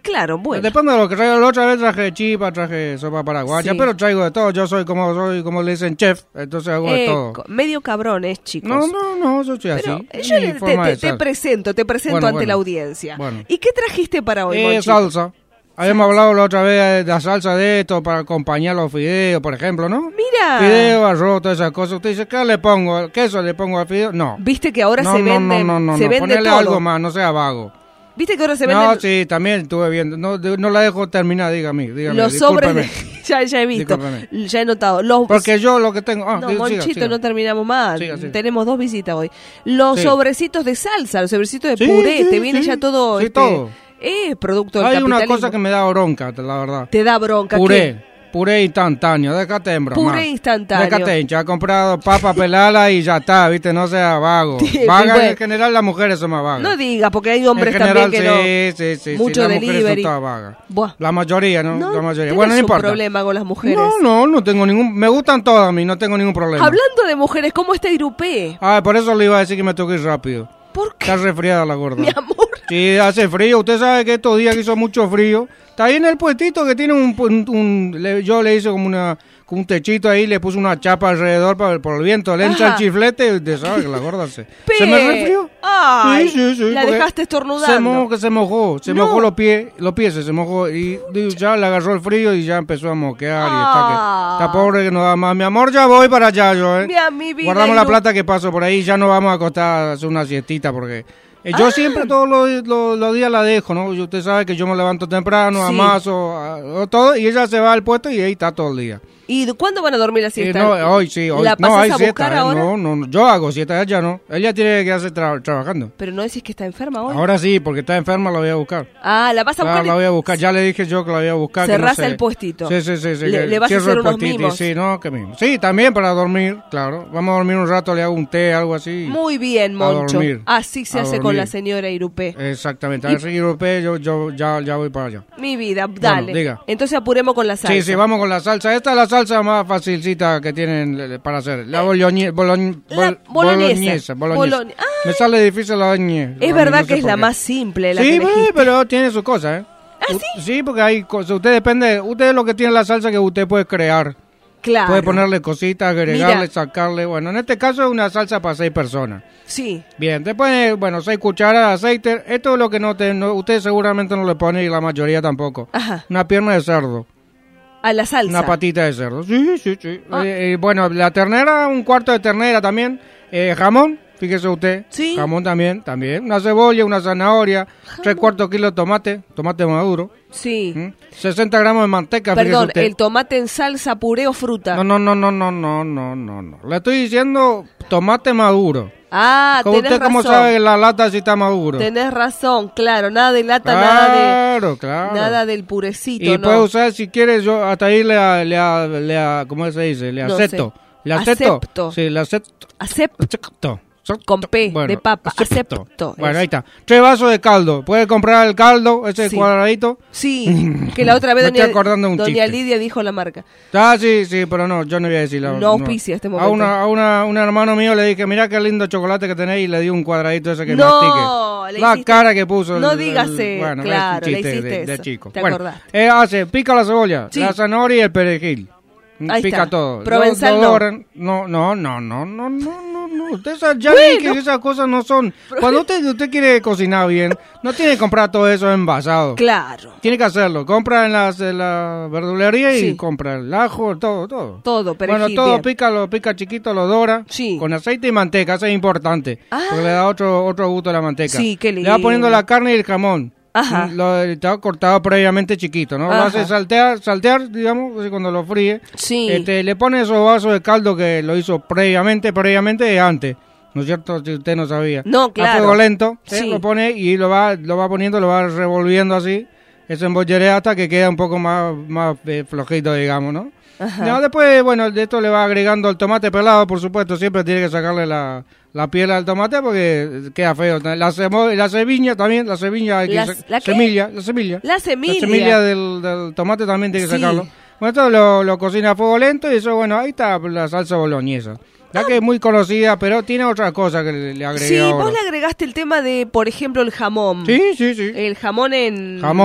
S3: Claro, bueno.
S4: Depende de lo que traigo. La otra vez traje chipa, traje sopa paraguaya,
S3: Sí.
S4: pero traigo de todo. Yo soy como soy, como le dicen chef, entonces hago de
S3: Eh,
S4: todo.
S3: co- medio cabrón es, chicos.
S4: No, no, no, yo soy
S3: Pero,
S4: así.
S3: eh,
S4: es
S3: yo
S4: mi
S3: le- te,
S4: forma
S3: te-
S4: de
S3: te
S4: ser.
S3: presento, te presento
S4: Bueno,
S3: ante
S4: bueno.
S3: la audiencia.
S4: Bueno.
S3: ¿Y qué trajiste para hoy,
S4: Eh,
S3: Monchito?
S4: salsa. Habíamos hablado la otra vez de la salsa de esto para acompañar los fideos, por ejemplo, ¿no?
S3: Mira.
S4: Fideo, arroz, todas esas cosas. Usted dice, ¿qué le pongo? ¿Queso le pongo al fideo? No.
S3: Viste que ahora
S4: no,
S3: se
S4: no,
S3: vende,
S4: no, no, no,
S3: se
S4: no.
S3: vende
S4: Ponele
S3: todo.
S4: algo más, no sea vago.
S3: Viste que ahora se
S4: No,
S3: venden
S4: sí, también estuve viendo. No, de- no la dejo terminar, dígame. dígame
S3: los sobres de...
S4: discúlpeme.
S3: ya, ya he visto,
S4: Discúlpeme.
S3: ya he notado. Los...
S4: Porque yo lo que tengo... Ah,
S3: No,
S4: sí, siga,
S3: Monchito,
S4: siga.
S3: no terminamos más.
S4: Siga, siga.
S3: Tenemos dos visitas hoy. Los
S4: Sí.
S3: sobrecitos de salsa, los sobrecitos de
S4: Sí,
S3: puré,
S4: sí,
S3: te viene
S4: sí.
S3: ya todo...
S4: Sí,
S3: este,
S4: todo.
S3: Es producto del
S4: Hay una
S3: capitalismo.
S4: cosa que me da bronca, la verdad.
S3: Te da bronca.
S4: Puré.
S3: ¿qué?
S4: Puré instantáneo, déjate en broma.
S3: Puré instantáneo.
S4: Déjate hincha, ha comprado papa pelala y ya está, viste, no sea vago.
S3: Sí,
S4: Vaga,
S3: bueno.
S4: en general las mujeres son más vagas.
S3: No digas, porque hay hombres
S4: en general,
S3: también que
S4: sí,
S3: no...
S4: sí, sí,
S3: Mucho
S4: sí, las mujeres
S3: delivery.
S4: son todas vagas.
S3: Buah.
S4: La mayoría, ¿no?
S3: No,
S4: la mayoría.
S3: ¿tienes
S4: Bueno, no
S3: un
S4: importa.
S3: problema con las mujeres?
S4: No, no, no tengo ningún... Me gustan todas a mí, no tengo ningún problema.
S3: Hablando de mujeres, ¿cómo está Irupé?
S4: Ah, por eso le iba a decir que me toque ir rápido.
S3: ¿Por qué?
S4: Está resfriada la gorda.
S3: Mi amor.
S4: Sí, hace frío. Usted sabe que estos días que hizo mucho frío. Está ahí en el puestito que tiene un... un, un- le- yo le hice como una como un techito ahí, le puse una chapa alrededor para, por el viento. Le entra el
S3: Ajá.
S4: chiflete y usted sabe que la gorda se...
S3: Pe-
S4: ¿Se me resfrió?
S3: Ay,
S4: Sí, sí, sí,
S3: la
S4: porque
S3: dejaste estornudando.
S4: Se mojó, que se mojó. Se
S3: No.
S4: mojó los pies, los pies se, se mojó. Y digo, ya le agarró el frío y ya empezó a moquear. Y está,
S3: Ah.
S4: que, está pobre que no da más. Mi amor, ya voy para allá yo, ¿eh?
S3: Mira, mi vida,
S4: Guardamos la
S3: Iru-
S4: plata que paso por ahí. Ya nos vamos a acostar a hacer una siestita porque... eh, Yo
S3: Ah.
S4: siempre todos los, los- los días la dejo, ¿no? Y usted sabe que yo me levanto temprano,
S3: Sí.
S4: amaso, a- todo, y ella se va al puesto y ahí está todo el día.
S3: ¿Y cuándo van a dormir la
S4: Eh,
S3: siesta?
S4: no, hoy sí, hoy
S3: ¿La
S4: no
S3: pasás
S4: hay
S3: a
S4: siesta,
S3: buscar
S4: eh,
S3: ahora?
S4: no, no, no, yo hago siesta, ella no. Ella tiene que hacer tra- trabajando.
S3: Pero no decís que está enferma hoy.
S4: Ahora sí, porque está enferma, la voy a buscar.
S3: Ah, la vas a
S4: Claro,
S3: buscar.
S4: la voy a buscar. Ya le dije yo que la voy a buscar. que no
S3: Cerrás
S4: sé.
S3: el puestito.
S4: Sí, sí, sí. sí
S3: Le-
S4: que
S3: le vas a
S4: cierro
S3: hacer
S4: el
S3: unos
S4: puestito y
S3: mimos.
S4: Sí, no, que mimos. Sí, también para dormir, claro. Vamos a dormir un rato, le hago un té, algo así.
S3: Muy bien,
S4: A
S3: Moncho.
S4: dormir.
S3: Así se
S4: A
S3: hace con
S4: dormir.
S3: la señora Irupé.
S4: Exactamente. A
S3: Y-
S4: ver si europeo, yo, yo ya, ya voy para allá.
S3: Mi vida, dale.
S4: diga.
S3: Entonces apuremos con la salsa.
S4: Sí, sí, vamos con la salsa. Esta es la salsa más facilita que tienen eh, para hacer. La boloñe, boloñ-
S3: La
S4: bol-
S3: boloñesa.
S4: boloñesa. boloñesa.
S3: Bolon-
S4: Me sale difícil la boloñesa.
S3: Es verdad que es la más simple la
S4: Sí,
S3: que
S4: pues,
S3: elegiste.
S4: pero tiene sus cosas, ¿eh?
S3: ¿Ah,
S4: U- sí? porque hay cosas. Usted depende. Usted es lo que tiene la salsa que usted puede crear.
S3: Claro.
S4: Puede ponerle cositas, agregarle,
S3: Mira.
S4: sacarle. Bueno, en este caso es una salsa para seis personas.
S3: Sí.
S4: Bien, después, bueno, seis cucharadas de aceite. Esto es lo que no, te, no usted seguramente no le pone y la mayoría tampoco.
S3: Ajá.
S4: Una pierna de cerdo.
S3: A la salsa.
S4: Una patita de cerdo. Sí, sí, sí.
S3: Ah.
S4: Eh, eh, bueno, la ternera, un cuarto de ternera también. Eh, jamón, fíjese usted.
S3: Sí.
S4: Jamón también, también. Una cebolla, una zanahoria. Tres cuartos kilos de tomate, tomate maduro.
S3: Sí.
S4: ¿Mm? sesenta gramos de manteca,
S3: Perdón,
S4: fíjese usted.
S3: el tomate en salsa, puré o fruta.
S4: No, no, no, no, no, no, no, no, no. Le estoy diciendo tomate maduro.
S3: Ah,
S4: ¿Cómo
S3: tenés
S4: usted cómo
S3: razón.
S4: sabe la lata si está maduro?
S3: Tenés razón, claro, nada de lata, nada
S4: Claro,
S3: de
S4: claro.
S3: nada del purecito,
S4: Y
S3: no.
S4: puede usar, si quiere, yo hasta ahí le, a- le, a- le a- ¿cómo se dice? Le
S3: No
S4: acepto.
S3: sé.
S4: ¿Le acepto?
S3: Acepto.
S4: Sí, le acepto.
S3: Acepto. Con P de papa, acepto.
S4: Bueno,
S3: eso.
S4: ahí está. Tres vasos de caldo. ¿Puede comprar el caldo, ese
S3: Sí.
S4: cuadradito?
S3: Sí, que la otra vez
S4: Me
S3: doña,
S4: estoy acordando de un
S3: doña
S4: chiste.
S3: Lidia dijo la marca.
S4: Ah, sí, sí, pero no, yo no voy a decir la
S3: No auspicia este
S4: A,
S3: momento.
S4: una, a una, un hermano mío le dije, mira qué lindo chocolate que tenéis y le di un cuadradito ese que
S3: No,
S4: mastique.
S3: le
S4: La
S3: hiciste-
S4: cara que puso. el-
S3: no
S4: el-
S3: dígase,
S4: bueno, es un
S3: claro, le
S4: chiste
S3: hiciste
S4: de, de
S3: eso,
S4: chico.
S3: te
S4: Bueno,
S3: acordaste.
S4: eh, hace, pica la cebolla,
S3: Sí.
S4: la zanahoria y el perejil.
S3: Ahí
S4: Pica
S3: está.
S4: todo.
S3: Provenzal
S4: Lo-
S3: no.
S4: lo doran. No, no, no, no, no, no, no, no. Usted sabe, ya
S3: Bueno.
S4: vi que esas cosas no son. Cuando usted, usted quiere cocinar bien, no tiene que comprar todo eso envasado.
S3: Claro.
S4: Tiene que hacerlo. Compra en, las, en la verdulería y
S3: Sí.
S4: compra el ajo, todo, todo.
S3: Todo, perejil,
S4: Bueno, todo
S3: bien.
S4: pica, lo pica chiquito, lo dora.
S3: Sí.
S4: Con aceite y manteca, eso es importante.
S3: Ah.
S4: Porque le da otro, otro gusto a la manteca.
S3: Sí, qué
S4: Le va poniendo
S3: lindo.
S4: la carne y el jamón.
S3: Ajá.
S4: Lo está cortado previamente chiquito, ¿no? Lo
S3: Ajá.
S4: hace saltear, saltear, digamos, así cuando lo fríe.
S3: Sí.
S4: Este, le pone esos vasos de caldo que lo hizo previamente, previamente antes. ¿No es cierto? Si usted no sabía.
S3: No, claro.
S4: A fuego lento, ¿eh?
S3: Sí.
S4: Lo pone y lo va, lo va poniendo, lo va revolviendo así. Eso embollerea hasta que queda un poco más, más eh, flojito, digamos, ¿no?
S3: Ajá.
S4: Ya, después, bueno, de esto le va agregando el tomate pelado, por supuesto. Siempre tiene que sacarle la, la piel al tomate porque queda feo. La, cemo- la semilla también, la semilla hay que
S3: La-
S4: sa-
S3: ¿la qué?
S4: semilla, la semilla.
S3: La semilla.
S4: La semilla del, del tomate también tiene que
S3: Sí.
S4: sacarlo. Bueno, esto lo, lo cocina a fuego lento y eso, bueno, ahí está la salsa boloñesa. Ya que es muy conocida, pero tiene otras cosas que le, le agregué
S3: Sí,
S4: ahora.
S3: vos le agregaste el tema de, por ejemplo, el jamón.
S4: Sí, sí, sí.
S3: El jamón en...
S4: Jamón.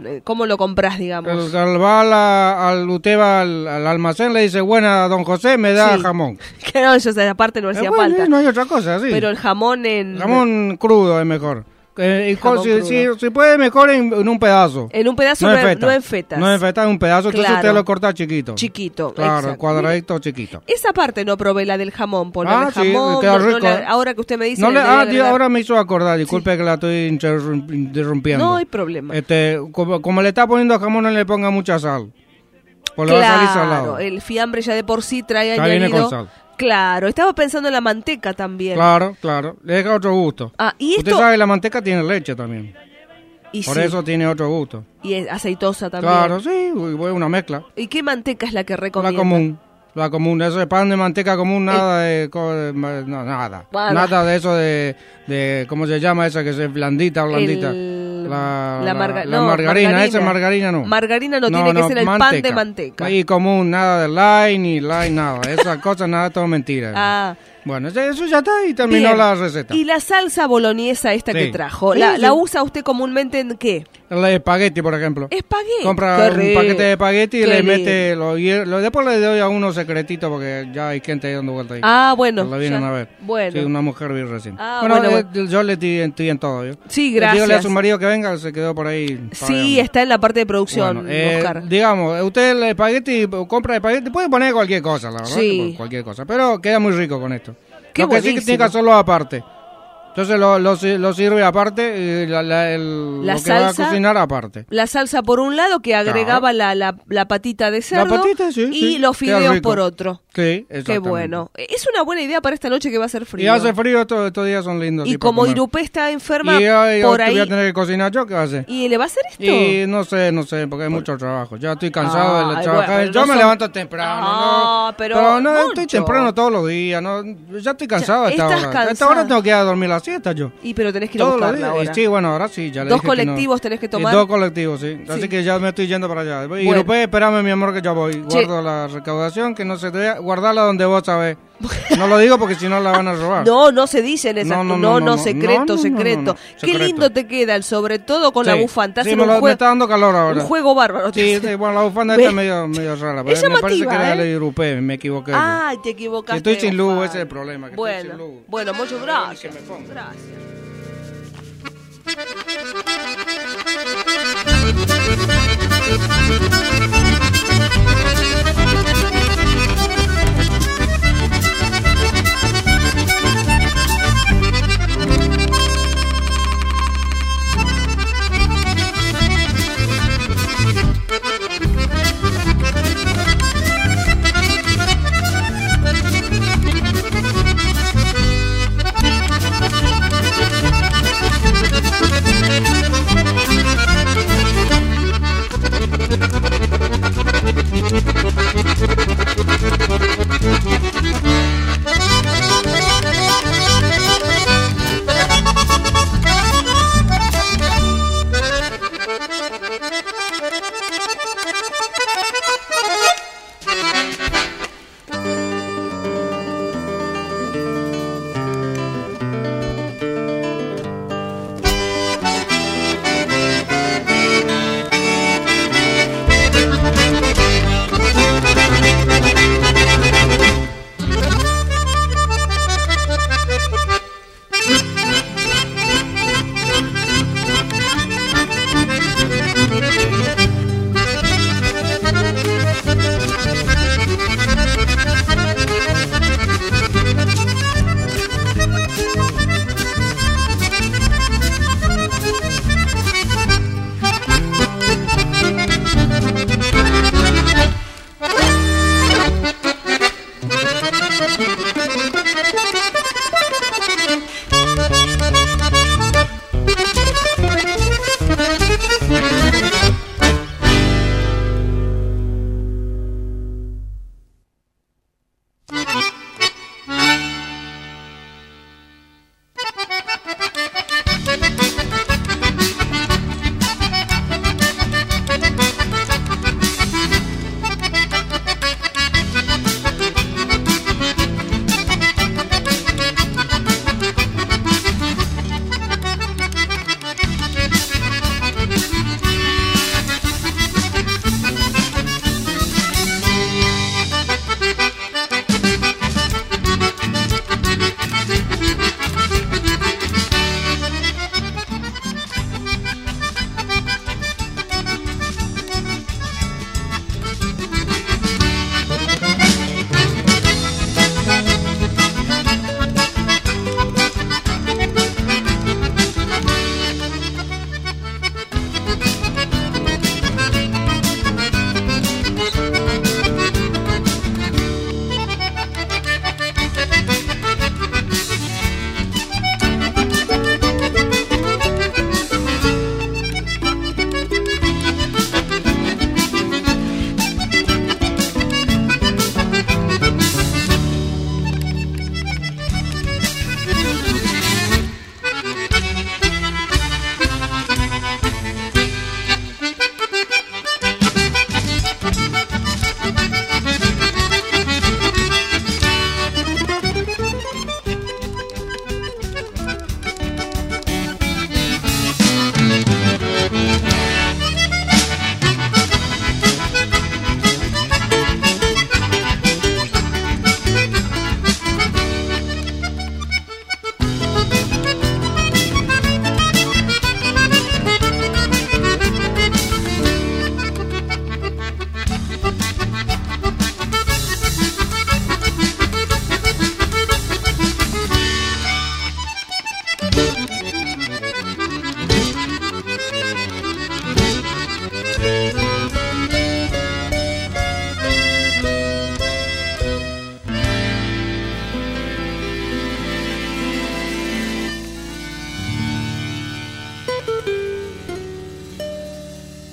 S3: jamón? ¿Cómo lo compras, digamos?
S21: El, el va a la- al, usted va al, al almacén, le dice, buena, don José, me da
S3: Sí.
S21: jamón.
S3: Que no, yo esa parte no hacía
S21: Eh, bueno,
S3: falta.
S21: no hay otra cosa, sí.
S3: Pero el jamón en...
S21: Jamón crudo es mejor. Eh, y
S3: Jamón
S21: co- si,
S3: crudo.
S21: si, si puede, mejor en, en un pedazo.
S3: En un pedazo,
S21: no
S3: no,
S21: en
S3: en-
S21: feta.
S3: no en fetas.
S21: No en feta, en un pedazo, entonces
S3: Claro.
S21: usted lo corta chiquito.
S3: Chiquito,
S21: Claro,
S3: exacto.
S21: cuadradito chiquito.
S3: Esa parte no probé, la del jamón, ponerle
S21: Ah, sí,
S3: jamón.
S21: queda
S3: no- no
S21: rico.
S3: la- ahora que usted me dice...
S21: No le,
S3: le
S21: ah,
S3: debería
S21: tío,
S3: agregar-
S21: ahora me hizo acordar, disculpe que la estoy interrum- interrumpiendo.
S3: No hay problema.
S21: Este, como, como le está poniendo jamón, no le ponga mucha sal. Pues le va a salir salado.
S3: Claro, el fiambre ya de por sí trae
S21: Ya viene
S3: añadido...
S21: con sal.
S3: Claro, estaba pensando en la manteca también.
S21: Claro, claro. Le deja otro gusto.
S3: Ah, y
S21: Usted
S3: esto...
S21: sabe, la manteca tiene leche también.
S3: Y
S21: Por
S3: sí,
S21: eso tiene otro gusto.
S3: y es aceitosa también.
S21: Claro, sí, es una mezcla.
S3: ¿Y qué manteca es la que
S21: La
S3: recomienda?
S21: común. La común, eso de pan de manteca común, nada de, co- de ma- no, nada.
S3: Nada.
S21: Nada de eso de, de, ¿cómo se llama esa que es blandita, blandita?
S3: El-
S21: La,
S3: la marga-
S21: la
S3: no,
S21: margarina,
S3: margarina.
S21: esa margarina no.
S3: Margarina no, tiene que ser el pan de manteca.
S21: Y común, nada de lime ni lime, nada. Esas cosas, nada, todo mentira.
S3: Ah,
S21: Bueno, eso- eso ya está y terminó
S3: bien.
S21: la receta.
S3: Y la salsa boloñesa esta que
S21: Sí.
S3: trajo,
S21: Sí,
S3: ¿la,
S21: sí.
S3: ¿la usa usted comúnmente en qué?
S21: El espagueti, por ejemplo.
S3: Espagueti.
S21: Compra
S3: Qué
S21: un
S3: rico.
S21: paquete de espagueti y
S3: Qué
S21: le
S3: lindo.
S21: mete los hierros. Después le doy a uno secretito porque ya hay gente ahí dando vuelta ahí.
S3: Ah, bueno,
S21: Que Lo vienen
S3: ya.
S21: a ver.
S3: Bueno.
S21: Sí, una mujer vi recién.
S3: Ah,
S21: bueno,
S3: bueno,
S21: eh,
S3: bueno.
S21: yo le estoy, estoy en todo. ¿yo?
S3: Sí,
S21: Dígale a
S3: gracias.
S21: su marido que venga, se quedó por ahí.
S3: Sí, está en la parte de producción,
S21: Bueno, eh,
S3: Oscar.
S21: digamos, usted el espagueti, compra espagueti, puede poner cualquier cosa, la verdad.
S3: Sí.
S21: que por- Cualquier cosa, pero queda muy rico con esto.
S3: Qué
S21: Lo que sí que
S3: buenísimo.
S21: tiene que hacerlo aparte. Entonces lo, lo, si- lo sirve aparte y la, la- el-
S3: La
S21: lo que va a
S3: salsa,
S21: cocinar aparte.
S3: La salsa por un lado que agregaba la, la, la patita de cerdo
S21: patita, sí,
S3: y
S21: sí,
S3: los
S21: queda
S3: fideos
S21: rico.
S3: por otro.
S21: Sí,
S3: Qué
S21: exactamente.
S3: bueno. Es una buena idea para esta noche que va a ser frío.
S21: Y hace frío, estos, estos días son lindos.
S3: Y
S21: sí, para
S3: como
S21: comer.
S3: Irupé está enferma,
S21: Y yo, yo
S3: por
S21: te
S3: ahí...
S21: voy a tener que cocinar yo, ¿qué va a hacer?
S3: ¿Y le va a hacer esto?
S21: Y no sé, no sé, porque hay mucho trabajo. Ya estoy cansado de
S3: Ay,
S21: trabajar.
S3: bueno,
S21: yo
S3: no
S21: me
S3: son-
S21: levanto temprano.
S3: Ah,
S21: no,
S3: pero
S21: no
S3: mucho.
S21: estoy temprano todos los días. No, ya estoy cansado a esta
S3: estás
S21: hora. A esta
S3: cansado.
S21: hora tengo que ir a dormir la siesta yo.
S3: Y pero tenés que ir a
S21: Todos los
S3: buscarla
S21: días.
S3: ahora.
S21: Sí, bueno, ahora sí. Ya le
S3: Dos
S21: dije que no.
S3: colectivos tenés que
S21: Y
S3: tomar.
S21: dos colectivos, sí. Así
S3: Sí.
S21: que ya me estoy yendo para allá. Y
S3: Bueno.
S21: no puede esperarme, mi amor, que yo voy.
S3: Che.
S21: Guardo la recaudación, que no se debe guardarla donde vos sabés. No lo digo porque si no la van a robar.
S3: No, no se dicen esas
S21: No,
S3: no,
S21: no,
S3: no,
S21: no, no,
S3: secreto,
S21: no, no, no,
S3: secreto.
S21: no, no,
S3: Qué
S21: secreto.
S3: lindo te queda, el sobre todo con la
S21: Sí.
S3: bufanda.
S21: Sí,
S3: Hacen
S21: me,
S3: un,
S21: lo- me
S3: jue-
S21: está dando calor ahora.
S3: un juego bárbaro.
S21: Sí, sí, bueno, la bufanda
S3: Ve-
S21: está medio, medio rara. Pero
S3: Es
S21: me parece
S3: llamativa,
S21: que era
S3: ¿eh?
S21: de Irupé, me equivoqué. yo.
S3: Ay, te equivocaste.
S21: Si estoy sin luz,
S3: bufanda.
S21: ese es el problema. Que estoy
S3: Bueno,
S21: sin luz.
S3: bueno, muchas gracias. Gracias.
S8: Thank you.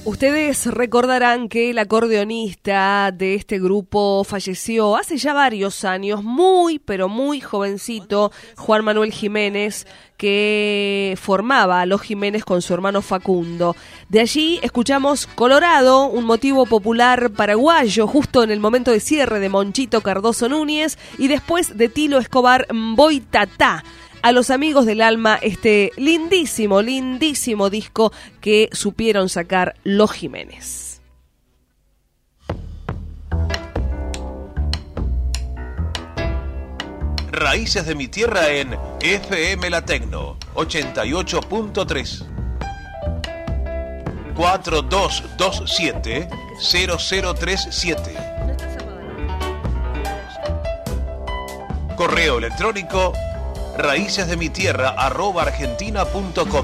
S3: Ustedes recordarán que el acordeonista de este grupo falleció hace ya varios años, muy, pero muy jovencito, Juan Manuel Jiménez, que formaba a los Jiménez con su hermano Facundo. De allí escuchamos Colorado, un motivo popular paraguayo, justo en el momento de cierre de Monchito Cardoso Núñez, y después de Tilo Escobar, Mboitatá. A los amigos del alma, este lindísimo, lindísimo disco que supieron sacar los Jiménez.
S11: Raíces de mi tierra en F M La Tecno ochenta y ocho punto tres. cuatro dos dos siete cero cero tres siete. Correo electrónico raíces de mi tierra arroba argentina punto com.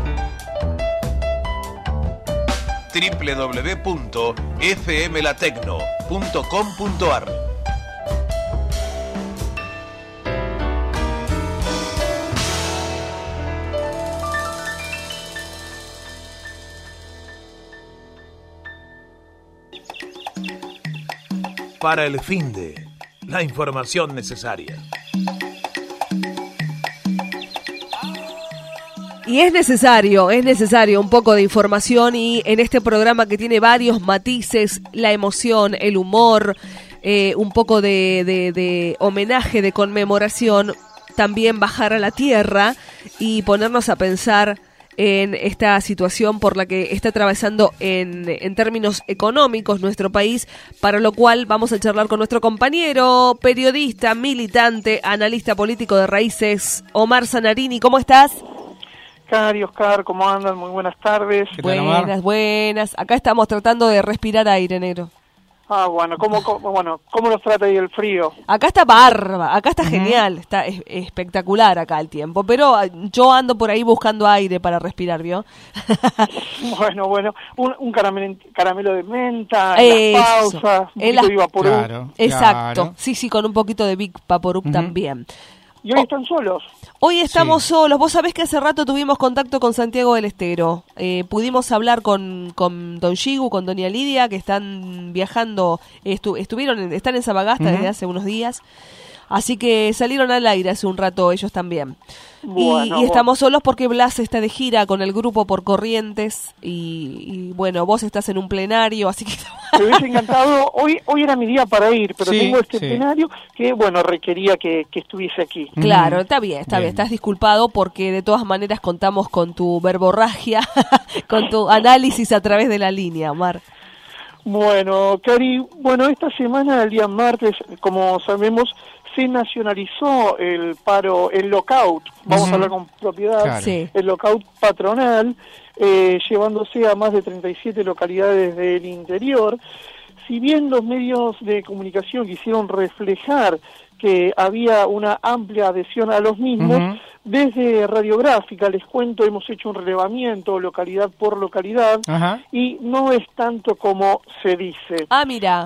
S11: doble u doble u doble u punto f m la tecno punto com punto a r. Para el fin de la información necesaria.
S3: Y es necesario, es necesario un poco de información, y en este programa que tiene varios matices, la emoción, el humor, eh, un poco de, de, de homenaje, de conmemoración, también bajar a la tierra y ponernos a pensar en esta situación por la que está atravesando en, en términos económicos nuestro país, para lo cual vamos a charlar con nuestro compañero, periodista, militante, analista político de Raíces, Omar Zanarini. ¿Cómo estás?
S5: Cari, Oscar, ¿cómo andan? Muy buenas tardes.
S3: Buenas, buenas. Acá estamos tratando de respirar aire, negro.
S5: Ah, bueno, ¿cómo, cómo, bueno, ¿cómo nos trata ahí el frío?
S3: Acá está barba, acá está uh-huh. genial, está es, espectacular acá el tiempo, pero yo ando por ahí buscando aire para respirar, ¿vio?
S5: Bueno, bueno, un, un caramelo, caramelo de menta, en las pausas, un poquito de Vaporub.
S3: Claro, Exacto, claro. sí, sí, con un poquito de Big Vaporub uh-huh. también.
S5: ¿Y hoy están solos?
S3: Hoy estamos sí. solos. Vos sabés que hace rato tuvimos contacto con Santiago del Estero. Eh, pudimos hablar con, con Don Yigu, con Doña Lidia, que están viajando, estu, estuvieron, están en Sabagasta uh-huh. desde hace unos días. Así que salieron al aire hace un rato ellos también. Bueno, y, y estamos bueno. solos porque Blas está de gira con el grupo por Corrientes y, y bueno, vos estás en un plenario, así que...
S5: Me hubiese encantado, hoy hoy era mi día para ir, pero sí, tengo este sí. plenario que, bueno, requería que, que estuviese aquí.
S3: Claro, está bien, está bien. bien, estás disculpado porque de todas maneras contamos con tu verborragia, con tu análisis a través de la línea, Omar.
S5: Bueno, Cari, bueno, esta semana, el día martes, como sabemos, se nacionalizó el paro, el lockout, vamos uh-huh. a hablar con propiedad, claro. sí. el lockout patronal, eh, llevándose a más de treinta y siete localidades del interior. Si bien los medios de comunicación quisieron reflejar que había una amplia adhesión a los mismos, uh-huh. desde Radiográfica, les cuento, hemos hecho un relevamiento localidad por localidad, uh-huh. y no es tanto como se dice.
S3: Ah, mira.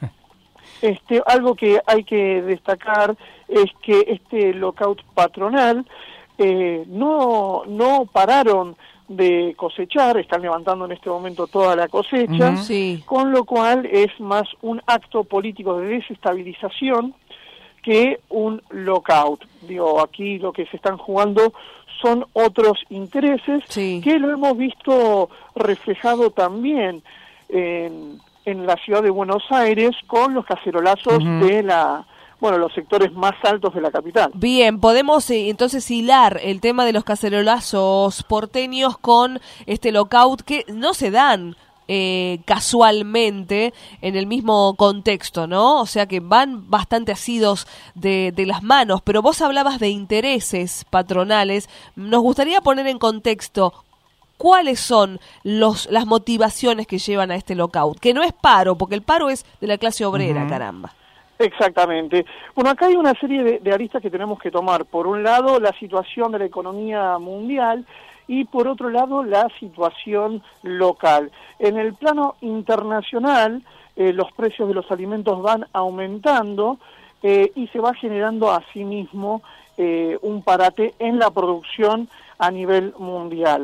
S5: Este, algo que hay que destacar es que este lockout patronal eh, no, no pararon de cosechar, están levantando en este momento toda la cosecha,
S3: uh-huh. sí.
S5: con lo cual es más un acto político de desestabilización que un lockout. Digo, aquí lo que se están jugando son otros intereses
S3: sí.
S5: que lo hemos visto reflejado también en... en la ciudad de Buenos Aires con los cacerolazos uh-huh. de la, bueno, los sectores más altos de la capital.
S3: Bien, podemos eh, entonces hilar el tema de los cacerolazos porteños con este lockout que no se dan eh, casualmente en el mismo contexto, ¿no? O sea que van bastante asidos de, de las manos, pero vos hablabas de intereses patronales. Nos gustaría poner en contexto ¿cuáles son los las motivaciones que llevan a este lockout? Que no es paro, porque el paro es de la clase obrera, uh-huh. caramba.
S5: Exactamente. Bueno, acá hay una serie de, de aristas que tenemos que tomar. Por un lado, la situación de la economía mundial y por otro lado, la situación local. En el plano internacional, eh, los precios de los alimentos van aumentando eh, y se va generando asimismo eh, un parate en la producción a nivel mundial.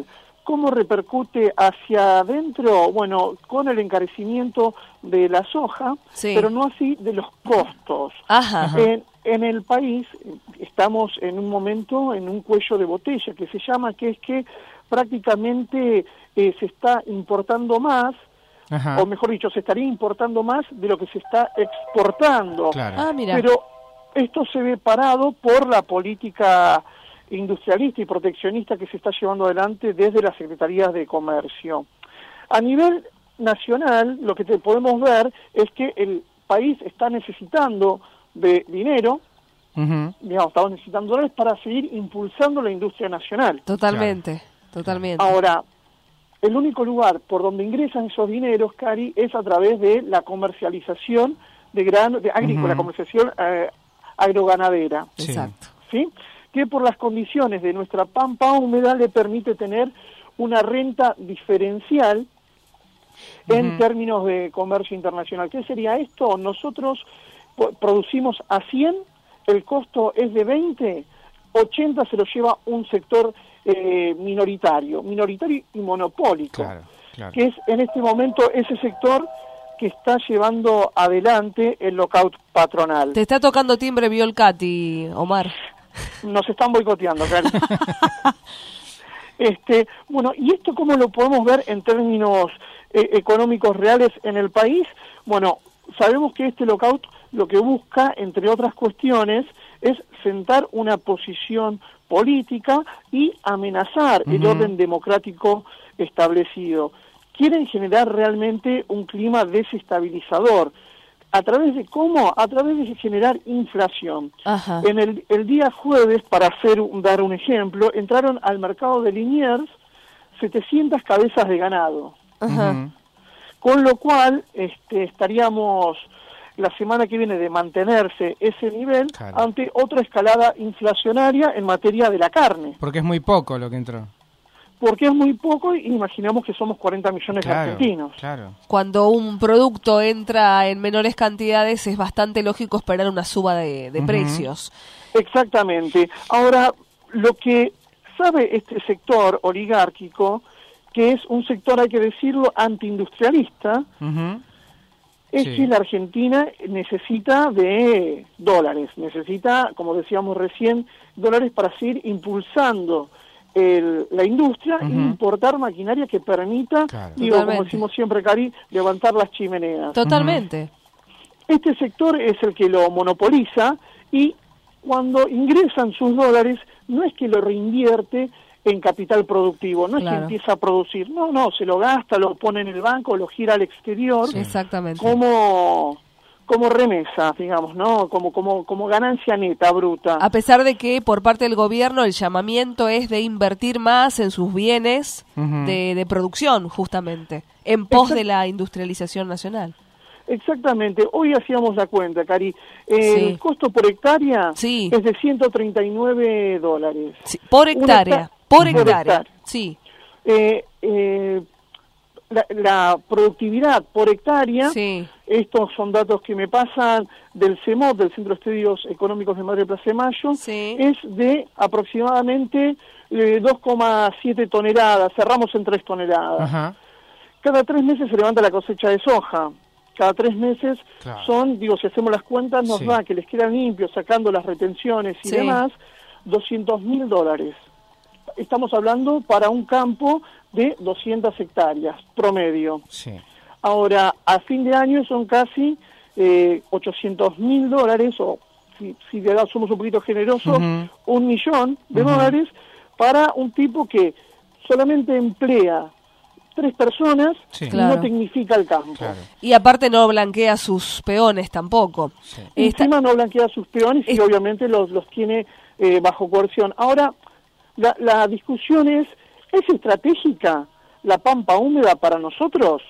S5: ¿Cómo repercute hacia adentro? Bueno, con el encarecimiento de la soja, sí. pero no así de los costos.
S3: Ajá.
S5: En, en el país estamos en un momento, en un cuello de botella, que se llama, que es que prácticamente eh, se está importando más, Ajá. o mejor dicho, se estaría importando más de lo que se está exportando.
S3: Claro. Ah, mira.
S5: Pero esto se ve parado por la política industrialista y proteccionista que se está llevando adelante desde las Secretarías de Comercio. A nivel nacional, lo que te podemos ver es que el país está necesitando de dinero, uh-huh. digamos, estamos necesitando dólares para seguir impulsando la industria nacional.
S3: Totalmente, claro. totalmente.
S5: Ahora, el único lugar por donde ingresan esos dineros, Cari, es a través de la comercialización de grano, de agrícola, uh-huh. comercialización eh, agroganadera.
S3: Sí. Exacto.
S5: ¿Sí? Que por las condiciones de nuestra pampa húmeda le permite tener una renta diferencial uh-huh. en términos de comercio internacional. ¿Qué sería esto? Nosotros producimos a cien, el costo es de veinte, ochenta se lo lleva un sector eh, minoritario, minoritario y monopólico,
S4: claro, claro.
S5: que es en este momento ese sector que está llevando adelante el lockout patronal.
S3: Te está tocando timbre Violcati, Omar.
S5: Nos están boicoteando, Cari. este, bueno, ¿y esto cómo lo podemos ver en términos eh, económicos reales en el país? Bueno, sabemos que este lockout lo que busca, entre otras cuestiones, es sentar una posición política y amenazar uh-huh. el orden democrático establecido. Quieren generar realmente un clima desestabilizador. ¿A través de cómo? A través de generar inflación.
S3: Ajá.
S5: En el, el día jueves, para hacer dar un ejemplo, entraron al mercado de Liniers setecientas cabezas de ganado.
S3: Ajá. Uh-huh.
S5: Con lo cual este, estaríamos la semana que viene de mantenerse ese nivel claro. ante otra escalada inflacionaria en materia de la carne.
S4: Porque es muy poco lo que entró.
S5: Porque es muy poco y imaginamos que somos cuarenta millones
S4: claro,
S5: de argentinos.
S4: Claro.
S3: Cuando un producto entra en menores cantidades es bastante lógico esperar una suba de, de uh-huh. precios.
S5: Exactamente. Ahora, lo que sabe este sector oligárquico, que es un sector, hay que decirlo, antiindustrialista, uh-huh. es sí. que la Argentina necesita de dólares, necesita, como decíamos recién, dólares para seguir impulsando El, la industria uh-huh. e importar maquinaria que permita,
S4: claro.
S5: digo, Totalmente. como decimos siempre, Cari, levantar las chimeneas.
S3: Totalmente.
S5: Uh-huh. Este sector es el que lo monopoliza y cuando ingresan sus dólares no es que lo reinvierte en capital productivo, no
S3: claro.
S5: es que empieza a producir, no, no, se lo gasta, lo pone en el banco, lo gira al exterior,
S3: sí. Exactamente.
S5: como... como remesa, digamos, ¿no? Como, como, como ganancia neta, bruta.
S3: A pesar de que por parte del gobierno el llamamiento es de invertir más en sus bienes uh-huh. de, de producción, justamente, en pos Exact- de la industrialización nacional.
S5: Exactamente. Hoy hacíamos la cuenta, Cari. Eh, sí. El costo por hectárea
S3: sí.
S5: es de ciento treinta y nueve dólares.
S3: Sí. Por hectárea.
S5: Hecta-
S3: por hectárea. Por hectárea.
S5: Sí. Eh, eh, la, la productividad por hectárea,
S3: sí.
S5: estos son datos que me pasan del CEMOT, del Centro de Estudios Económicos de Madre Plaza de Mayo,
S3: sí.
S5: es de aproximadamente eh, dos coma siete toneladas, cerramos en tres toneladas.
S4: Ajá.
S5: Cada tres meses se levanta la cosecha de soja. Cada tres meses
S4: claro.
S5: son, digo, si hacemos las cuentas, nos
S4: sí.
S5: da que les quedan limpios, sacando las retenciones y
S3: sí.
S5: demás, doscientos mil dólares. Estamos hablando para un campo de doscientas hectáreas, promedio.
S4: Sí.
S5: Ahora, a fin de año son casi eh, ochocientos mil dólares, o si, si de verdad somos un poquito generosos, uh-huh. un millón de uh-huh. dólares para un tipo que solamente emplea tres personas
S4: sí.
S5: y
S3: claro.
S5: no tecnifica el campo.
S4: Claro.
S3: Y aparte no blanquea sus peones tampoco.
S5: Sí. Encima
S3: Esta...
S5: no blanquea sus peones y
S3: Est...
S5: obviamente los, los tiene eh, bajo coerción. Ahora, la, la discusión es, ¿es estratégica la pampa húmeda para nosotros?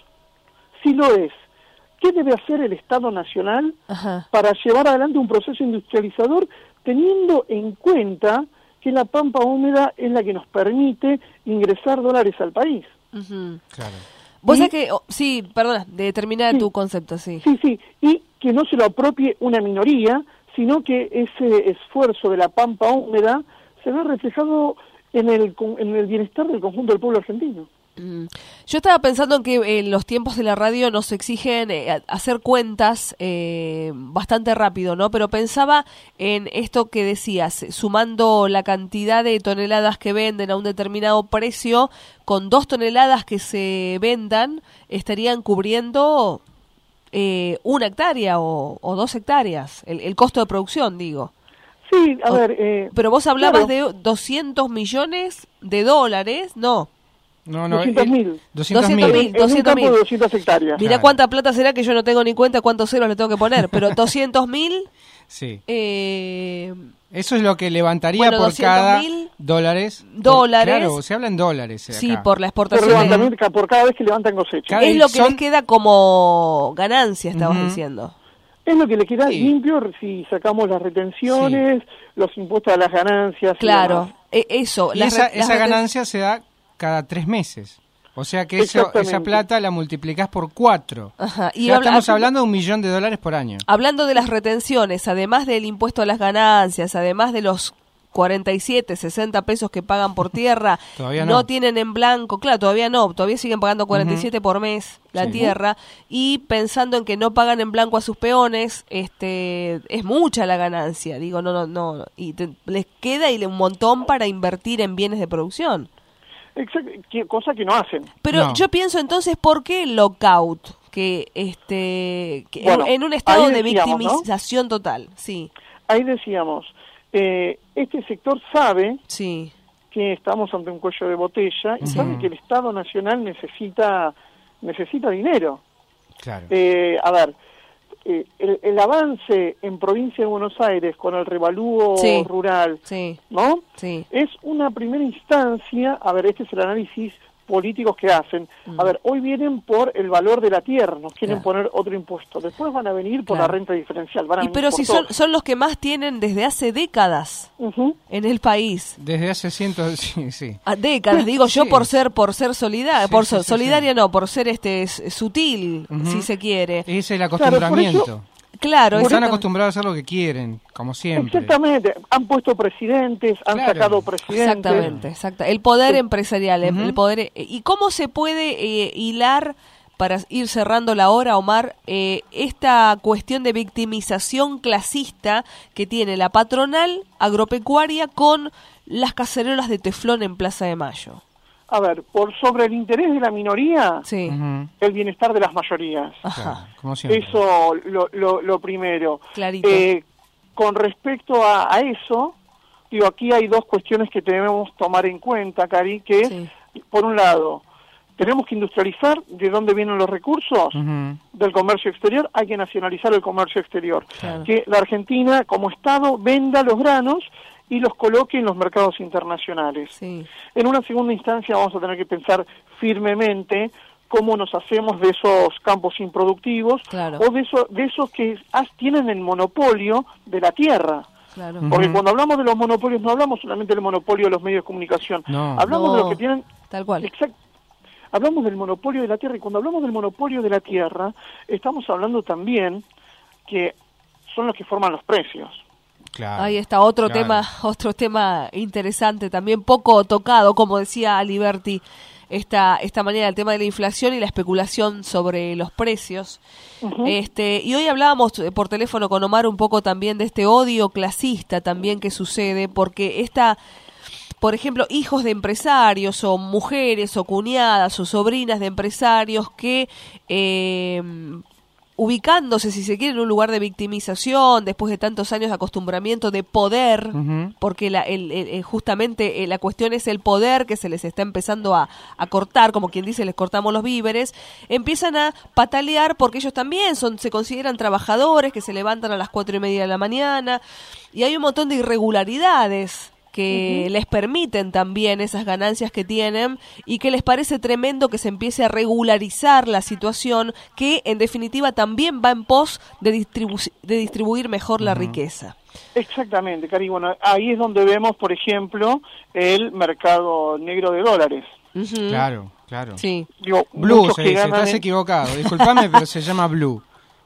S5: Si lo es, ¿qué debe hacer el Estado Nacional
S3: Ajá.
S5: para llevar adelante un proceso industrializador teniendo en cuenta que la pampa húmeda es la que nos permite ingresar dólares al país?
S3: Uh-huh.
S4: Claro.
S3: Vos
S5: y,
S3: sabés que, oh, sí, perdona, de terminar
S5: sí,
S3: tu concepto, sí.
S5: Sí, sí, y que no se lo apropie una minoría, sino que ese esfuerzo de la pampa húmeda se ve reflejado en el, en el bienestar del conjunto del pueblo argentino.
S3: Yo estaba pensando en que en los tiempos de la radio nos exigen eh, hacer cuentas eh, bastante rápido, ¿no? Pero pensaba en esto que decías, sumando la cantidad de toneladas que venden a un determinado precio, con dos toneladas que se vendan, estarían cubriendo eh, una hectárea o, o dos hectáreas, el, el costo de producción, digo.
S5: Sí, a
S3: o,
S5: ver... Eh,
S3: pero vos hablabas
S5: claro.
S3: de doscientos millones de dólares, ¿no?
S4: No, no,
S5: doscientos mil.
S3: doscientos mil.
S5: En un campo de doscientas hectáreas.
S3: Mirá claro. Cuánta plata será que yo no tengo ni cuenta cuántos ceros le tengo que poner, pero doscientos mil.
S4: Sí.
S3: Eh,
S4: Eso es lo que levantaría
S3: bueno,
S4: por cada dólares.
S3: Dólares.
S4: Por, claro, se habla en dólares.
S3: Sí,
S4: acá.
S3: por la exportación.
S5: Por, levantamiento, por cada vez que levantan cosecha.
S3: Cada es lo que son... les queda como ganancia, estabas uh-huh. diciendo.
S5: Es lo que le queda sí. limpio si sacamos las retenciones, sí. los impuestos a las ganancias.
S3: Claro, e- eso.
S4: Y esa, esa ganancia se da cada tres meses. O sea que eso, esa plata la multiplicás por cuatro.
S3: Ajá.
S4: Y o sea, habla, estamos hablando de un millón de dólares por año.
S3: Hablando de las retenciones, además del impuesto a las ganancias, además de los cuarenta y siete, sesenta pesos que pagan por tierra,
S4: todavía
S3: no.
S4: no
S3: tienen en blanco, claro, todavía no, todavía siguen pagando cuarenta y siete uh-huh. por mes la sí. tierra, y pensando en que no pagan en blanco a sus peones, este es mucha la ganancia, digo, no, no, no, y te, les queda y un montón para invertir en bienes de producción.
S5: Exacto, cosa que no hacen.
S3: Pero
S5: no.
S3: yo pienso entonces, ¿por qué el lockout? Que este que
S5: bueno,
S3: en, en un estado
S5: decíamos,
S3: de victimización ¿no? total, sí.
S5: Ahí decíamos, eh, este sector sabe
S3: sí.
S5: que estamos ante un cuello de botella y uh-huh. sabe que el Estado Nacional necesita necesita dinero.
S4: Claro.
S5: Eh, a ver, eh, el, el avance en provincia de Buenos Aires con el revalúo
S3: sí.
S5: rural,
S3: sí.
S5: ¿no?
S3: Sí.
S5: Es una primera instancia, a ver, este es el análisis políticos que hacen. Mm. A ver, hoy vienen por el valor de la tierra, nos quieren claro. poner otro impuesto. Después van a venir por claro. la renta diferencial. Van a
S3: y
S5: venir
S3: pero
S5: por
S3: si son, son los que más tienen desde hace décadas
S5: uh-huh.
S3: en el país.
S4: Desde hace cientos, sí, sí.
S3: A décadas, digo yo sí. por ser por ser solidaria, sí, por sí, ser sí, solidaria sí. no, por ser este sutil, uh-huh. si se quiere.
S4: Ese es el acostumbramiento.
S5: Claro,
S3: Claro,
S4: están acostumbrados a hacer lo que quieren, como siempre.
S5: Exactamente, han puesto presidentes, han claro. sacado presidentes.
S3: Exactamente, exacto. El poder sí. empresarial, uh-huh. el poder. ¿Y cómo se puede eh, hilar, para ir cerrando la hora, Omar, eh, esta cuestión de victimización clasista que tiene la patronal agropecuaria con las cacerolas de teflón en Plaza de Mayo?
S5: A ver, por sobre el interés de la minoría,
S3: sí.
S5: uh-huh. el bienestar de las mayorías.
S3: Ajá.
S4: Como siempre.
S5: Eso, lo, lo, lo primero.
S3: Clarito.
S5: Eh, con respecto a, a eso, digo, aquí hay dos cuestiones que debemos tomar en cuenta, Cari, que sí. por un lado, tenemos que industrializar de dónde vienen los recursos uh-huh. del comercio exterior, hay que nacionalizar el comercio exterior. Claro. Que la Argentina, como Estado, venda los granos y los coloque en los mercados internacionales.
S3: Sí.
S5: En una segunda instancia vamos a tener que pensar firmemente cómo nos hacemos de esos campos improductivos
S3: claro.
S5: o de, eso, de esos que tienen el monopolio de la tierra.
S3: Claro.
S5: Porque
S3: uh-huh.
S5: cuando hablamos de los monopolios no hablamos solamente del monopolio de los medios de comunicación,
S4: no.
S5: hablamos
S3: no.
S5: de los que tienen...
S3: Tal cual.
S5: Exact, hablamos del monopolio de la tierra y cuando hablamos del monopolio de la tierra estamos hablando también que son los que forman los precios.
S4: Claro,
S3: ahí está otro
S4: claro.
S3: tema, otro tema interesante, también poco tocado, como decía Aliberti, esta esta manera, el tema de la inflación y la especulación sobre los precios. Uh-huh. Este, y hoy hablábamos por teléfono con Omar un poco también de este odio clasista también que sucede, porque esta, por ejemplo, hijos de empresarios o mujeres o cuñadas o sobrinas de empresarios que eh, ubicándose, si se quiere, en un lugar de victimización, después de tantos años de acostumbramiento de poder, uh-huh. porque la, el, el, justamente la cuestión es el poder que se les está empezando a, a cortar, como quien dice, les cortamos los víveres, empiezan a patalear porque ellos también son se consideran trabajadores que se levantan a las cuatro y media de la mañana, y hay un montón de irregularidades que uh-huh. les permiten también esas ganancias que tienen y que les parece tremendo que se empiece a regularizar la situación que en definitiva también va en pos de, distribu- de distribuir mejor uh-huh. la riqueza.
S5: Exactamente, Cari. Bueno, ahí es donde vemos, por ejemplo, el mercado negro de dólares.
S4: Uh-huh. Claro, claro.
S3: Sí.
S5: Digo,
S4: Blue se dice,
S5: estás
S4: en... equivocado. Disculpame, pero se llama Blue.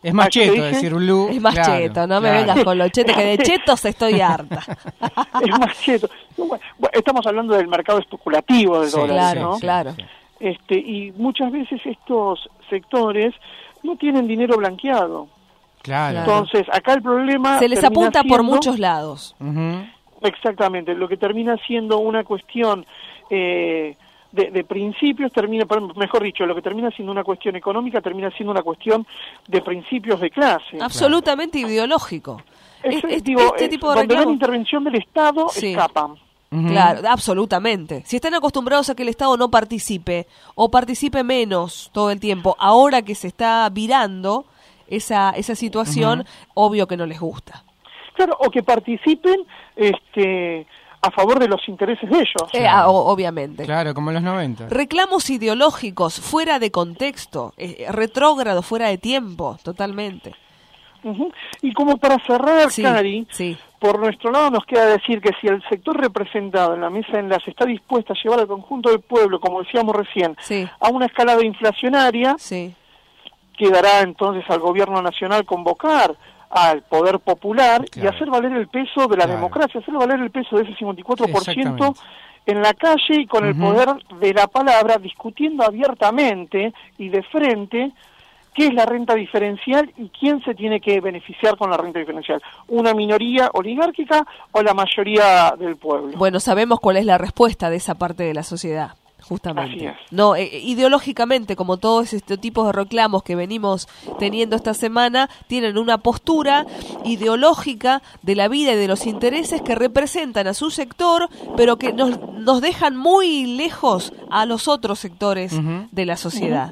S4: Es más cheto decir blue.
S3: Es más
S4: claro,
S3: cheto, no
S4: claro.
S3: me vengas con lo cheto, que de chetos estoy harta.
S5: Es más cheto. Bueno, estamos hablando del mercado especulativo del
S3: Sí,
S5: dólar,
S3: claro,
S5: ¿no?
S3: claro.
S5: Este, y muchas veces estos sectores no tienen dinero blanqueado.
S4: Claro.
S5: Entonces, acá el problema...
S3: Se les
S5: termina
S3: apunta por
S5: siendo-
S3: muchos lados.
S4: Uh-huh.
S5: Exactamente, lo que termina siendo una cuestión eh, de, de principios, termina, mejor dicho, lo que termina siendo una cuestión económica termina siendo una cuestión de principios de clase.
S3: Absolutamente ideológico.
S5: Es-
S3: Es-
S5: digo,
S3: este
S5: eh,
S3: tipo de
S5: donde hay
S3: reclamos-
S5: intervención del Estado,
S3: Sí.
S5: escapan.
S3: Claro, absolutamente. Si están acostumbrados a que el Estado no participe o participe menos todo el tiempo, ahora que se está virando esa esa situación,
S5: Ujú.
S3: obvio que no les gusta.
S5: Claro, o que participen este, a favor de los intereses de ellos.
S3: Eh, ah, o- obviamente.
S4: Claro, como en los noventa.
S3: Reclamos ideológicos fuera de contexto, eh, retrógrado, fuera de tiempo, totalmente.
S5: Ujú. Y como para cerrar,
S3: Sí,
S5: Cari,
S3: sí.
S5: por nuestro lado nos queda decir que si el sector representado en la mesa de enlace está dispuesto a llevar al conjunto del pueblo, como decíamos recién,
S3: Sí.
S5: a una escalada inflacionaria,
S3: Sí.
S5: quedará entonces al gobierno nacional convocar al poder popular y
S4: Claro.
S5: hacer valer el peso de la
S4: Claro.
S5: democracia, hacer valer el peso de ese cincuenta y cuatro por ciento
S4: Exactamente.
S5: en la calle y con el
S4: Ujú.
S5: poder de la palabra, discutiendo abiertamente y de frente qué es la renta diferencial y quién se tiene que beneficiar con la renta diferencial, una minoría oligárquica o la mayoría del pueblo.
S3: Bueno, sabemos cuál es la respuesta de esa parte de la sociedad, justamente.
S5: Así es.
S3: No, eh, ideológicamente, como todos estos tipos de reclamos que venimos teniendo esta semana, tienen una postura ideológica de la vida y de los intereses que representan a su sector, pero que nos, nos dejan muy lejos a los otros sectores
S4: Ujú.
S3: de la sociedad.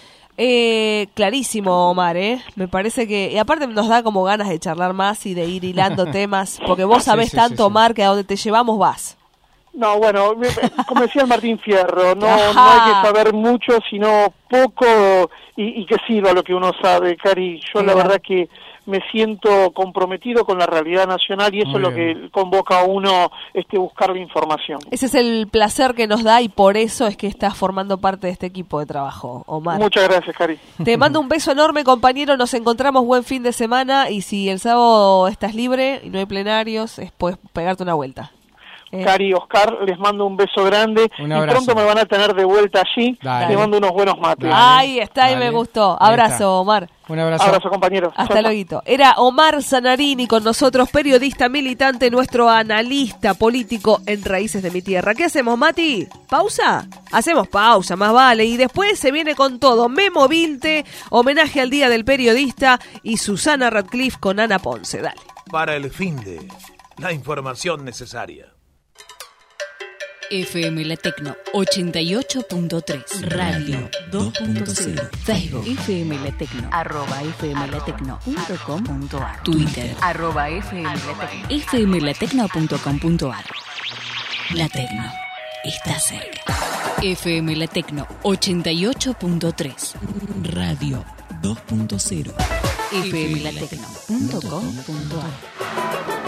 S3: Eh, clarísimo, Omar, ¿eh? Me parece que... Y aparte nos da como ganas de charlar más y de ir hilando temas, porque vos
S4: Sí,
S3: sabés
S4: sí,
S3: tanto,
S4: sí, sí.
S3: Omar, que a donde te llevamos vas.
S5: No, bueno, me- como decía el Martín Fierro, no,
S3: Ajá.
S5: no hay que saber mucho, sino poco y, y que sirva lo que uno sabe, Cari. Yo la
S3: Claro.
S5: verdad que me siento comprometido con la realidad nacional y eso
S4: Muy
S5: es lo
S4: bien.
S5: que convoca a uno este buscar la información.
S3: Ese es el placer que nos da y por eso es que estás formando parte de este equipo de trabajo, Omar.
S5: Muchas gracias, Cari.
S3: Te mando un beso enorme, compañero. Nos encontramos buen fin de semana y si el sábado estás libre y no hay plenarios, es puedes pegarte una vuelta. Eh,
S5: Cari, Oscar, les mando un beso grande
S4: Un
S5: y
S4: abrazo.
S5: pronto me van a tener de vuelta allí.
S4: Dale.
S5: Les mando unos buenos mates.
S4: Dale.
S3: Ahí está, y
S4: Dale.
S3: me gustó.
S4: Ahí
S3: Abrazo,
S4: está.
S3: Omar.
S4: Un abrazo.
S5: Abrazo, compañeros.
S3: Hasta
S5: Chau, chau.
S3: luego. Era Omar Zanarini con nosotros, periodista, militante, nuestro analista político en Raíces de mi Tierra. ¿Qué hacemos, Mati? ¿Pausa? Hacemos pausa, más vale. Y después se viene con todo. Memo Vilte, homenaje al Día del Periodista y Susana Radcliffe con Ana Ponce. Dale.
S11: Para el fin de la información necesaria.
S12: F M La Tecno ochenta y ocho punto tres Radio dos punto cero Facebook F M La Tecno arroba F M La Tecno punto com punto ar Twitter arroba F M La Tecno F M La Tecno punto com punto ar La Tecno está cerca. F M La Tecno ochenta y ocho punto tres Radio dos punto cero F M La Tecno punto com punto ar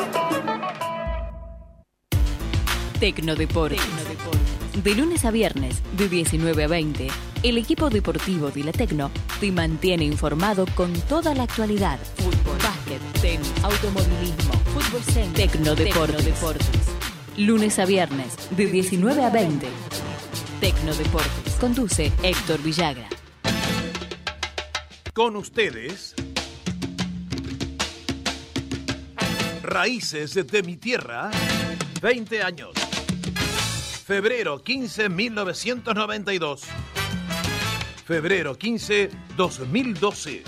S12: Tecnodeportes. De lunes a viernes, de diecinueve a veinte, el equipo deportivo de la Tecno te mantiene informado con toda la actualidad. Fútbol, básquet, tenis, automovilismo, fútbol center, Tecnodeportes. Tecnodeportes. Lunes a viernes, de diecinueve a veinte. Tecnodeportes. Conduce Héctor Villagra.
S11: Con ustedes, Raíces de mi Tierra, veinte años. Febrero quince, mil novecientos noventa y dos. Febrero quince, dos mil doce.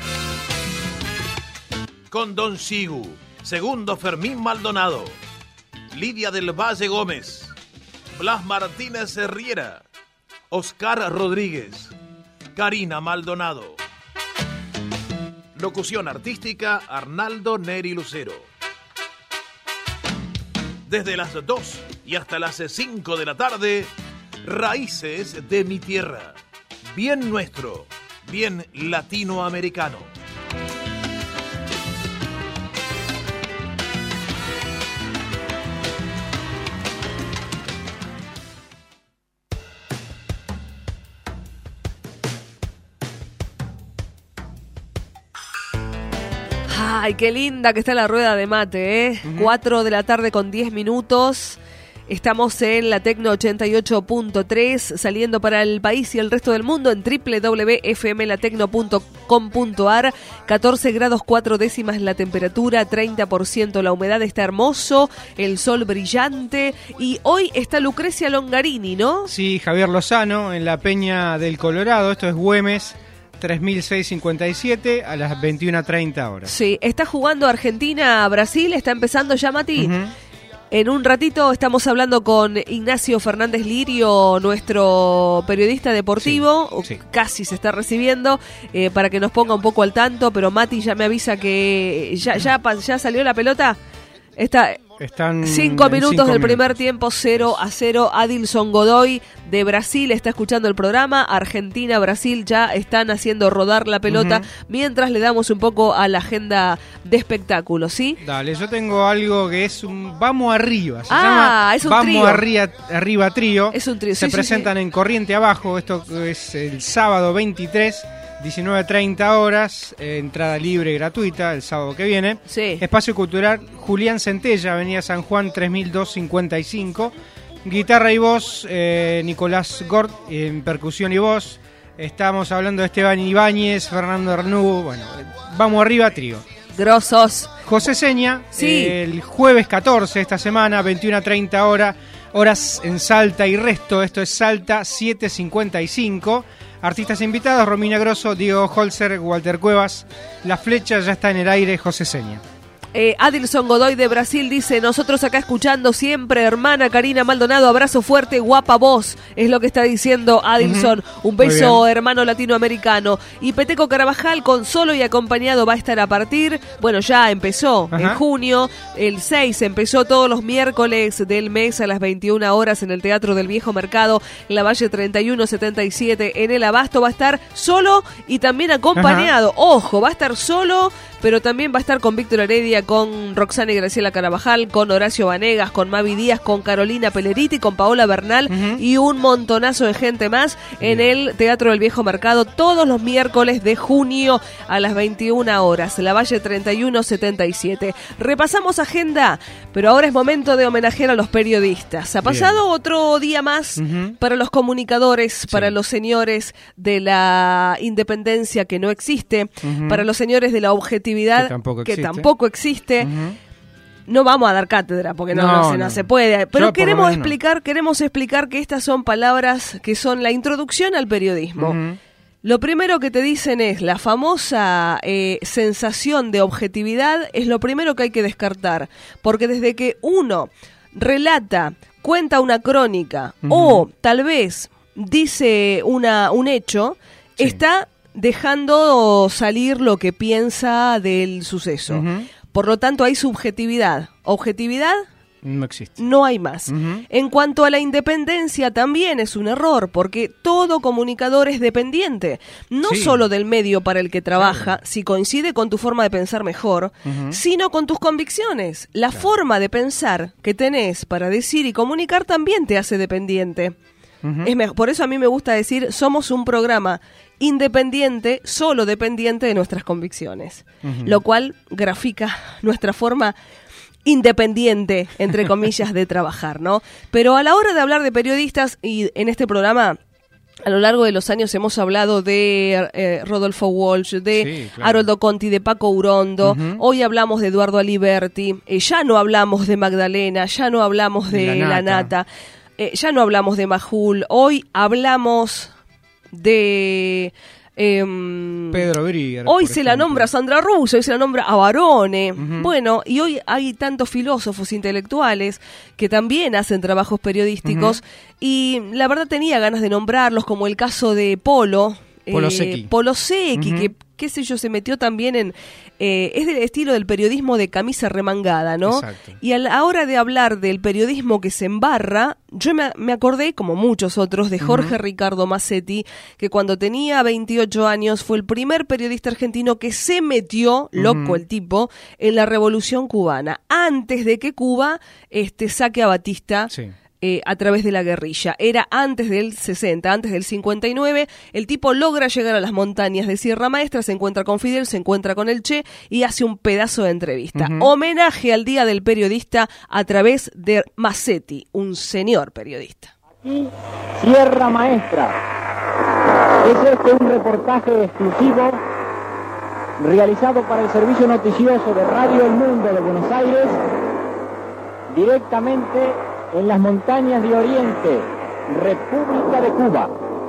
S11: Con Don Sigu, segundo Fermín Maldonado, Lidia del Valle Gómez, Blas Martínez Herriera, Oscar Rodríguez, Karina Maldonado. Locución artística, Arnaldo Neri Lucero. Desde las dos y hasta las cinco de la tarde, Raíces de mi Tierra. Bien nuestro, bien latinoamericano.
S3: Ay, qué linda que está la rueda de mate, ¿eh? Uh-huh. cuatro de la tarde con diez minutos. Estamos en la Tecno ochenta y ocho punto tres, saliendo para el país y el resto del mundo en doble u doble u doble u punto f m latecno punto com punto a r. catorce grados cuatro décimas la temperatura, treinta por ciento la humedad, está hermoso, el sol brillante. Y hoy está Lucrecia Longarini, ¿no?
S4: Sí, Javier Lozano en la Peña del Colorado, esto es Güemes, tres mil seiscientos cincuenta y siete a las veintiuna treinta horas.
S3: Sí, está jugando Argentina-Brasil, está empezando ya, Mati.
S4: Uh-huh.
S3: En un ratito estamos hablando con Ignacio Fernández Lirio, nuestro periodista deportivo, sí, sí. Casi se está recibiendo, eh, para que nos ponga un poco al tanto, pero Mati ya me avisa que ya, ya, ya salió la pelota. Está...
S4: Están
S3: Cinco minutos
S4: cinco
S3: del
S4: minutos.
S3: primer tiempo, cero a cero. Adilson Godoy de Brasil está escuchando el programa. Argentina, Brasil ya están haciendo rodar la pelota, uh-huh. mientras le damos un poco a la agenda de espectáculos, ¿sí?
S4: Dale, yo tengo algo que es un Vamos Arriba. Se
S3: ah,
S4: llama
S3: es un
S4: Vamos
S3: trío.
S4: Arriba, arriba Trío.
S3: Es un trío,
S4: Se
S3: sí,
S4: presentan
S3: sí, sí.
S4: en Corriente Abajo. Esto es el sábado veintitrés. diecinueve treinta horas, eh, entrada libre y gratuita el sábado que viene.
S3: Sí.
S4: Espacio Cultural Julián Centella, Avenida San Juan tres mil doscientos cincuenta y cinco. Guitarra y voz, eh, Nicolás Gort, en percusión y voz. Estamos hablando de Esteban Ibáñez, Fernando Arnú. Bueno, Vamos Arriba Trío.
S3: Grosos.
S4: José Seña,
S3: sí.
S4: eh, el jueves catorce esta semana, veintiuna treinta horas, horas en Salta y Resto. Esto es Salta setecientos cincuenta y cinco. Artistas invitados, Romina Grosso, Diego Holzer, Walter Cuevas. La flecha ya está en el aire, José Seña.
S3: Eh, Adilson Godoy de Brasil dice: nosotros acá escuchando siempre, hermana Karina Maldonado, abrazo fuerte, guapa voz, es lo que está diciendo Adilson. Uh-huh. Un beso, hermano latinoamericano. Y Peteco Carabajal, con solo y acompañado, va a estar a partir, bueno, ya empezó uh-huh. en junio, el seis empezó todos los miércoles del mes a las veintiuna horas en el Teatro del Viejo Mercado, en la Valle treinta y uno setenta y siete, en el Abasto. Va a estar solo y también acompañado. Uh-huh. Ojo, va a estar solo, pero también va a estar con Víctor Heredia, con Roxana y Graciela Carabajal, con Horacio Vanegas, con Mavi Díaz, con Carolina Peleriti, con Paola Bernal uh-huh. y un montonazo de gente más en el Teatro del Viejo Mercado todos los miércoles de junio a las veintiuna horas, la Valle treinta y uno setenta y siete. Repasamos agenda, pero ahora es momento de homenajear a los periodistas. Ha pasado Bien. otro día más uh-huh. para los comunicadores, sí. para los señores de la independencia que no existe, uh-huh. para los señores de la objetividad que tampoco existe, que tampoco existe. Uh-huh. No vamos a dar cátedra porque no, no, no, se, no. no se puede, pero Yo queremos explicar, no. queremos explicar que estas son palabras que son la introducción al periodismo. Uh-huh. Lo primero que te dicen es la famosa eh, sensación de objetividad, es lo primero que hay que descartar, porque desde que uno relata, cuenta una crónica uh-huh. o tal vez dice una un hecho, sí. está dejando salir lo que piensa del suceso. Uh-huh. Por lo tanto, hay subjetividad. Objetividad
S4: no existe.
S3: No hay más.
S4: Uh-huh.
S3: En cuanto a la independencia, también es un error, porque todo comunicador es dependiente, no sí. solo del medio para el que trabaja, claro. si coincide con tu forma de pensar mejor, uh-huh. sino con tus convicciones. La claro. forma de pensar que tenés para decir y comunicar también te hace dependiente. Uh-huh. Es me- por eso a mí me gusta decir, somos un programa independiente, solo dependiente de nuestras convicciones, uh-huh. lo cual grafica nuestra forma independiente, entre comillas, de trabajar, ¿no? Pero a la hora de hablar de periodistas, y en este programa a lo largo de los años hemos hablado de eh, Rodolfo Walsh, de sí, claro. Haroldo Conti, de Paco Urondo, uh-huh. hoy hablamos de Eduardo Aliberti, eh, ya no hablamos de Magdalena, ya no hablamos de La Nata, la nata eh, ya no hablamos de Majul, hoy hablamos de eh,
S4: Pedro Brigger.
S3: Hoy se ejemplo. la nombra Sandra Russo, hoy se la nombra a Barone. Uh-huh. Bueno, y hoy hay tantos filósofos intelectuales que también hacen trabajos periodísticos uh-huh. y la verdad tenía ganas de nombrarlos, como el caso de Polo.
S4: Polo Secchi.
S3: Eh, Polo Secchi, uh-huh. que qué sé yo, se metió también en... Eh, es del estilo del periodismo de camisa remangada, ¿no?
S4: Exacto.
S3: Y a la hora de hablar del periodismo que se embarra, yo me, me acordé, como muchos otros, de Jorge uh-huh. Ricardo Massetti, que cuando tenía veintiocho años fue el primer periodista argentino que se metió, loco uh-huh. el tipo, en la Revolución Cubana, antes de que Cuba este, saque a Batista...
S4: Sí.
S3: eh, a través de la guerrilla. Era antes del sesenta, antes del cincuenta y nueve. El tipo logra llegar a las montañas de Sierra Maestra, se encuentra con Fidel, se encuentra con el Che y hace un pedazo de entrevista. Uh-huh. Homenaje al Día del Periodista a través de Massetti, un señor periodista.
S9: Aquí, Sierra Maestra. Es este un reportaje exclusivo realizado para el servicio noticioso de Radio El Mundo de Buenos Aires, directamente en las montañas de Oriente, República de Cuba.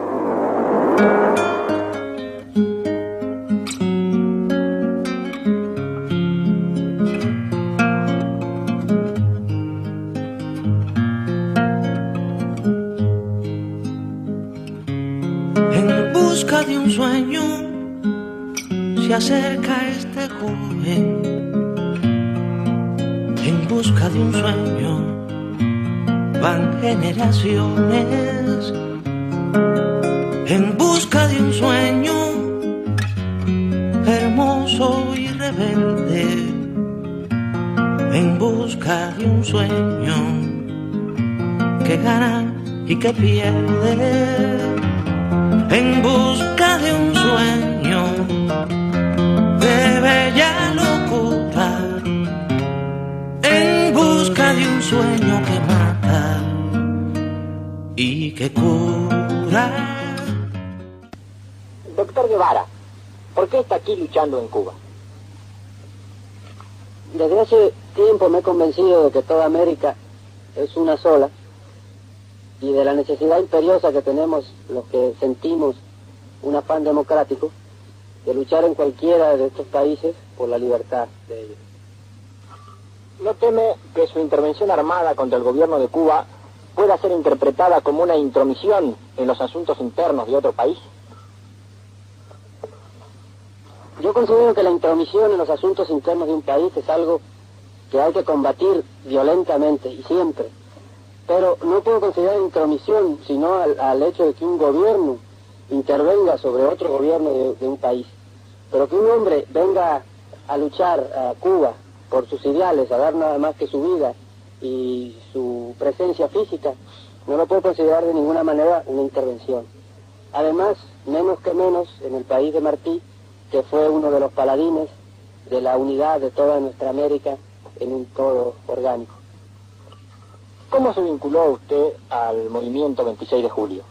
S6: En busca de un sueño se acerca este joven, en busca de un sueño van generaciones, en busca de un sueño hermoso y rebelde, en busca de un sueño que gana y que pierde, en busca de un sueño de bella locura, en busca de un sueño que mata y que cura.
S9: Doctor Guevara, ¿por qué está aquí luchando en Cuba?
S17: Desde hace tiempo me he convencido de que toda América es una sola y de la necesidad imperiosa que tenemos los que sentimos un afán democrático de luchar en cualquiera de estos países por la libertad de ellos.
S9: ¿No teme que su intervención armada contra el gobierno de Cuba pueda ser interpretada como una intromisión en los asuntos internos de otro país?
S17: Yo considero que la intromisión en los asuntos internos de un país es algo que hay que combatir violentamente y siempre. Pero no puedo considerar intromisión sino al, al hecho de que un gobierno intervenga sobre otro gobierno de, de un país. Pero que un hombre venga a luchar a Cuba por sus ideales, a dar nada más que su vida y su presencia física, no lo puedo considerar de ninguna manera una intervención. Además, menos que menos, en el país de Martí, que fue uno de los paladines de la unidad de toda nuestra América en un todo orgánico.
S9: ¿Cómo se vinculó usted al movimiento veintiséis de julio?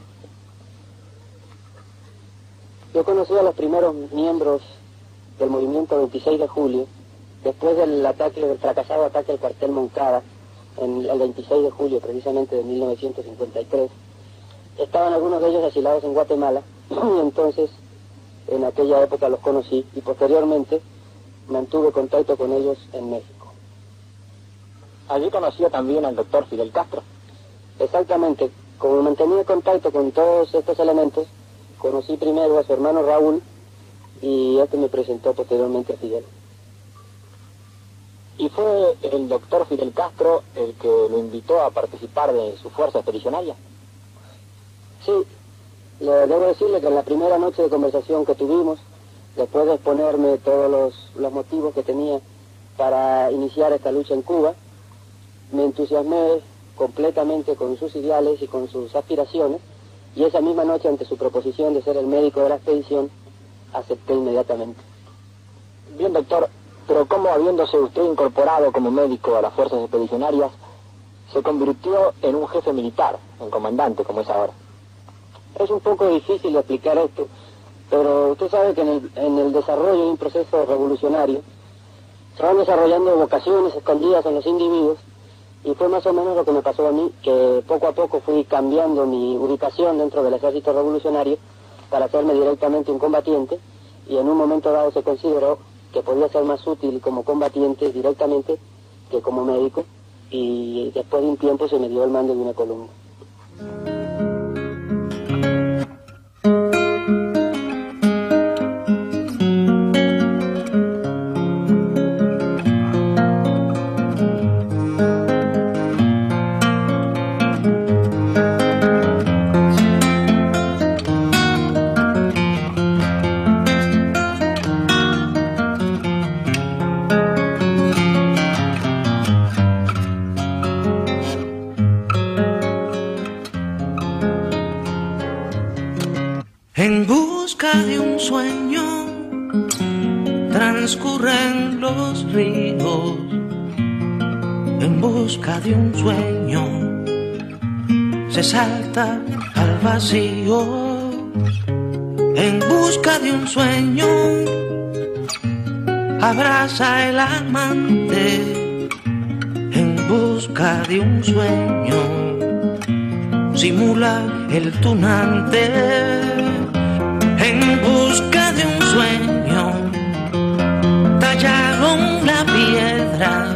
S17: Yo conocí a los primeros miembros del movimiento veintiséis de julio, después del ataque, del fracasado ataque al cuartel Moncada, en el veintiséis de julio precisamente de mil novecientos cincuenta y tres. Estaban algunos de ellos asilados en Guatemala, y entonces en aquella época los conocí, y posteriormente mantuve contacto con ellos en México.
S9: Allí conoció también al doctor Fidel Castro.
S17: Exactamente, como mantenía contacto con todos estos elementos, conocí primero a su hermano Raúl, y este me presentó posteriormente a Fidel.
S9: ¿Y fue el doctor Fidel Castro el que lo invitó a participar de su fuerza expedicionaria?
S17: Sí, le debo decirle que en la primera noche de conversación que tuvimos, después de exponerme todos los, los motivos que tenía para iniciar esta lucha en Cuba, me entusiasmé completamente con sus ideales y con sus aspiraciones, y esa misma noche, ante su proposición de ser el médico de la expedición, acepté inmediatamente.
S9: Bien, doctor, pero ¿cómo, habiéndose usted incorporado como médico a las fuerzas expedicionarias, se convirtió en un jefe militar, en comandante, como es ahora?
S17: Es un poco difícil de explicar esto, pero usted sabe que en el, en el desarrollo de un proceso revolucionario se van desarrollando vocaciones escondidas en los individuos, y fue más o menos lo que me pasó a mí, que poco a poco fui cambiando mi ubicación dentro del ejército revolucionario para hacerme directamente un combatiente, y en un momento dado se consideró que podía ser más útil como combatiente directamente que como médico, y después de un tiempo se me dio el mando de una columna.
S7: transcurren los ríos en busca de un sueño. Se salta al vacío en busca de un sueño. Abraza el amante en busca de un sueño. Simula el tunante en busca de un sueño. Tallaron la piedra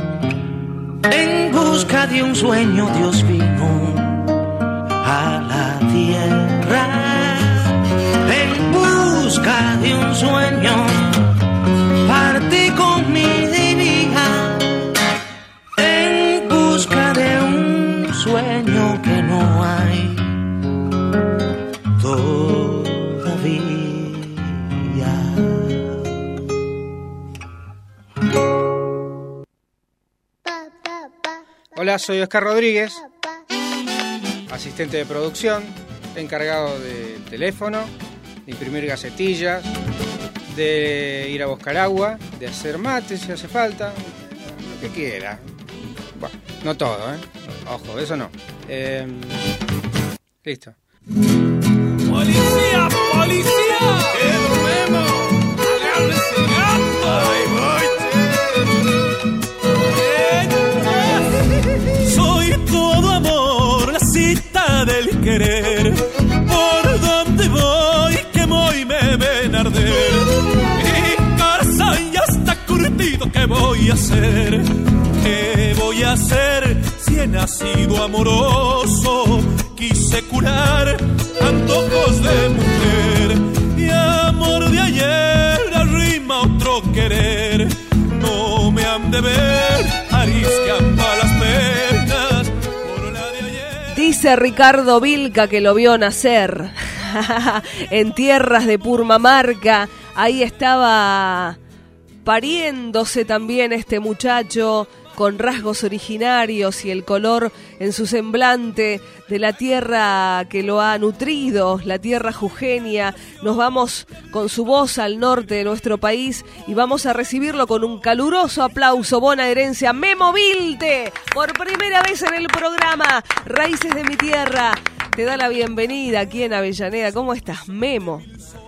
S7: en busca de un sueño. Dios vino a la tierra en busca de un sueño. Partí con mi divina en busca de un sueño que no hay todavía.
S21: Hola, soy Oscar Rodríguez, asistente de producción, encargado de teléfono, de imprimir gacetillas, de ir a buscar agua, de hacer mate si hace falta, lo que quiera. Bueno, no todo, ¿eh? Ojo, eso no. Eh, listo.
S6: ¡Policía, policía! ¡El Memo! ¡Agárrese el gato! ¡Ay, voy! Soy todo amor, la cita del querer. Por donde voy, que voy me ven arder. Mi corazón ya está curtido, ¿qué voy a hacer? ¿Qué voy a hacer si he nacido amoroso? Quise curar antojos de mujer y amor de ayer arrima otro querer. No me han de ver, ariscan malas penas por la de ayer.
S3: Dice Ricardo Vilca que lo vio nacer en tierras de Purmamarca. Ahí estaba pariéndose también este muchacho con rasgos originarios y el color en su semblante de la tierra que lo ha nutrido, la tierra jujeña. Nos vamos con su voz al norte de nuestro país y vamos a recibirlo con un caluroso aplauso bonaerense a Memo Vilte, por primera vez en el programa Raíces de mi Tierra. Te da la bienvenida aquí en Avellaneda. ¿Cómo estás, Memo?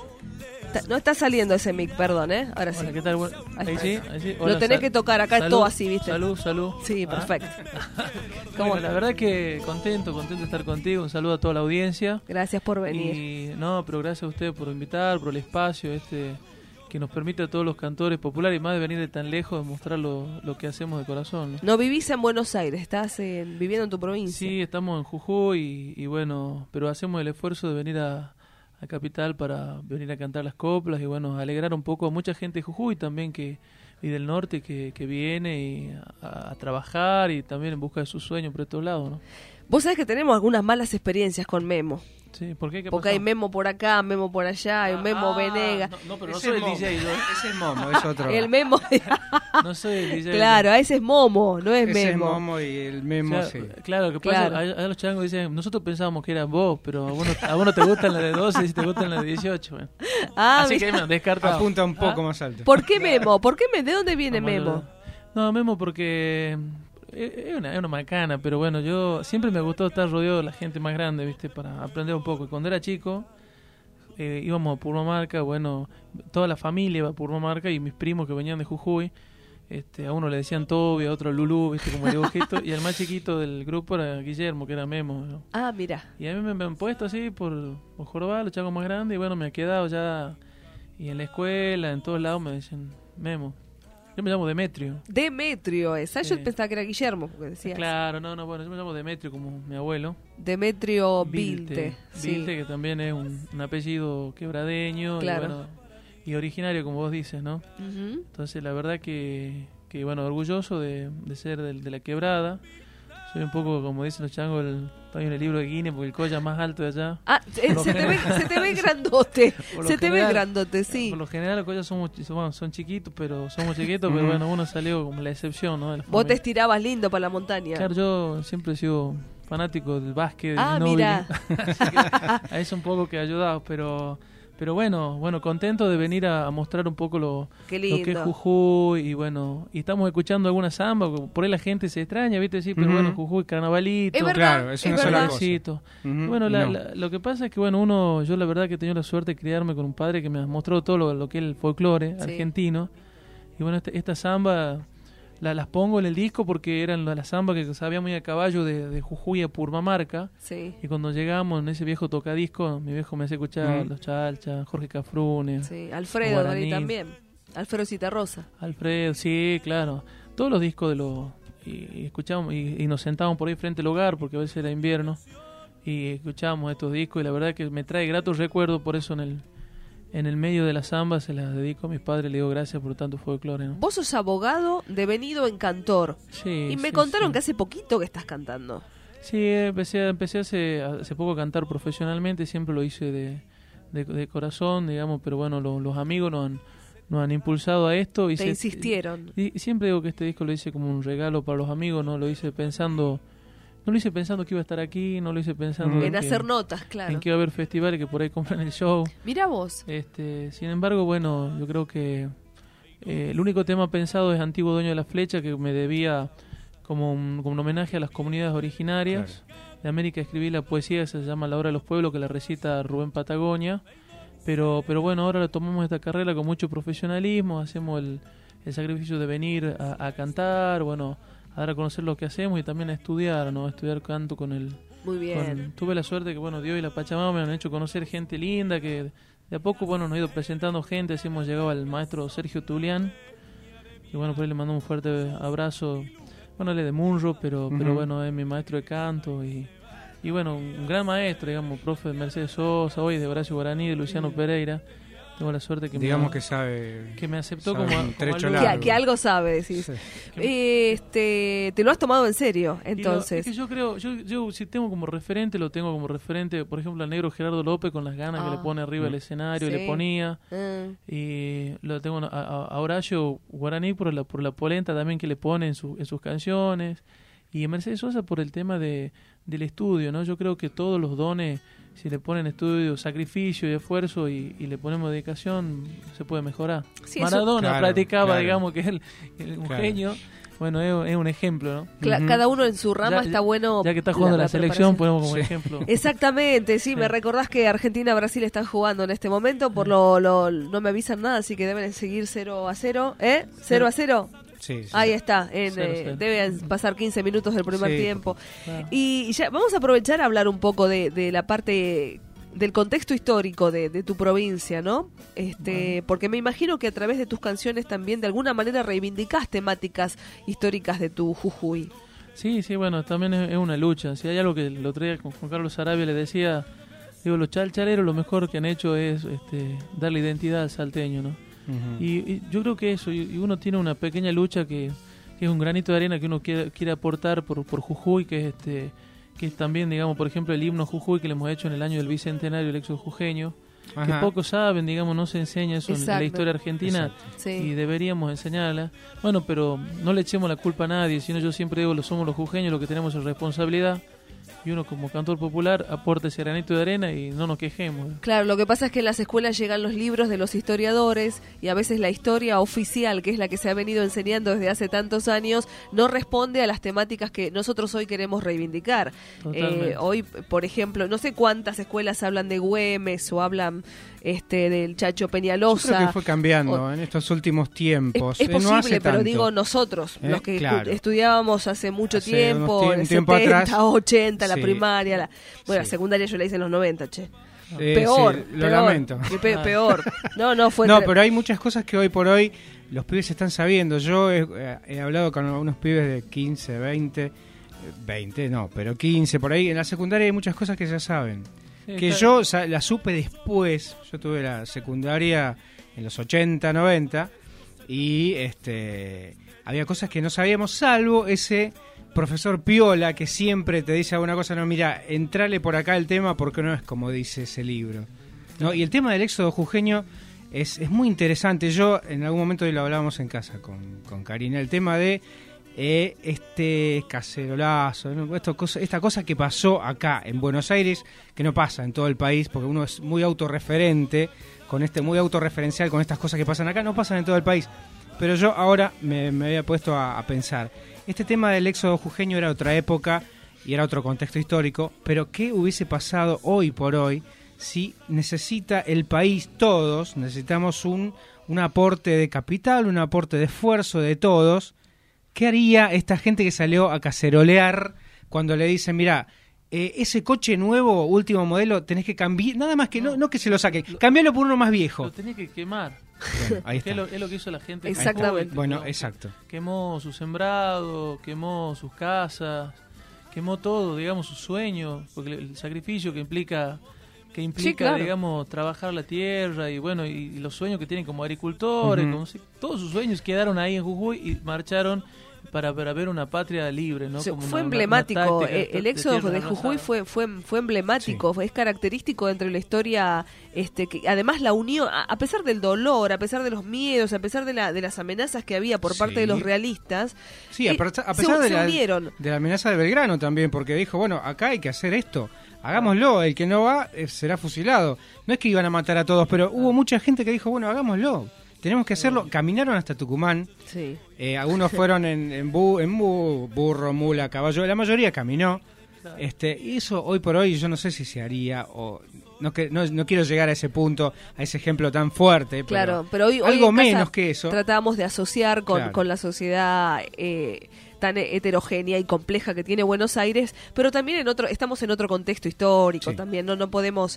S3: No está saliendo ese mic, perdón, ¿eh? Ahora sí.
S10: Hola, ¿qué tal? Bueno, ahí, ahí sí, ahí sí. Hola,
S3: lo tenés
S10: sal-
S3: que tocar, acá
S10: salud,
S3: es todo así, ¿viste?
S10: Salud, salud.
S3: Sí, perfecto.
S10: Ah. Bueno, la verdad que contento, contento de estar contigo. Un saludo a toda la audiencia.
S3: Gracias por venir.
S10: Y no, pero gracias a ustedes por invitar, por el espacio este que nos permite a todos los cantores populares, y más de venir de tan lejos, de mostrar lo, lo que hacemos de corazón, ¿no?
S3: No vivís en Buenos Aires, estás en, viviendo en tu provincia.
S10: Sí, estamos en Jujuy y, y bueno, pero hacemos el esfuerzo de venir a a Capital para venir a cantar las coplas y bueno, alegrar un poco a mucha gente de Jujuy también que y del norte que, que viene y a, a trabajar y también en busca de sus sueños por estos lados, ¿no?
S3: Vos sabés que tenemos algunas malas experiencias con Memo.
S10: Sí, ¿por qué? ¿Qué
S3: Porque
S10: pasó?
S3: hay Memo por acá, Memo por allá, hay un Memo
S10: ah,
S3: Venega.
S10: No, no, pero no
S21: Ese
S10: soy
S21: es
S10: el
S21: Momo.
S10: D J, yo.
S21: Ese es Momo, es otro.
S3: El Memo.
S10: No soy el D J.
S3: Claro, ese es Momo, no es
S21: Ese
S3: Memo.
S21: es Momo y el Memo,
S10: O sea,
S21: sí.
S10: Claro, lo que pasa,
S3: Claro.
S10: allá los changos dicen, nosotros pensábamos que eras vos, pero a vos no, a vos no te gustan las de doce, si te gustan las de dieciocho. Bueno.
S3: Ah,
S10: Así
S3: mira.
S10: que me descartado.
S21: Apunta un poco
S10: ¿Ah?
S21: más alto.
S3: ¿Por qué Memo? ¿Por qué me, ¿De dónde viene
S10: No,
S3: Memo?
S10: No, Memo porque es una, es una macana, pero bueno, yo siempre me gustó estar rodeado de la gente más grande, ¿viste? Para aprender un poco. Y cuando era chico, eh, íbamos a Purmamarca, bueno, toda la familia iba a Purmamarca y mis primos que venían de Jujuy, este, a uno le decían Toby, a otro Lulú, ¿viste? Como el dibujito, y el más chiquito del grupo era Guillermo, que era Memo, ¿no?
S3: Ah, mira.
S10: Y a mí me, me han puesto así por, por jorobar, los chagos más grandes, y bueno, me he quedado ya, y en la escuela, en todos lados me decían Memo. Yo me llamo Demetrio.
S3: Demetrio es. Ah,
S10: Sí.
S3: yo pensaba que era Guillermo, porque decías.
S10: Claro, no, no, bueno, yo me llamo Demetrio como mi abuelo.
S3: Demetrio Vilte. Sí.
S10: Vilte, que también es un, un apellido quebradeño
S3: Claro.
S10: y, bueno, y originario, como vos dices, ¿no?
S3: Ujú.
S10: Entonces, la verdad que, que bueno, orgulloso de, de ser del- de, la quebrada. Soy un poco, como dicen los changos, el, estoy en el libro de Guinness, porque el collar más alto de allá.
S3: Ah, eh,
S10: Por lo
S3: se, te ve,
S10: general-
S3: se te ve grandote.
S10: Por lo
S3: Se te ve
S10: general-
S3: grandote, sí.
S10: Por lo general los collas somos, chi- son, son chiquitos, pero somos chiquitos, pero
S21: Ujú.
S10: bueno, uno salió como la excepción, ¿no? De la
S3: Vos te
S10: familia.
S3: estirabas lindo para la montaña.
S10: Claro, yo siempre he sido fanático del básquet.
S3: Ah,
S10: del
S3: mira.
S10: Así que a eso un poco que ha ayudado, pero pero bueno, bueno, contento de venir a, a mostrar un poco lo,
S3: Qué
S10: lo que es
S3: lindo.
S10: Jujuy, y bueno, y estamos escuchando alguna samba, por ahí la gente se extraña, ¿viste? Sí, pero
S4: Ujú.
S10: bueno, Jujuy, carnavalito.
S3: Es verdad,
S4: Claro, es una
S3: es
S4: sola
S3: verdad.
S4: cosa.
S10: Besito.
S4: Ujú,
S10: Bueno,
S4: y
S10: la-
S4: no.
S10: la- lo que pasa es que, bueno, uno, yo la verdad que he tenido la suerte de criarme con un padre que me ha mostrado todo lo, lo que es el folclore
S3: Sí.
S10: argentino. Y bueno, este- esta samba la, las pongo en el disco porque eran la- las zambas que sabíamos ir a caballo de, de Jujuy a Purmamarca.
S3: Sí.
S10: Y cuando llegamos en ese viejo tocadisco, mi viejo me hacía escuchar
S3: Mm.
S10: Los Chalchas, Jorge Cafrune.
S3: Sí, Alfredo,
S10: Guaraní.
S3: Dani, también. Alfredo Citarrosa.
S10: Alfredo, sí, claro. Todos los discos de los... Y, y escuchábamos, y, y nos sentábamos por ahí frente al hogar, porque a veces era invierno, y escuchábamos estos discos, y la verdad que me trae gratos recuerdos, por eso en el en el medio de la samba se las dedico a mis padres, le digo gracias por tanto folclore, ¿no?
S3: Vos sos abogado, devenido en cantor.
S10: Sí,
S3: Y me
S10: sí,
S3: contaron
S10: sí.
S3: que hace poquito que estás cantando.
S10: Sí, empecé, empecé hace, hace poco a cantar profesionalmente, siempre lo hice de, de, de corazón, digamos, pero bueno, lo- los amigos nos han, nos han impulsado a esto.
S3: Te
S10: Hice-
S3: insistieron.
S10: Y, y siempre digo que este disco lo hice como un regalo para los amigos, no lo hice pensando, no lo hice pensando que iba a estar aquí, no lo hice pensando
S3: En
S10: que-
S3: hacer notas, claro.
S10: en que iba a haber festivales que por ahí compran el show.
S3: Mira vos.
S10: Este, sin embargo, bueno, yo creo que eh, el único tema pensado es Antiguo Dueño de la Flecha, que me debía como un, como un homenaje a las comunidades originarias. De América escribí la poesía que se llama La Hora de los Pueblos, que la recita Rubén Patagonia. Pero, pero bueno, ahora tomamos esta carrera con mucho profesionalismo, hacemos el, el sacrificio de venir a, a cantar, bueno, a dar a conocer lo que hacemos y también a estudiar, ¿no? A estudiar canto con el...
S3: Muy bien.
S10: con- tuve la suerte que, bueno, Dios y la Pachamama me han hecho conocer gente linda, que de a poco, bueno, nos ha ido presentando gente, así hemos llegado al maestro Sergio Tulián, y bueno, por ahí le mando un fuerte abrazo, bueno, él es de Munro, pero, pero
S4: Ujú.
S10: bueno, es mi maestro de canto, y, y bueno, un gran maestro, digamos, profe de Mercedes Sosa, hoy de Horacio Guaraní, de Luciano Pereira. Tengo la suerte que
S4: Digamos
S10: me,
S4: que sabe...
S10: que me aceptó
S4: sabe
S10: como,
S4: un
S10: como
S4: trecho
S10: alumno.
S4: largo.
S3: Que, que algo sabe, decís.
S4: Sí.
S3: Este, te lo has tomado en serio,
S10: Y lo-
S3: entonces.
S10: es que yo creo, yo, yo si tengo como referente, lo tengo como referente, por ejemplo, al negro Gerardo López con las ganas que
S3: Ah.
S10: le pone arriba el escenario,
S3: Sí.
S10: le ponía.
S3: Mm.
S10: Y lo tengo a, a- a Horacio Guaraní por la, por la polenta también que le pone en, su, en sus canciones. Y a Mercedes Sosa por el tema de, del estudio, ¿no? Yo creo que todos los dones, si le ponen estudio, sacrificio y esfuerzo y, y le ponemos dedicación, se puede mejorar.
S3: Sí, eso-
S10: Maradona
S4: Claro,
S10: practicaba,
S4: claro.
S10: digamos, que es el, el- un
S4: Claro.
S10: genio. Bueno, es, es un ejemplo, ¿no?
S3: Cla-
S4: Ujú.
S3: Cada uno en su rama
S10: Ya-
S3: está bueno.
S10: Ya que está jugando la, selección,
S3: preparación.
S10: ponemos como
S4: Sí.
S10: ejemplo.
S3: Exactamente, sí, me recordás que Argentina y Brasil están jugando en este momento, por lo, lo no me avisan nada, así que deben seguir cero a cero, ¿eh? cero a cero.
S4: Sí, sí.
S3: Ahí está, en,
S10: Cero,
S3: eh,
S10: cero.
S3: deben pasar quince minutos del primer
S4: Sí.
S3: tiempo.
S10: Claro.
S3: Y, y ya vamos a aprovechar a hablar un poco de, de la parte del contexto histórico de, de tu provincia, ¿no? Este, porque me imagino que a través de tus canciones también de alguna manera reivindicás temáticas históricas de tu Jujuy.
S10: Sí, sí, bueno, también es, es una lucha. Si hay algo que el otro día con Juan Carlos Sarabia le decía, digo, los chalchaleros lo mejor que han hecho es este, darle identidad al salteño, ¿no?
S4: Ujú.
S10: Y, y yo creo que eso, y, y uno tiene una pequeña lucha que, que es un granito de arena que uno quiere, quiere aportar por, por Jujuy, que es este que es también, digamos, por ejemplo, el himno Jujuy que le hemos hecho en el año del bicentenario del éxodo jujeño, que
S4: Ajá.
S10: pocos saben, digamos, no se enseña eso en
S3: Exacto.
S10: la historia argentina.
S4: Exacto.
S3: Sí.
S10: Y deberíamos enseñarla. Bueno, pero no le echemos la culpa a nadie, sino yo siempre digo, lo somos los jujeños, lo que tenemos es responsabilidad. Y uno como cantor popular aporta ese granito de arena y no nos quejemos.
S3: Claro, lo que pasa es que en las escuelas llegan los libros de los historiadores y a veces la historia oficial, que es la que se ha venido enseñando desde hace tantos años, no responde a las temáticas que nosotros hoy queremos reivindicar.
S10: Totalmente.
S3: Eh, hoy, por ejemplo, no sé cuántas escuelas hablan de Güemes o hablan este del Chacho
S4: Yo
S3: Peñalosa.
S4: creo que fue cambiando
S3: O-
S4: en estos últimos tiempos.
S3: Es, es
S4: Eh, no
S3: posible,
S4: hace
S3: pero
S4: tanto.
S3: digo nosotros,
S4: Eh,
S3: los que
S4: claro.
S3: estu- estudiábamos hace mucho
S4: Hace
S3: tiempo,
S4: unos tie-
S3: en
S4: un tiempo
S3: setenta,
S4: atrás.
S3: ochenta, la
S4: Sí.
S3: primaria, la, bueno, la
S4: Sí.
S3: secundaria yo la hice en los noventa, che.
S4: Eh,
S3: peor,
S4: sí, lo
S3: peor,
S4: lamento.
S3: que pe- peor. No, no, fue...
S4: No,
S3: tre-
S4: pero hay muchas cosas que hoy por hoy los pibes están sabiendo. Yo he, he hablado con algunos pibes de quince, veinte, eh, veinte, no, pero quince por ahí. En la secundaria hay muchas cosas que ya saben.
S10: Sí,
S4: Que
S10: está-
S4: yo o sea, la supe después. Yo tuve la secundaria en los ochenta, noventa y este había cosas que no sabíamos, salvo ese profesor piola que siempre te dice alguna cosa, no, mira, entrale por acá el tema porque no es como dice ese libro. ¿No? Y el tema del éxodo jujeño es, es muy interesante. Yo en algún momento hoy lo hablábamos en casa con, con Karina, el tema de eh, este cacerolazo, ¿no? Esto, cosa, esta cosa que pasó acá en Buenos Aires, que no pasa en todo el país, porque uno es muy autorreferente, con este muy autorreferencial con estas cosas que pasan acá, no pasan en todo el país. Pero yo ahora me, me había puesto a, a pensar, este tema del éxodo jujeño era otra época y era otro contexto histórico, pero ¿qué hubiese pasado hoy por hoy si necesita el país, todos, necesitamos un, un aporte de capital, un aporte de esfuerzo de todos? ¿Qué haría esta gente que salió a cacerolear cuando le dicen, mira, eh, ese coche nuevo, último modelo, tenés que cambiar, nada más que no, no que se lo saquen, cambialo por uno más viejo?
S10: Lo tenés que quemar.
S4: Bueno, ahí está.
S10: Es lo, es lo que hizo la gente.
S3: Exactamente.
S4: Bueno, ¿no? Exacto.
S10: Quemó su sembrado, quemó sus casas, quemó todo, digamos, sus sueños, porque el sacrificio que implica... que implica,
S3: sí, claro.
S10: digamos, trabajar la tierra y bueno, y, y los sueños que tienen como agricultores, uh-huh. como, todos sus sueños quedaron ahí en Jujuy y marcharon para, para ver una patria libre, ¿no?
S3: Sí,
S10: como
S3: fue
S10: una,
S3: emblemático,
S10: una, una
S3: el, el éxodo de, de Jujuy fue, fue fue emblemático, sí. Es característico dentro de la historia, este que además la unión, a, a pesar del dolor, a pesar de los miedos, a pesar de, la, de las amenazas que había por parte sí. de los realistas,
S4: sí, a,
S3: eh,
S4: a pesar
S3: se,
S4: de,
S3: se
S4: la,
S3: unieron.
S4: de la amenaza de Belgrano también, porque dijo, bueno, acá hay que hacer esto, hagámoslo, el que no va eh, será fusilado. No es que iban a matar a todos, pero hubo mucha gente que dijo, bueno, hagámoslo, tenemos que hacerlo. Caminaron hasta Tucumán,
S3: sí.
S4: eh, algunos fueron en, en, bu, en bu, burro, mula, caballo, la mayoría caminó. Este, y eso hoy por hoy yo no sé si se haría o no, que, no, no quiero llegar a ese punto, a ese ejemplo tan fuerte,
S3: claro,
S4: pero,
S3: pero hoy,
S4: algo
S3: hoy
S4: menos que eso.
S3: Tratábamos de asociar con,
S4: claro.
S3: con la sociedad eh, tan heterogénea y compleja que tiene Buenos Aires, pero también en otro, estamos en otro contexto histórico, sí. también no no podemos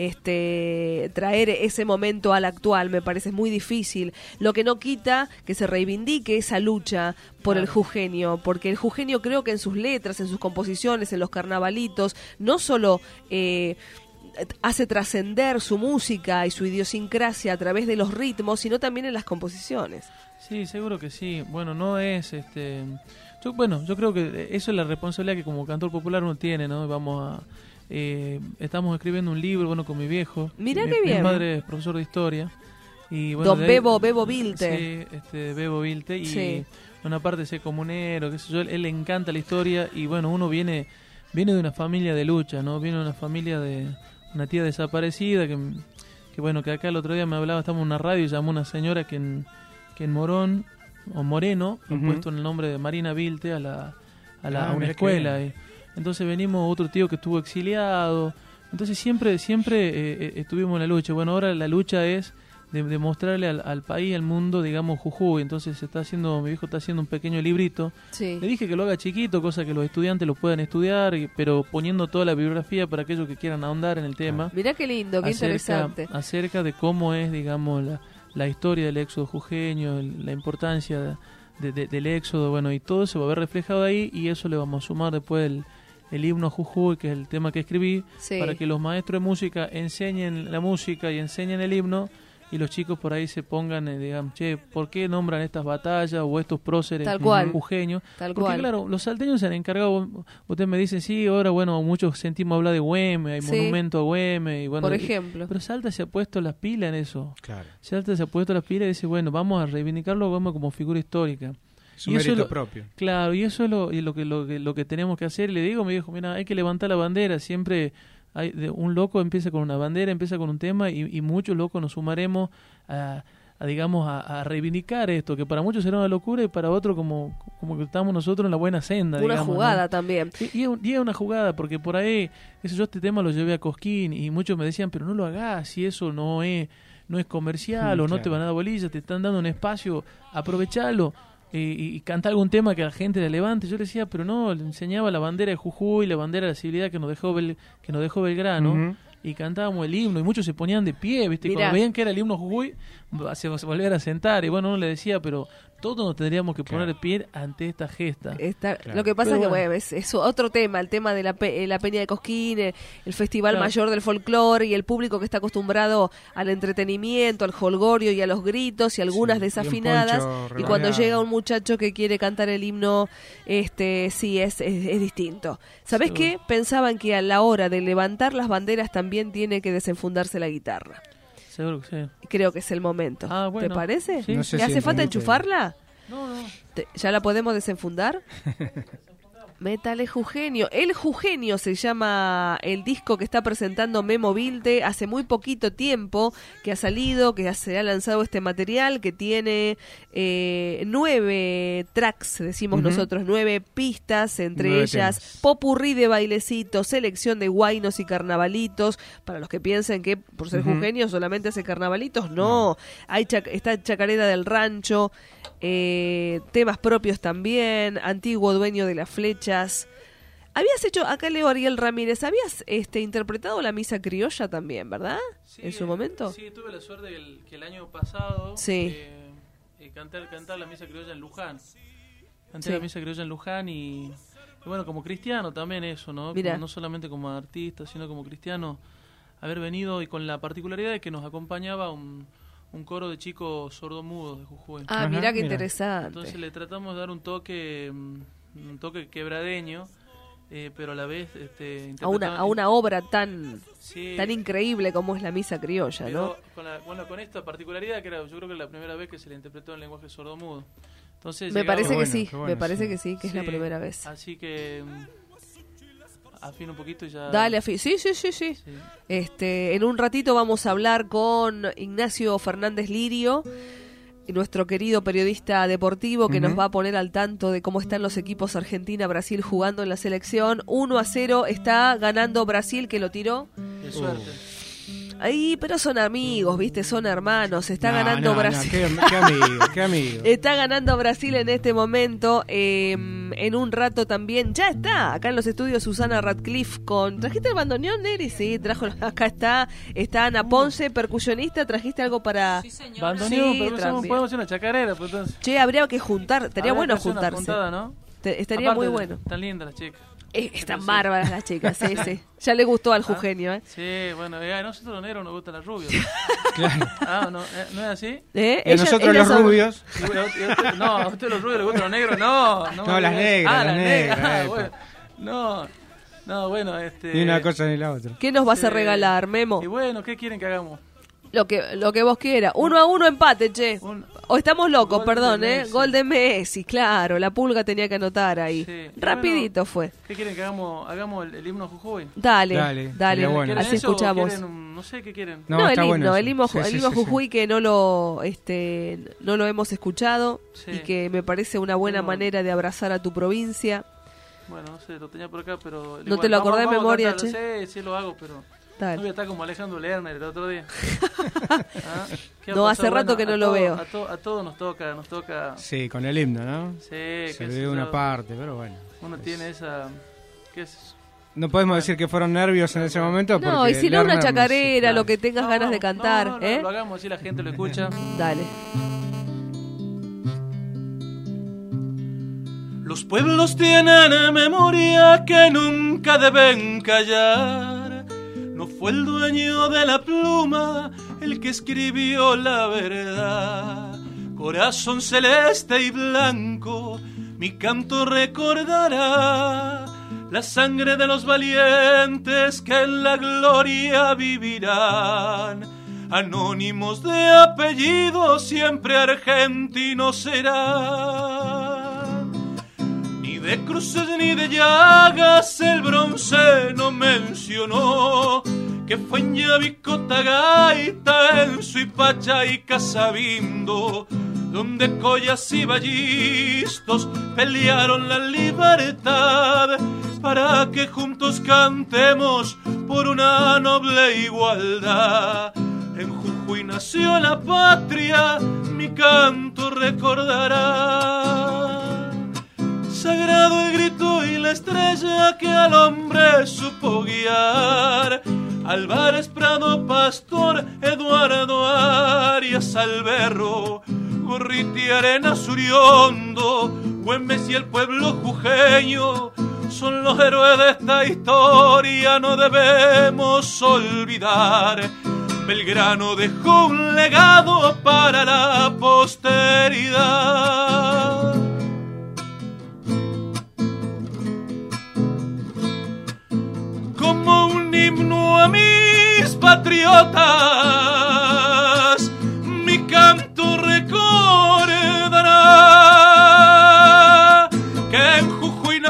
S3: este traer ese momento al actual, me parece muy difícil, lo que no quita que se reivindique esa lucha por claro. el jujeño, porque el jujeño creo que en sus letras, en sus composiciones, en los carnavalitos, no solo eh, hace trascender su música y su idiosincrasia a través de los ritmos, sino también en las composiciones.
S10: Sí, seguro que sí. Bueno, no es este yo, bueno, yo creo que eso es la responsabilidad que como cantor popular uno tiene, ¿no? Vamos a eh, estamos escribiendo un libro, bueno, con mi viejo.
S3: Mirá
S10: mi,
S3: qué bien.
S10: Mi padre es profesor de historia y bueno,
S3: Don Bebo, Bebo Vilte.
S10: Sí, este Bebo Vilte y
S3: sí.
S10: una parte es comunero, qué sé yo, él, él le encanta la historia y bueno, uno viene viene de una familia de lucha, ¿no? Viene de una familia de una tía desaparecida que que bueno, que acá el otro día me hablaba, estamos en una radio y llamó una señora que en que en Morón o Moreno, uh-huh. han puesto el nombre de Marina Vilte a la a, la, ah, a una escuela. Y, entonces venimos otro tío que estuvo exiliado. Entonces siempre siempre eh, estuvimos en la lucha. Bueno, ahora la lucha es de, de mostrarle al, al país, al mundo, digamos, Jujuy. Entonces se está haciendo, mi viejo está haciendo un pequeño librito.
S3: Sí.
S10: Le dije que lo haga chiquito, cosa que los estudiantes lo puedan estudiar, pero poniendo toda la bibliografía para aquellos que quieran ahondar en el tema.
S3: Mirá qué lindo, qué
S10: acerca,
S3: interesante.
S10: Acerca de cómo es, digamos, la la historia del éxodo jujeño, la importancia de, de, del éxodo, bueno, y todo se va a ver reflejado ahí y eso le vamos a sumar después el, el himno a Jujuy, que es el tema que escribí,
S3: sí.
S10: para que los maestros de música enseñen la música y enseñen el himno y los chicos por ahí se pongan, eh, digamos, che, ¿por qué nombran estas batallas o estos próceres jujeños?
S3: Tal
S10: Porque
S3: cual.
S10: claro, los salteños se han encargado, ustedes me dicen, sí, ahora bueno, muchos sentimos hablar de Güemes, hay
S3: sí.
S10: monumento a Güemes, y bueno,
S3: por ejemplo.
S10: Y, pero Salta se ha puesto las pilas en eso.
S4: Claro.
S10: Salta se ha puesto las pilas y dice, bueno, vamos a reivindicarlo a Güemes como figura histórica.
S4: Su
S10: y
S4: mérito
S10: eso es lo,
S4: propio.
S10: Claro, y eso es lo, y lo, que, lo, que, lo que tenemos que hacer. Y le digo, me dijo, mira, hay que levantar la bandera, siempre... Hay, de, un loco empieza con una bandera, empieza con un tema y, y muchos locos nos sumaremos a, a digamos a, a reivindicar esto, que para muchos será una locura y para otros como, como que estamos nosotros en la buena senda.
S3: Una
S10: digamos,
S3: jugada
S10: ¿no?
S3: también.
S10: Y, y, es, y es una jugada, porque por ahí, eso yo este tema lo llevé a Cosquín y muchos me decían, pero no lo hagas, si eso no es, no es comercial mm, o no claro. te van a dar bolillas, te están dando un espacio, aprovechalo. Y, y canta algún tema que a la gente le levante. Yo le decía, pero no, le enseñaba la bandera de Jujuy, la bandera de la civilidad que nos dejó Bel, que nos dejó Belgrano, uh-huh. y cantábamos el himno y muchos se ponían de pie, ¿viste? Y cuando veían que era el himno Jujuy, se, se volvían a sentar y bueno, uno le decía, pero todos nos tendríamos que poner de pie ante esta gesta.
S3: Está, claro. Lo que pasa pero es que bueno, es, es otro tema, el tema de la, pe, la Peña de Cosquín, el, el Festival claro. Mayor del Folclore y el público que está acostumbrado al entretenimiento, al jolgorio y a los gritos y algunas sí, desafinadas. Y, y cuando llega un muchacho que quiere cantar el himno, este sí, es, es, es distinto. ¿Sabés sí. qué? Pensaban que a la hora de levantar las banderas también tiene que desenfundarse la guitarra.
S10: Seguro que sí.
S3: Creo que es el momento.
S10: Ah, bueno.
S3: ¿Te parece?
S10: Sí. No sé
S3: ¿Le
S10: si
S3: hace falta enchufarla?
S10: No, no.
S3: Te- ¿Ya la podemos desenfundar? Métale Jugenio. El Jugenio se llama el disco que está presentando Memo Vilde. Hace muy poquito tiempo que ha salido, que se ha lanzado este material, que tiene eh, nueve tracks, decimos
S4: Uh-huh.
S3: nosotros, nueve pistas, entre
S4: Nueve
S3: ellas
S4: temas.
S3: popurrí de bailecitos, selección de guainos y carnavalitos. Para los que piensen que por ser
S4: Ujú.
S3: Jugenio solamente hace carnavalitos, no. Hay chac- está Chacarera del Rancho, eh, temas propios también, Antiguo Dueño de las Flechas. Habías hecho, acá leo Ariel Ramírez, habías este interpretado la misa criolla también, ¿verdad?
S10: Sí,
S3: En su momento.
S10: Sí, tuve la suerte que el, que el año pasado
S3: Sí.
S10: eh, eh, cantar, cantar la misa criolla en Luján. Canté
S3: Sí.
S10: la misa criolla en Luján y, y bueno, como cristiano también eso, ¿no?
S3: Mirá.
S10: Como- no solamente como artista, sino como cristiano, haber venido y con la particularidad de que nos acompañaba un, un coro de chicos sordomudos de Jujuy.
S3: Ah, mirá qué interesante.
S10: Entonces le tratamos de dar un toque, mm, un toque quebradeño, eh, pero a la vez este,
S3: A una, a una obra tan,
S10: Sí.
S3: tan increíble como es la misa criolla, ¿no?
S10: Pero con, la, bueno, con esta particularidad que era, yo creo que es la primera vez que se le interpretó en lenguaje sordomudo. Entonces
S3: Me
S10: llegaba-
S3: parece que sí, me parece que sí, que es la
S10: Sí,
S3: primera vez.
S10: Así que mm, afino un poquito y ya.
S3: Dale, Afi. Sí, sí, sí, sí. Este, en un ratito vamos a hablar con Ignacio Fernández Lirio, nuestro querido periodista deportivo, que
S4: Ujú.
S3: nos va a poner al tanto de cómo están los equipos Argentina-Brasil jugando en la selección. uno a cero está ganando Brasil, que lo tiró.
S10: Qué suerte.
S3: Ahí, pero son amigos, ¿viste? Son hermanos. Está
S4: No,
S3: ganando
S4: no, no,
S3: Brasil.
S4: qué, qué amigo, qué amigo.
S3: Está ganando Brasil en este momento. eh, en un rato también. Ya está. Acá en los estudios Susana Radcliffe con... ¿Trajiste el bandoneón, Neri? Sí, trajo. Acá está. Está Ana Ponce, percusionista. ¿Trajiste algo para...?
S10: Bandoneón,
S3: Sí,
S10: pero eso
S3: también.
S10: podemos hacer una chacarera, pues entonces.
S3: Che, habría que juntar. Estaría
S10: Habría
S3: bueno
S10: que hacer una
S3: juntarse.
S10: juntada, ¿no?
S3: Te- estaría
S10: Aparte,
S3: muy bueno.
S10: Tan lindas las chicas.
S3: Eh, están bárbaras las chicas, sí, sí. Ya le gustó al Jugenio, ¿eh?
S10: Sí, bueno, eh, a nosotros los negros nos gustan las rubias.
S4: Claro.
S10: Ah, no, eh, ¿no es así?
S3: ¿Eh?
S4: Y a nosotros los rubios.
S10: Y bueno, y a usted- no, a ustedes los rubios les gustan los negros, no. No,
S4: No,
S10: me
S4: las
S10: digas.
S4: negras,
S10: Ah,
S4: las negras,
S10: ah,
S4: epa.
S10: bueno. No, no, bueno, este...
S4: Ni una cosa ni la otra.
S3: ¿Qué nos vas a
S10: Sí.
S3: regalar, Memo?
S10: Y bueno, ¿qué quieren que hagamos?
S3: Lo que, lo que vos quieras. Uno a uno empate, che. O estamos locos,
S10: Gol
S3: perdón,
S10: de
S3: ¿eh?
S10: Messi.
S3: Gol de Messi, claro. La pulga tenía que anotar ahí.
S10: Sí. Y
S3: Rapidito
S10: bueno,
S3: fue.
S10: ¿Qué quieren que hagamos? ¿Hagamos el, el himno Jujuy?
S3: Dale,
S4: Dale,
S3: dale.
S4: sería bueno.
S3: Así
S10: ¿Quieren eso o
S3: escuchamos.
S10: quieren un- no sé qué quieren.
S3: No,
S4: No,
S3: el
S4: está
S3: himno,
S4: bueno
S3: el
S4: eso.
S3: himno,
S4: Sí,
S3: el
S4: sí,
S3: himno
S4: sí, sí.
S3: Jujuy que no lo, este, no lo hemos escuchado
S10: Sí.
S3: y que me parece una buena
S10: Tengo-
S3: manera de abrazar a tu provincia.
S10: Bueno, no sé, lo tenía por acá, pero...
S3: ¿No te lo
S10: vamos-
S3: acordás de
S10: vamos a
S3: memoria,
S10: cantarlo.
S3: che?
S10: Sí, sí lo hago, pero...
S3: Dale.
S10: No voy a estar como Alejandro Lerner el otro día. ¿Ah? ¿Qué ha
S3: No,
S10: pasado?
S3: hace rato
S10: Bueno,
S3: que no
S10: a
S3: lo
S10: todo-
S3: veo.
S10: A, to- a todos nos toca, nos toca...
S4: Sí, con el himno, ¿no?
S10: Sí,
S4: Se
S10: qué sé
S4: olvidó una
S10: yo.
S4: parte, pero bueno.
S10: Uno tiene esa... ¿Qué es eso?
S4: No podemos decir que fueron nervios en ese momento.
S3: No,
S4: porque
S3: y si no, una
S4: Lerner-
S3: chacarera,
S4: sí,
S3: lo que tengas ganas de cantar,
S10: No, no,
S3: ¿eh?
S10: lo hagamos así, la gente lo escucha.
S3: Dale.
S10: Los pueblos tienen memoria que nunca deben callar. No fue el dueño de la pluma el que escribió la verdad. Corazón celeste y blanco, mi canto recordará la sangre de los valientes que en la gloria vivirán. Anónimos de apellido, siempre argentinos serán. Ni de cruces ni de llagas el bronce no mencionó que fue en Yavicotagaita, en Suipacha y Casabindo, donde collas y ballistos pelearon la libertad para que juntos cantemos por una noble igualdad. En Jujuy nació la patria, mi canto recordará. Sagrado el grito y la estrella que al hombre supo guiar. Álvarez Prado, Pastor, Eduardo Arias, Alberro, Gorriti, Arenas, Uriondo, Güemes y el pueblo jujeño son los héroes de esta historia, no debemos olvidar. Belgrano dejó un legado para la posteridad. Como un himno a mis patriotas, mi canto recordará.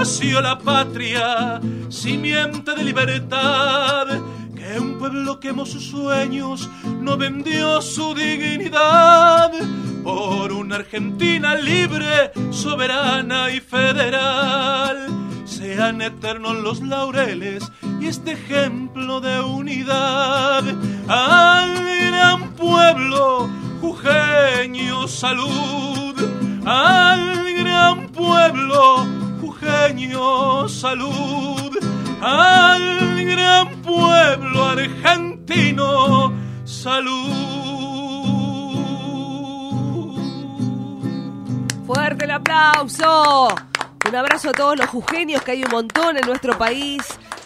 S6: nació la patria, simiente de libertad, que un pueblo quemó sus sueños, no vendió su dignidad por una Argentina libre, soberana y federal. Sean eternos los laureles y este ejemplo de unidad. Al gran pueblo jujeño, salud. Al gran pueblo jujeño, salud. Al gran pueblo argentino, salud.
S3: Fuerte el aplauso. Un abrazo a todos los jujeños, que hay un montón en nuestro país.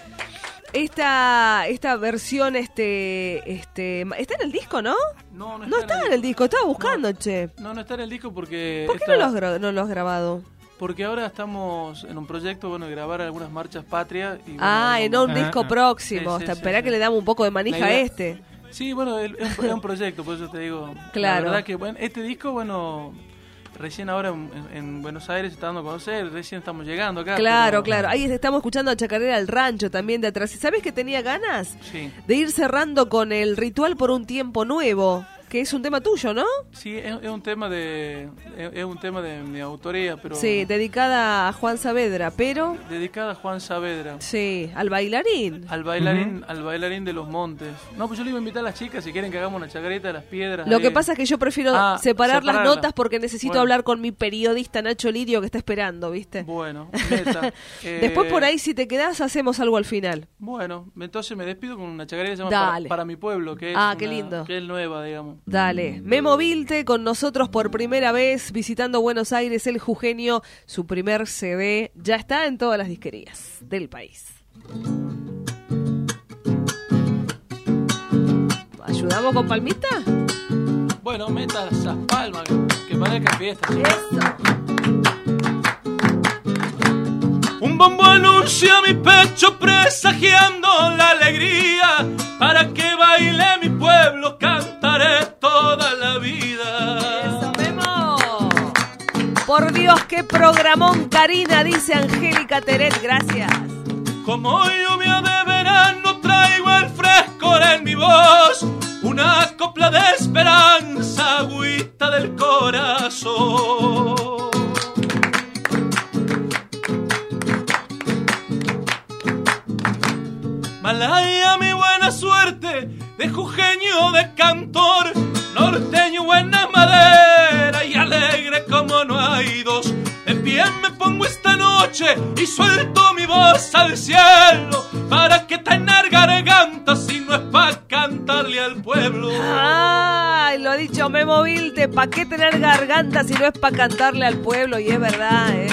S3: Esta esta versión este este está en el disco, ¿no?
S10: No, no está,
S3: no está en, el... en el disco, estaba buscando,
S10: no,
S3: che.
S10: No, no está en el disco porque...
S3: ¿Por qué
S10: esta...
S3: no, lo has, no lo has grabado?
S10: Porque ahora estamos en un proyecto, bueno, de grabar algunas marchas patrias. Y, bueno,
S3: ah, en un
S10: ah,
S3: disco
S10: ah,
S3: próximo.
S10: Sí, sí,
S3: Hasta
S10: sí,
S3: esperá
S10: sí.
S3: que le damos un poco de manija
S10: idea...
S3: a este.
S10: Sí, bueno, es un, es un proyecto, por eso te digo.
S3: Claro.
S10: La verdad que, bueno, este disco, bueno... Recién ahora en, en Buenos Aires se está dando a conocer, recién estamos llegando acá.
S3: Claro,
S10: pero...
S3: claro. Ahí estamos escuchando a Chacarera al Rancho también de atrás. ¿Y sabes que tenía ganas?
S10: Sí.
S3: De ir cerrando con el Ritual por un Tiempo Nuevo, que es un tema tuyo, ¿no?
S10: Sí, es, es un tema de es, es un tema de mi autoría, pero...
S3: Sí, dedicada a Juan Saavedra, pero...
S10: Dedicada a Juan Saavedra.
S3: Sí, al bailarín.
S10: Al bailarín, uh-huh. al bailarín de los montes. No, pues yo le iba a invitar a las chicas si quieren que hagamos una chacareta de las piedras.
S3: Lo
S10: ahí.
S3: que pasa es que yo prefiero
S10: ah,
S3: separar
S10: separarla.
S3: las notas porque necesito
S10: bueno.
S3: hablar con mi periodista Nacho Lirio que está esperando, ¿viste?
S10: Bueno, neta. eh...
S3: Después por ahí si te quedás hacemos algo al final.
S10: Bueno, entonces me despido con una chacareta que se llama para, para mi pueblo, que es,
S3: ah,
S10: una,
S3: qué lindo.
S10: que es nueva, digamos.
S3: Dale. Memo Vilte con nosotros por primera vez visitando Buenos Aires, el jujeño, su primer C D ya está en todas las disquerías del país. ¿Ayudamos con palmita?
S10: Bueno, meta esas palmas que, que parezca fiesta.
S3: Eso.
S6: Un bombo anuncia mi pecho presagiando la alegría. Para que baile mi pueblo cantaré toda la vida.
S3: Eso, Memo. Por Dios, qué programón, Karina, dice Angélica Teret, gracias.
S6: Como lluvia de verano traigo el frescor en mi voz, una copla de esperanza, agüita del corazón. Malaya mi buena suerte, de jujeño de cantor, norteño buena madera y alegre como no hay dos. De pie me pongo esta noche y suelto mi voz al cielo, para que tener garganta si no es pa' cantarle al pueblo.
S3: Ay, lo ha dicho Memo Vilte, ¿pa' qué tener garganta si no es pa' cantarle al pueblo? Y es verdad, ¿eh?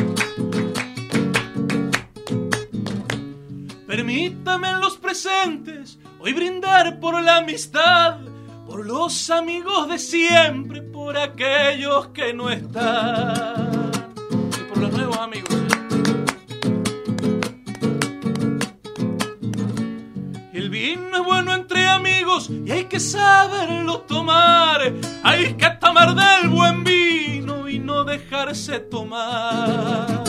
S6: Permítame en los presentes hoy brindar por la amistad, por los amigos de siempre, por aquellos que no están
S10: y por los nuevos amigos.
S6: El vino es bueno entre amigos y hay que saberlo tomar. Hay que tomar del buen vino y no dejarse tomar.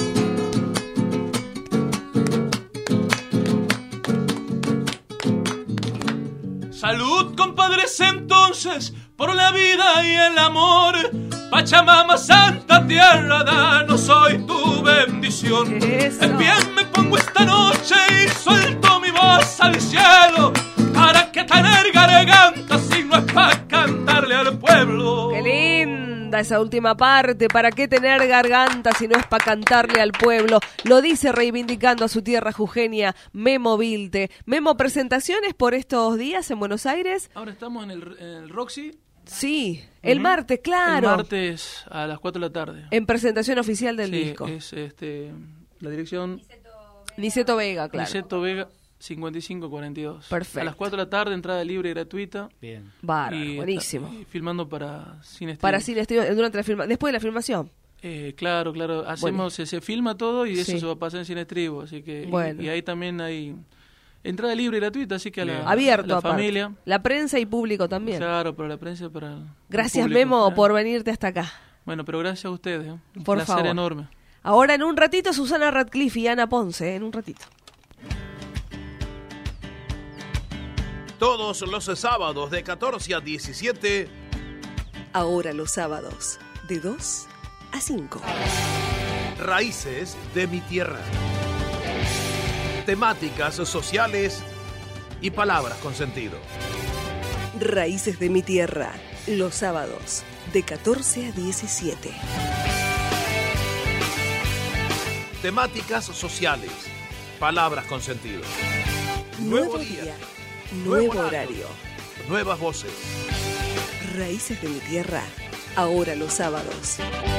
S6: Salud, compadres, entonces, por la vida y el amor. Pachamama, Santa Tierra, danos hoy tu bendición.
S3: Eso.
S6: En pie me pongo esta noche y suelto mi voz al cielo, para que tener garganta si no es para cantarle al pueblo.
S3: ¡Qué linda esa última parte! ¿Para qué tener garganta si no es para cantarle al pueblo? Lo dice reivindicando a su tierra jujeña Memo Vilte. Memo, ¿presentaciones por estos días en Buenos Aires?
S10: Ahora estamos en el, en el Roxy.
S3: Sí, el uh-huh. martes, claro.
S10: El martes a las cuatro de la tarde.
S3: En presentación oficial del
S10: sí,
S3: disco.
S10: Es este, la dirección...
S3: Niceto Vega, claro.
S10: Niceto Vega, cincuenta y cinco cuarenta y dos.
S3: Perfecto.
S10: A las cuatro de la tarde, entrada libre y gratuita.
S4: Bien.
S3: Bárbaro,
S10: y
S3: buenísimo.
S10: Está, y filmando para Cine Estribo.
S3: Para Cine Estribo, durante la filma, después de la filmación.
S10: Eh, claro, claro. Hacemos, bueno. se, se filma todo y eso sí. se va a pasar en Cine Estribo. Así que,
S3: bueno.
S10: y, y ahí también hay... Entrada libre y gratuita, así que a la,
S3: abierto
S10: a la familia.
S3: La prensa y público también.
S10: Claro, para la prensa y para el
S3: Gracias,
S10: público.
S3: Memo,
S10: Claro.
S3: por venirte hasta acá.
S10: Bueno, pero gracias a ustedes. ¿eh? Un
S3: por
S10: placer
S3: favor.
S10: enorme.
S3: Ahora en un ratito Susana Radcliffe y Ana Ponce, ¿eh? En un ratito.
S11: Todos los sábados de catorce a diecisiete.
S1: Ahora los sábados de dos a cinco.
S11: Raíces de mi tierra. Temáticas sociales y palabras con sentido.
S1: Raíces de mi tierra, los sábados de catorce a diecisiete.
S11: Temáticas sociales, palabras con sentido.
S1: Nuevo día, nuevo horario,
S11: nuevas voces.
S1: Raíces de mi tierra, ahora los sábados.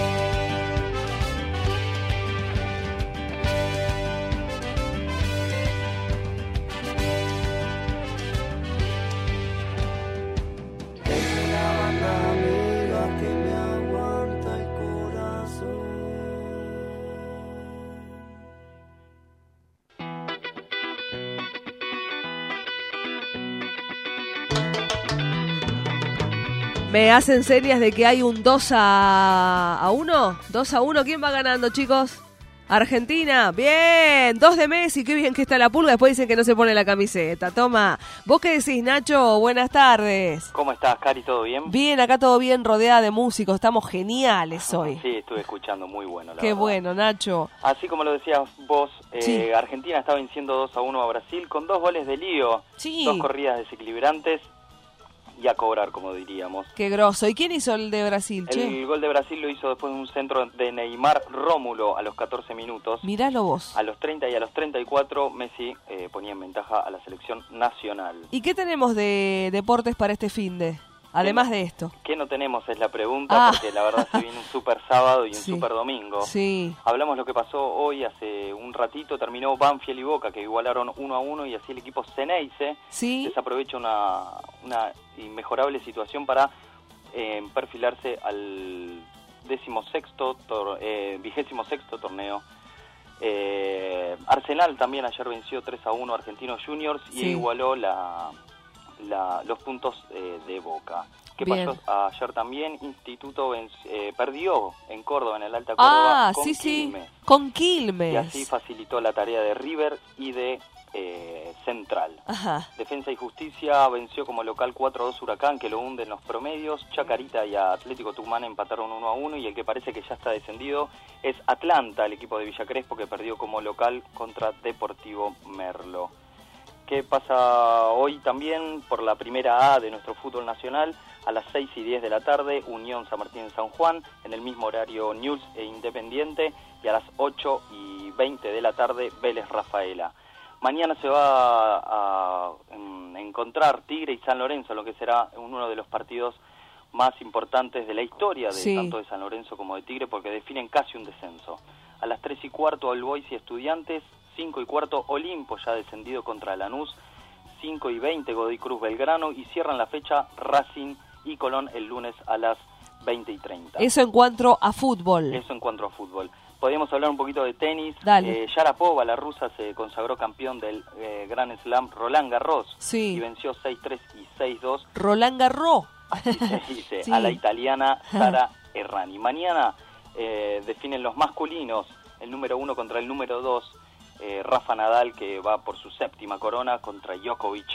S3: Me hacen señas de que hay un dos a uno. dos a uno. ¿Quién va ganando, chicos? Argentina. Bien. dos de Messi. Qué bien que está la pulga. Después dicen que no se pone la camiseta. Toma. ¿Vos qué decís, Nacho? Buenas tardes.
S13: ¿Cómo estás, Cari? ¿Todo bien?
S3: Bien, acá todo bien, rodeada de músicos. Estamos geniales hoy.
S13: Sí, estuve escuchando. Muy bueno, la
S3: Qué
S13: verdad.
S3: bueno, Nacho.
S13: Así como lo decías vos, eh,
S3: Sí.
S13: Argentina está venciendo dos a uno a Brasil con dos goles de Lío.
S3: Sí.
S13: Dos corridas desequilibrantes. Y a cobrar, como diríamos.
S3: Qué grosso. ¿Y quién hizo el de Brasil, che?
S13: El gol de Brasil lo hizo después de un centro de Neymar Rómulo a los catorce minutos.
S3: Miralo vos.
S13: A los treinta y a los treinta y cuatro Messi eh, ponía en ventaja a la selección nacional.
S3: ¿Y qué tenemos de deportes para este finde? Además de esto.
S13: ¿Qué no tenemos? Es la pregunta,
S3: Ah.
S13: porque la verdad se viene un super sábado y un
S3: Sí.
S13: super domingo.
S3: Sí.
S13: Hablamos lo que pasó hoy, hace un ratito, terminó Banfield y Boca, que igualaron uno a uno, y así el equipo Ceneice
S3: Sí.
S13: desaprovecha una, una inmejorable situación para eh, perfilarse al decimosexto, tor, eh, vigésimo sexto torneo. Eh, Arsenal también ayer venció tres a uno a Argentinos Juniors y
S3: Sí.
S13: igualó la, la, los puntos eh, de Boca. ¿Qué
S3: Bien.
S13: pasó ayer también? Instituto venc- eh, perdió en Córdoba, en el Alta Córdoba,
S3: Ah,
S13: con
S3: sí, sí.
S13: Quilmes.
S3: Con
S13: Y
S3: Quilmes.
S13: así facilitó la tarea de River y de eh, Central.
S3: Ajá.
S13: Defensa y Justicia venció como local cuatro a dos Huracán, que lo hunde en los promedios. Chacarita y Atlético Tucumán empataron uno a uno, y el que parece que ya está descendido es Atlanta, el equipo de Villa Crespo, que perdió como local contra Deportivo Merlo. ¿Qué pasa hoy también por la primera A de nuestro fútbol nacional? A las seis y diez de la tarde, Unión San Martín San Juan, en el mismo horario News e Independiente, y a las ocho y veinte de la tarde, Vélez Rafaela. Mañana se va a, a en, encontrar Tigre y San Lorenzo, lo que será uno de los partidos más importantes de la historia, de
S3: Sí.
S13: tanto de San Lorenzo como de Tigre, porque definen casi un descenso. A las tres y cuarto, All Boys y Estudiantes. Cinco y cuarto, Olimpo, ya descendido contra Lanús. Cinco y veinte, Godoy Cruz Belgrano. Y cierran la fecha Racing y Colón el lunes a las veinte y treinta.
S3: Eso en cuanto a fútbol.
S13: Eso en cuanto a fútbol. Podríamos hablar un poquito de tenis.
S3: Dale.
S13: Eh, Sharapova, la rusa, se consagró campeón del eh, Grand Slam Roland Garros.
S3: Sí.
S13: Y venció seis tres y seis dos.
S3: Roland Garros.
S13: Así se dice,
S3: Sí.
S13: a la italiana Sara Errani. Mañana eh, definen los masculinos, el número uno contra el número dos, eh, Rafa Nadal, que va por su séptima corona contra Djokovic.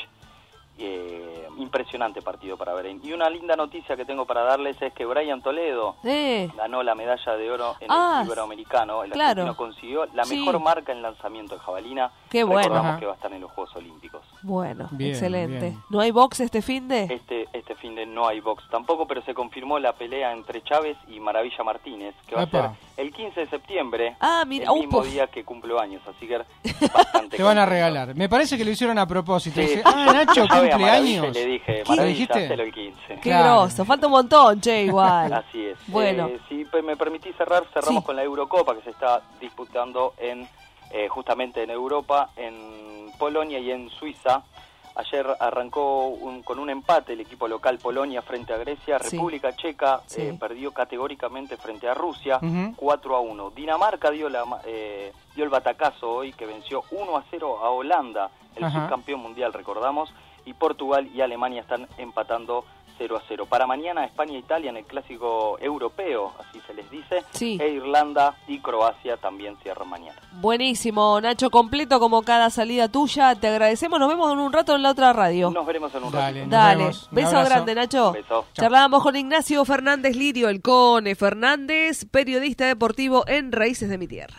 S13: Eh, impresionante partido para ver. Y una linda noticia que tengo para darles es que Brian Toledo
S3: Eh.
S13: ganó la medalla de oro en
S3: Ah,
S13: el Iberoamericano. El
S3: claro.
S13: argentino consiguió la
S3: Sí.
S13: mejor marca en lanzamiento de jabalina.
S3: Qué bueno.
S13: Recordamos
S3: Ajá.
S13: que va a estar en los Juegos Olímpicos.
S3: Bueno,
S13: Bien,
S3: excelente.
S13: bien.
S3: ¿No hay box este finde?
S13: Este este fin de no hay box tampoco, pero se confirmó la pelea entre Chávez y Maravilla Martínez, que va
S4: Epa.
S13: a ser el quince de septiembre,
S3: Ah, mira,
S13: el
S3: uh,
S13: mismo
S3: puf.
S13: día que cumplo años, así que bastante
S4: Te van a
S13: contento.
S4: regalar. Me parece que lo hicieron a propósito.
S13: Sí,
S4: Dice,
S13: sí,
S4: ah,
S13: yo
S4: Nacho,
S13: llamé a Maravilla
S4: cumpleaños.
S13: y le dije,
S4: ¿Qué
S13: Maravilla,
S4: dijiste?
S13: hacelo el quince.
S3: Qué
S4: Claro.
S3: grosso. Falta un montón, che, igual.
S13: Así es.
S3: Bueno.
S13: Eh, si pe- me permitís cerrar, cerramos
S3: Sí.
S13: con la Eurocopa, que se está disputando en eh, justamente en Europa, en Polonia y en Suiza. Ayer arrancó un- con un empate el equipo local Polonia frente a Grecia.
S3: Sí.
S13: República Checa
S3: Sí.
S13: eh, perdió categóricamente frente a Rusia,
S4: Ujú.
S13: cuatro a uno. Dinamarca dio, la, ma- eh, dio el batacazo hoy, que venció uno a cero a Holanda, el
S4: Ajá.
S13: subcampeón mundial, recordamos. Y Portugal y Alemania están empatando cero a cero. Para mañana España e Italia en el clásico europeo, así se les dice,
S3: sí.
S13: e Irlanda y Croacia también cierran mañana.
S3: Buenísimo, Nacho, completo como cada salida tuya. Te agradecemos, nos vemos en un rato en la otra radio.
S13: Nos veremos en un
S4: Dale,
S13: rato.
S3: Dale,
S4: vemos.
S3: beso grande, Nacho.
S13: Beso.
S3: Charlábamos con Ignacio Fernández Lirio, el Cone Fernández, periodista deportivo en Raíces de mi Tierra.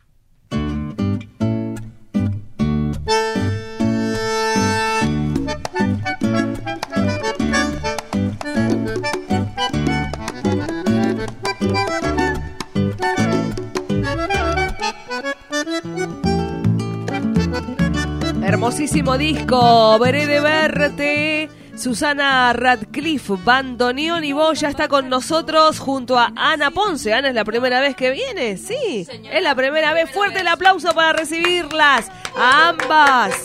S3: Hermosísimo disco, Veré de verte. Susana Radcliffe, bandoneón y voz, ya está con nosotros junto a Ana Ponce. Ana, ¿es la primera vez que viene? Sí, es la primera vez. Fuerte el aplauso para recibirlas a ambas.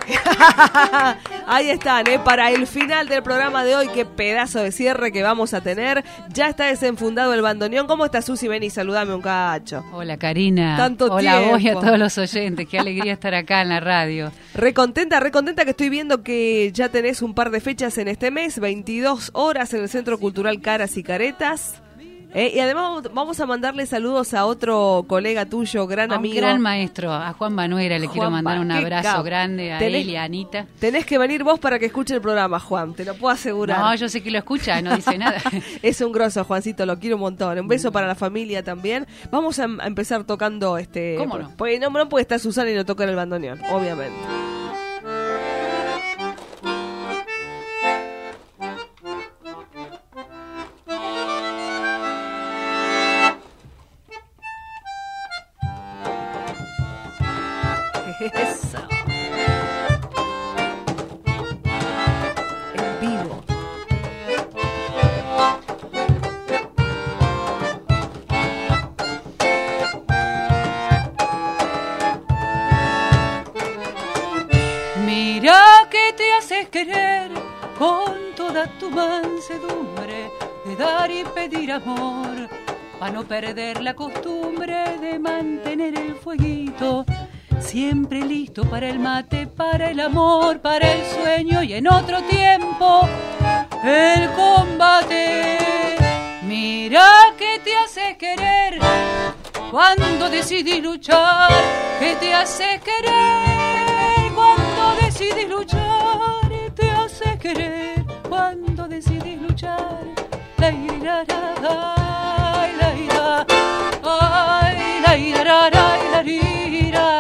S3: Ahí están, ¿eh? Para el final del programa de hoy, qué pedazo de cierre que vamos a tener. Ya está desenfundado el bandoneón. ¿Cómo estás, Susi? Ven y saludame un cacho.
S2: Hola, Karina.
S3: Tanto
S2: Hola
S3: tiempo.
S2: a vos y a todos los oyentes. Qué alegría estar acá en la radio.
S3: Recontenta, recontenta que estoy viendo que ya tenés un par de fechas en este mes, veintidós horas en el Centro Cultural Caras y Caretas. Eh, y además vamos a mandarle saludos a otro colega tuyo, gran
S2: a
S3: amigo.
S2: Un gran maestro, a Juan Manuera, le
S3: Juanpa,
S2: quiero mandar un
S3: qué
S2: abrazo
S3: capo.
S2: grande a
S3: Tenés-
S2: él y a Anita.
S3: Tenés que venir vos para que escuche el programa, Juan, te lo puedo asegurar.
S2: No, yo sé que lo escucha, no dice nada.
S3: Es un grosso, Juancito, lo quiero un montón. Un beso para la familia también. Vamos a, a empezar tocando este.
S2: ¿Cómo no?
S3: Pues no, no puede estar Susana y no tocar el bandoneón, obviamente. Eso. En vivo.
S2: Mira que te haces querer con toda tu mansedumbre de dar y pedir amor, para no perder la costumbre de mantener el fueguito siempre listo para el mate, para el amor, para el sueño y en otro tiempo el combate. Mira que te haces querer cuando decidís luchar, que te haces querer cuando decidís luchar, te haces querer cuando decidís luchar. La ira, la ira, la ira, ay, la ira, la ira, la ira.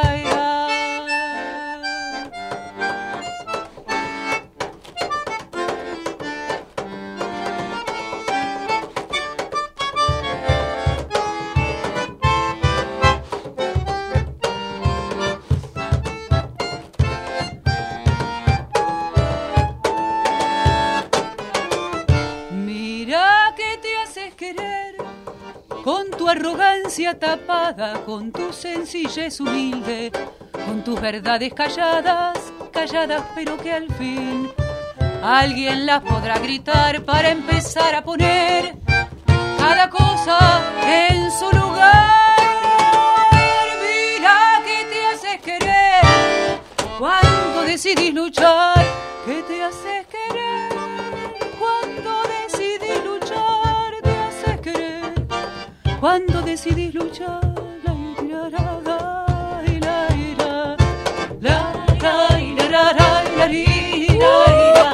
S2: Con tu arrogancia tapada, con tu sencillez humilde, con tus verdades calladas, calladas pero que al fin alguien las podrá gritar para empezar a poner cada cosa en su lugar. Mira que te haces querer cuando decidís luchar, que te haces querer cuando decidís luchar, te haces querer cuando decidís luchar. La ira, la ira, ira, la ira, ira, la ira, ira,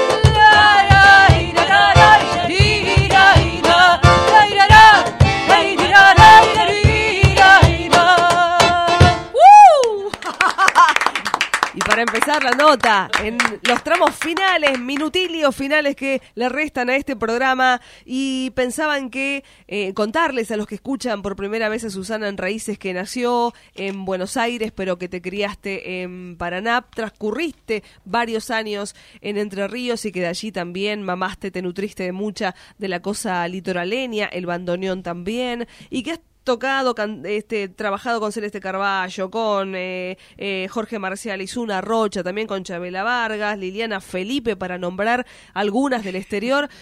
S3: para empezar la nota, en los tramos finales, minutilios finales que le restan a este programa, y pensaban que eh, contarles a los que escuchan por primera vez a Susana en Raíces, que nació en Buenos Aires, pero que te criaste en Paraná, transcurriste varios años en Entre Ríos y que de allí también mamaste, te nutriste de mucha de la cosa litoraleña, el bandoneón también, y que has tocado, este, trabajado con Celeste Carballo, con eh, eh, Jorge Marcial Izuna Rocha, también con Chabela Vargas, Liliana Felipe, para nombrar algunas del exterior.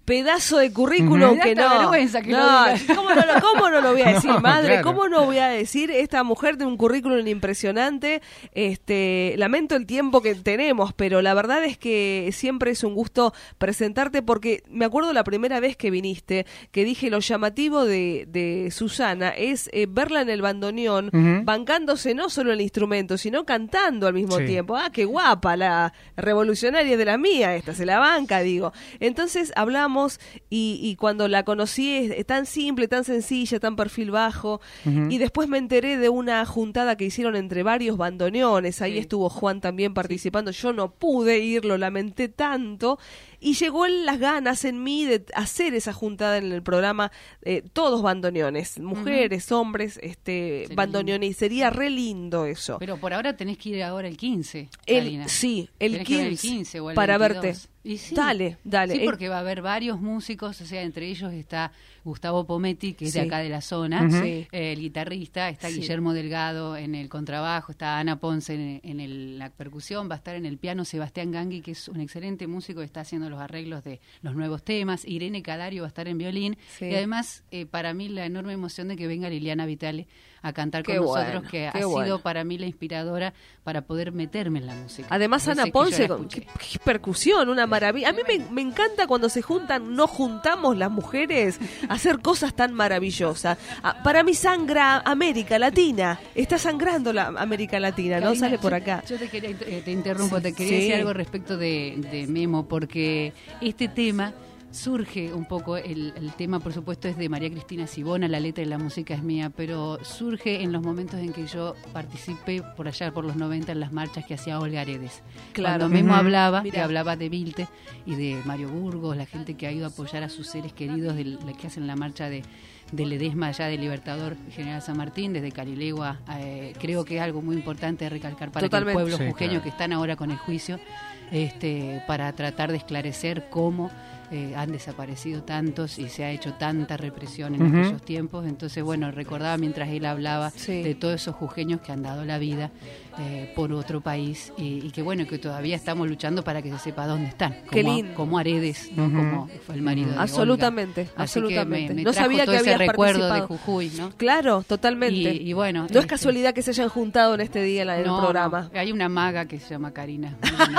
S3: pedazo de currículum
S2: Me da
S3: que
S2: hasta
S3: no.
S2: vergüenza que
S3: no,
S2: lo digas.
S3: ¿cómo, no lo, ¿Cómo no lo voy a decir,
S4: No,
S3: madre?
S4: claro.
S3: ¿Cómo no voy a decir? Esta mujer tiene un currículum impresionante. Este, lamento el tiempo que tenemos, pero la verdad es que siempre es un gusto presentarte, porque me acuerdo la primera vez que viniste, que dije lo llamativo de, de Susana es eh, verla en el bandoneón,
S4: Ujú.
S3: bancándose no solo el instrumento, sino cantando al mismo
S4: Sí.
S3: tiempo. Ah, qué guapa, la revolucionaria de la mía, esta se la banca, digo. Entonces hablamos y, y cuando la conocí es, es tan simple, tan sencilla, tan perfil bajo.
S4: Ujú.
S3: Y después me enteré de una juntada que hicieron entre varios bandoneones. Ahí
S2: Sí.
S3: estuvo Juan también participando. Yo no pude ir, lo lamenté tanto. Y llegó las ganas en mí de hacer esa juntada en el programa, eh, todos bandoneones, mujeres, hombres, este,
S2: Sería
S3: bandoneones. Y sería re lindo eso.
S2: Pero por ahora tenés que ir ahora el quince,
S3: El-
S2: Karina.
S3: sí, el
S2: Tenés que ver
S3: quince,
S2: el quince o el
S3: para
S2: veintidós.
S3: verte.
S2: Y sí.
S3: Dale, dale.
S2: Sí,
S3: Eh,
S2: porque va a haber varios músicos, o sea, entre ellos está Gustavo Pometti, que es
S3: Sí.
S2: de acá de la zona,
S3: Ujú.
S2: eh, el guitarrista, está
S3: Sí.
S2: Guillermo Delgado en el contrabajo, está Ana Ponce en, en el- la percusión, va a estar en el piano Sebastián Gangui, que es un excelente músico, está haciendo los arreglos de los nuevos temas, Irene Cadario va a estar en violín,
S3: Sí.
S2: y además, eh, para mí, la enorme emoción de que venga Liliana Vitale a cantar con
S3: Qué
S2: nosotros,
S3: bueno,
S2: que
S3: qué
S2: ha
S3: bueno.
S2: sido para mí la inspiradora para poder meterme en la música.
S3: Además,
S2: Yo
S3: Ana
S2: sé que yo la
S3: Ponce, con-
S2: escuché.
S3: qué, qué percusión, una maravilla. A mí me, me encanta cuando se juntan, nos juntamos las mujeres a hacer cosas tan maravillosas. Ah, para mí sangra América Latina, está sangrando la América Latina, ¿no?
S2: Karina,
S3: Sale por
S2: yo-
S3: acá.
S2: Yo te quería, eh, te interrumpo,
S3: Sí,
S2: te quería
S3: sí.
S2: decir algo respecto de, de Memo, porque este tema surge un poco, el, el tema por supuesto es de María Cristina Sibona, la letra y la música es mía, pero surge en los momentos en que yo participé por allá por los noventa en las marchas que hacía Olga Aredes.
S3: Claro.
S2: Cuando Memo
S3: Ujú.
S2: hablaba,
S3: Mirá.
S2: y hablaba de Vilte y de Mario Burgos, la gente que ha ido a apoyar a sus seres queridos, de la que hacen la marcha de del Ledesma allá del Libertador General San Martín, desde Carilegua, eh, creo que es algo muy importante de recalcar para
S3: Totalmente.
S2: que el pueblo
S4: Sí,
S2: jujeño
S4: claro.
S2: que están ahora con el juicio, este, para tratar de esclarecer cómo eh, han desaparecido tantos y se ha hecho tanta represión en
S4: Ujú.
S2: aquellos tiempos. Entonces, bueno, recordaba mientras él hablaba
S3: Sí.
S2: de todos esos jujeños que han dado la vida eh, por otro país y, y que bueno, que todavía estamos luchando para que se sepa dónde están.
S3: Qué
S2: como,
S3: lindo.
S2: como Aredes, ¿no?
S4: Ujú.
S2: Como fue el marido de Olga.
S3: Absolutamente,
S2: Así
S3: absolutamente.
S2: que me, me
S3: No
S2: trajo
S3: sabía
S2: todo
S3: que
S2: ese
S3: habías
S2: recuerdo de
S3: participado.
S2: Jujuy, ¿no?
S3: Claro, totalmente.
S2: Y, y bueno,
S3: no es
S2: este,
S3: casualidad que se hayan juntado en este día en la- en el
S2: no,
S3: programa.
S2: no, hay una maga que se llama Karina.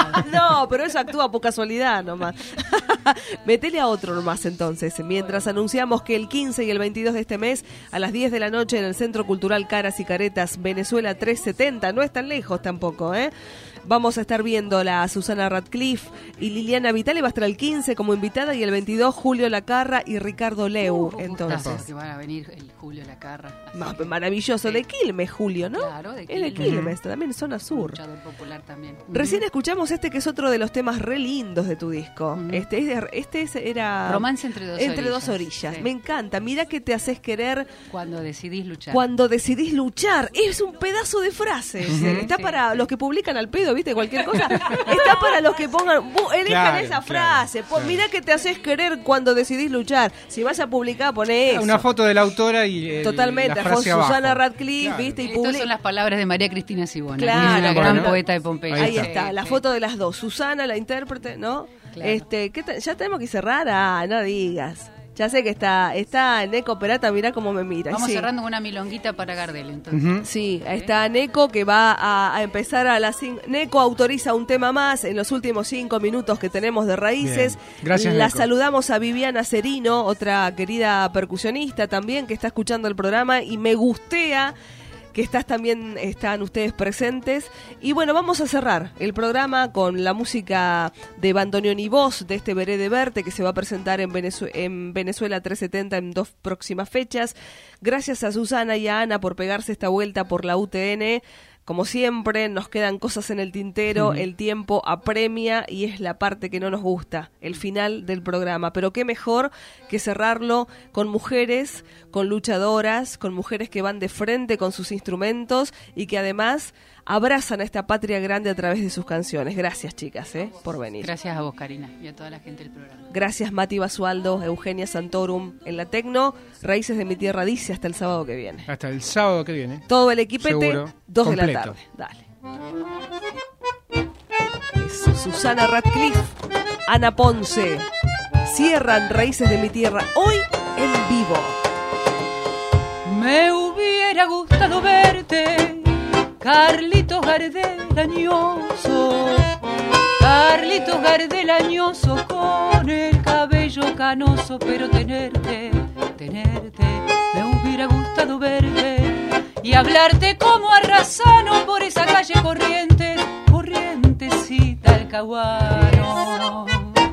S3: No, pero eso actúa por casualidad nomás. Metele a otro nomás entonces. Mientras anunciamos que el quince y el veintidós de este mes, a las diez de la noche en el Centro Cultural Caras y Caretas, Venezuela trescientos setenta, no es tan lejos tampoco, ¿eh? Vamos a estar viendo la Susana Radcliffe y Liliana Vitale va a estar el quince como invitada y el veintidós Julio Lacarra y Ricardo Leu. Entonces,
S2: que van a venir el Julio Lacarra. así
S3: Ma-
S2: que-
S3: maravilloso. De Quilmes, Julio, ¿no?
S2: Claro, de
S3: Es de
S2: Quilmes.
S3: Quilmes, también zona sur.
S2: Luchador popular también.
S3: Recién
S2: Ujú.
S3: escuchamos este que es otro de los temas re lindos de tu disco. Este, es de- este es- era...
S2: Romance entre dos
S3: Entre
S2: orillas.
S3: dos orillas.
S2: Sí.
S3: Me encanta. Mira que te haces querer
S2: Cuando decidís luchar.
S3: cuando decidís luchar. Es un pedazo de frase.
S2: Ujú.
S3: Está
S2: Sí.
S3: para los que publican al pedo, ¿viste? Cualquier cosa. Está para los que pongan... bu- Elijan
S4: Claro,
S3: esa
S4: claro,
S3: frase. Pon,
S4: claro.
S3: Mira que te haces querer cuando decidís luchar. Si vas a publicar, poné eso.
S4: Una foto de la autora y el-
S3: Totalmente.
S4: la
S3: Con
S4: frase abajo.
S3: Susana Radcliffe,
S4: Claro.
S3: ¿viste? Y
S2: Estas
S3: publica...
S2: son las palabras de María Cristina Sibona,
S3: Claro,
S2: que es una gran
S3: bueno.
S2: poeta de Pompeya.
S3: Ahí
S2: Sí,
S3: está, la
S2: sí.
S3: foto de las dos. Susana, la intérprete, ¿no?
S2: Claro.
S3: Este, ¿qué ta- ya tenemos que cerrar. Ah, no digas. Ya sé que está, está Neco Perata, mirá cómo me mira.
S2: Vamos
S3: Sí.
S2: cerrando con una milonguita para Gardel, entonces.
S3: Sí, está Neco que va a, a empezar a las cin- Neco autoriza un tema más en los últimos cinco minutos que tenemos de Raíces.
S4: Bien. Gracias,
S3: La
S4: Neco.
S3: saludamos a Viviana Cerino, otra querida percusionista también que está escuchando el programa y me gustea que estás también, están ustedes presentes. Y bueno, vamos a cerrar el programa con la música de bandoneón y voz de este Veré de Verte que se va a presentar en, Venezue- en Venezuela trescientos setenta en dos próximas fechas. Gracias a Susana y a Ana por pegarse esta vuelta por la U T N. Como siempre, nos quedan cosas en el tintero,
S4: Ujú.
S3: el tiempo apremia y es la parte que no nos gusta, el final del programa. Pero qué mejor que cerrarlo con mujeres, con luchadoras, con mujeres que van de frente con sus instrumentos y que además abrazan a esta patria grande a través de sus canciones. Gracias, chicas, ¿eh? por venir.
S2: Gracias a vos, Karina, y a toda la gente del programa.
S3: Gracias, Mati Basualdo, Eugenia Santorum en la Tecno. Raíces de mi Tierra dice hasta el sábado que viene.
S4: Hasta el sábado que viene.
S3: Todo el equipete,
S4: Seguro.
S3: dos de la
S4: Completo.
S3: tarde. Dale. Eso, Susana Radcliffe, Ana Ponce, cierran Raíces de mi Tierra, hoy en vivo.
S2: Me hubiera gustado verte, Carlitos Gardel añoso, Carlitos Gardel añoso, con el cabello canoso, pero tenerte, tenerte, me hubiera gustado verte y hablarte como arrasano por esa calle corriente, corrientecita el Caguano.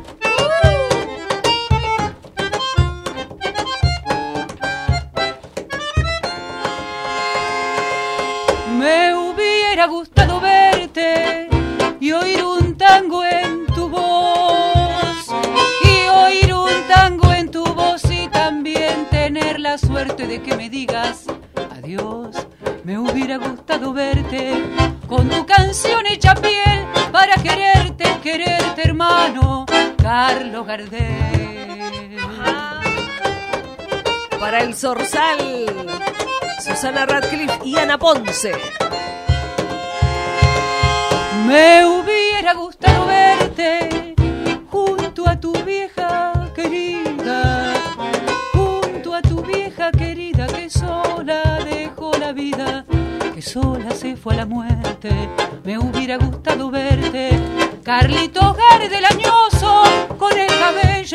S2: Me hubiera gustado verte y oír un tango en tu voz, y oír un tango en tu voz y también tener la suerte de que me digas adiós. Me hubiera gustado verte con tu canción hecha piel para quererte, quererte hermano, Carlos Gardel.
S3: Ajá. Para el Zorzal, Susana Radcliffe y Ana Ponce.
S2: Me hubiera gustado verte junto a tu vieja querida, junto a tu vieja querida que sola dejó la vida, que sola se fue a la muerte. Me hubiera gustado verte, Carlitos Gardel añoso, con el cabello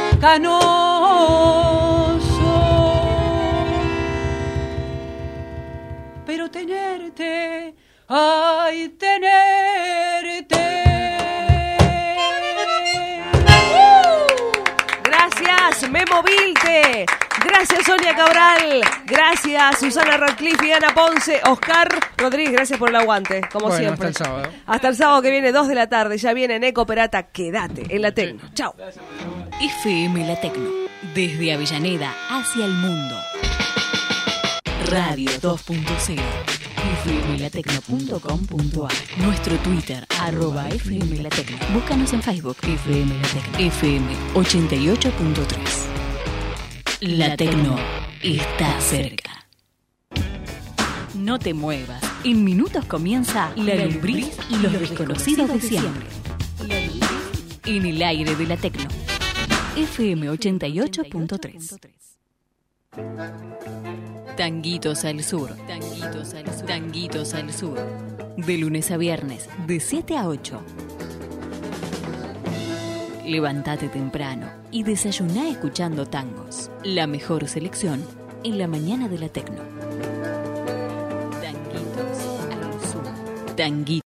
S2: canoso. Pero tenerte, ay, tenerte.
S3: ¡Uh! Gracias, Memo Vilte. Gracias, Sonia Cabral. Gracias, Susana Radcliffe y Ana Ponce. Oscar Rodríguez, gracias por el aguante, como
S4: bueno,
S3: siempre.
S4: Hasta el sábado.
S3: Hasta el sábado que viene, dos de la tarde. Ya viene Eco Perata. Quédate en la Tecno. Chao.
S12: F M La Tecno. Desde Avellaneda hacia el mundo. Radio dos punto cero. F M la tecno punto com punto a r. Nuestro Twitter, arroba F M La Tecno. Búscanos en Facebook, F M La Tecno. F M ochenta y ocho punto tres. La Tecno está cerca. No te muevas. En minutos comienza La Lumbriz y los desconocidos de siempre. En el aire de La Tecno. F M ochenta y ocho punto tres. Tanguitos al sur. Tanguitos al sur. Tanguitos al sur. De lunes a viernes, de siete a ocho. Levántate temprano y desayuná escuchando tangos. La mejor selección en la mañana de La Tecno. Tanguitos al sur. Tanguitos.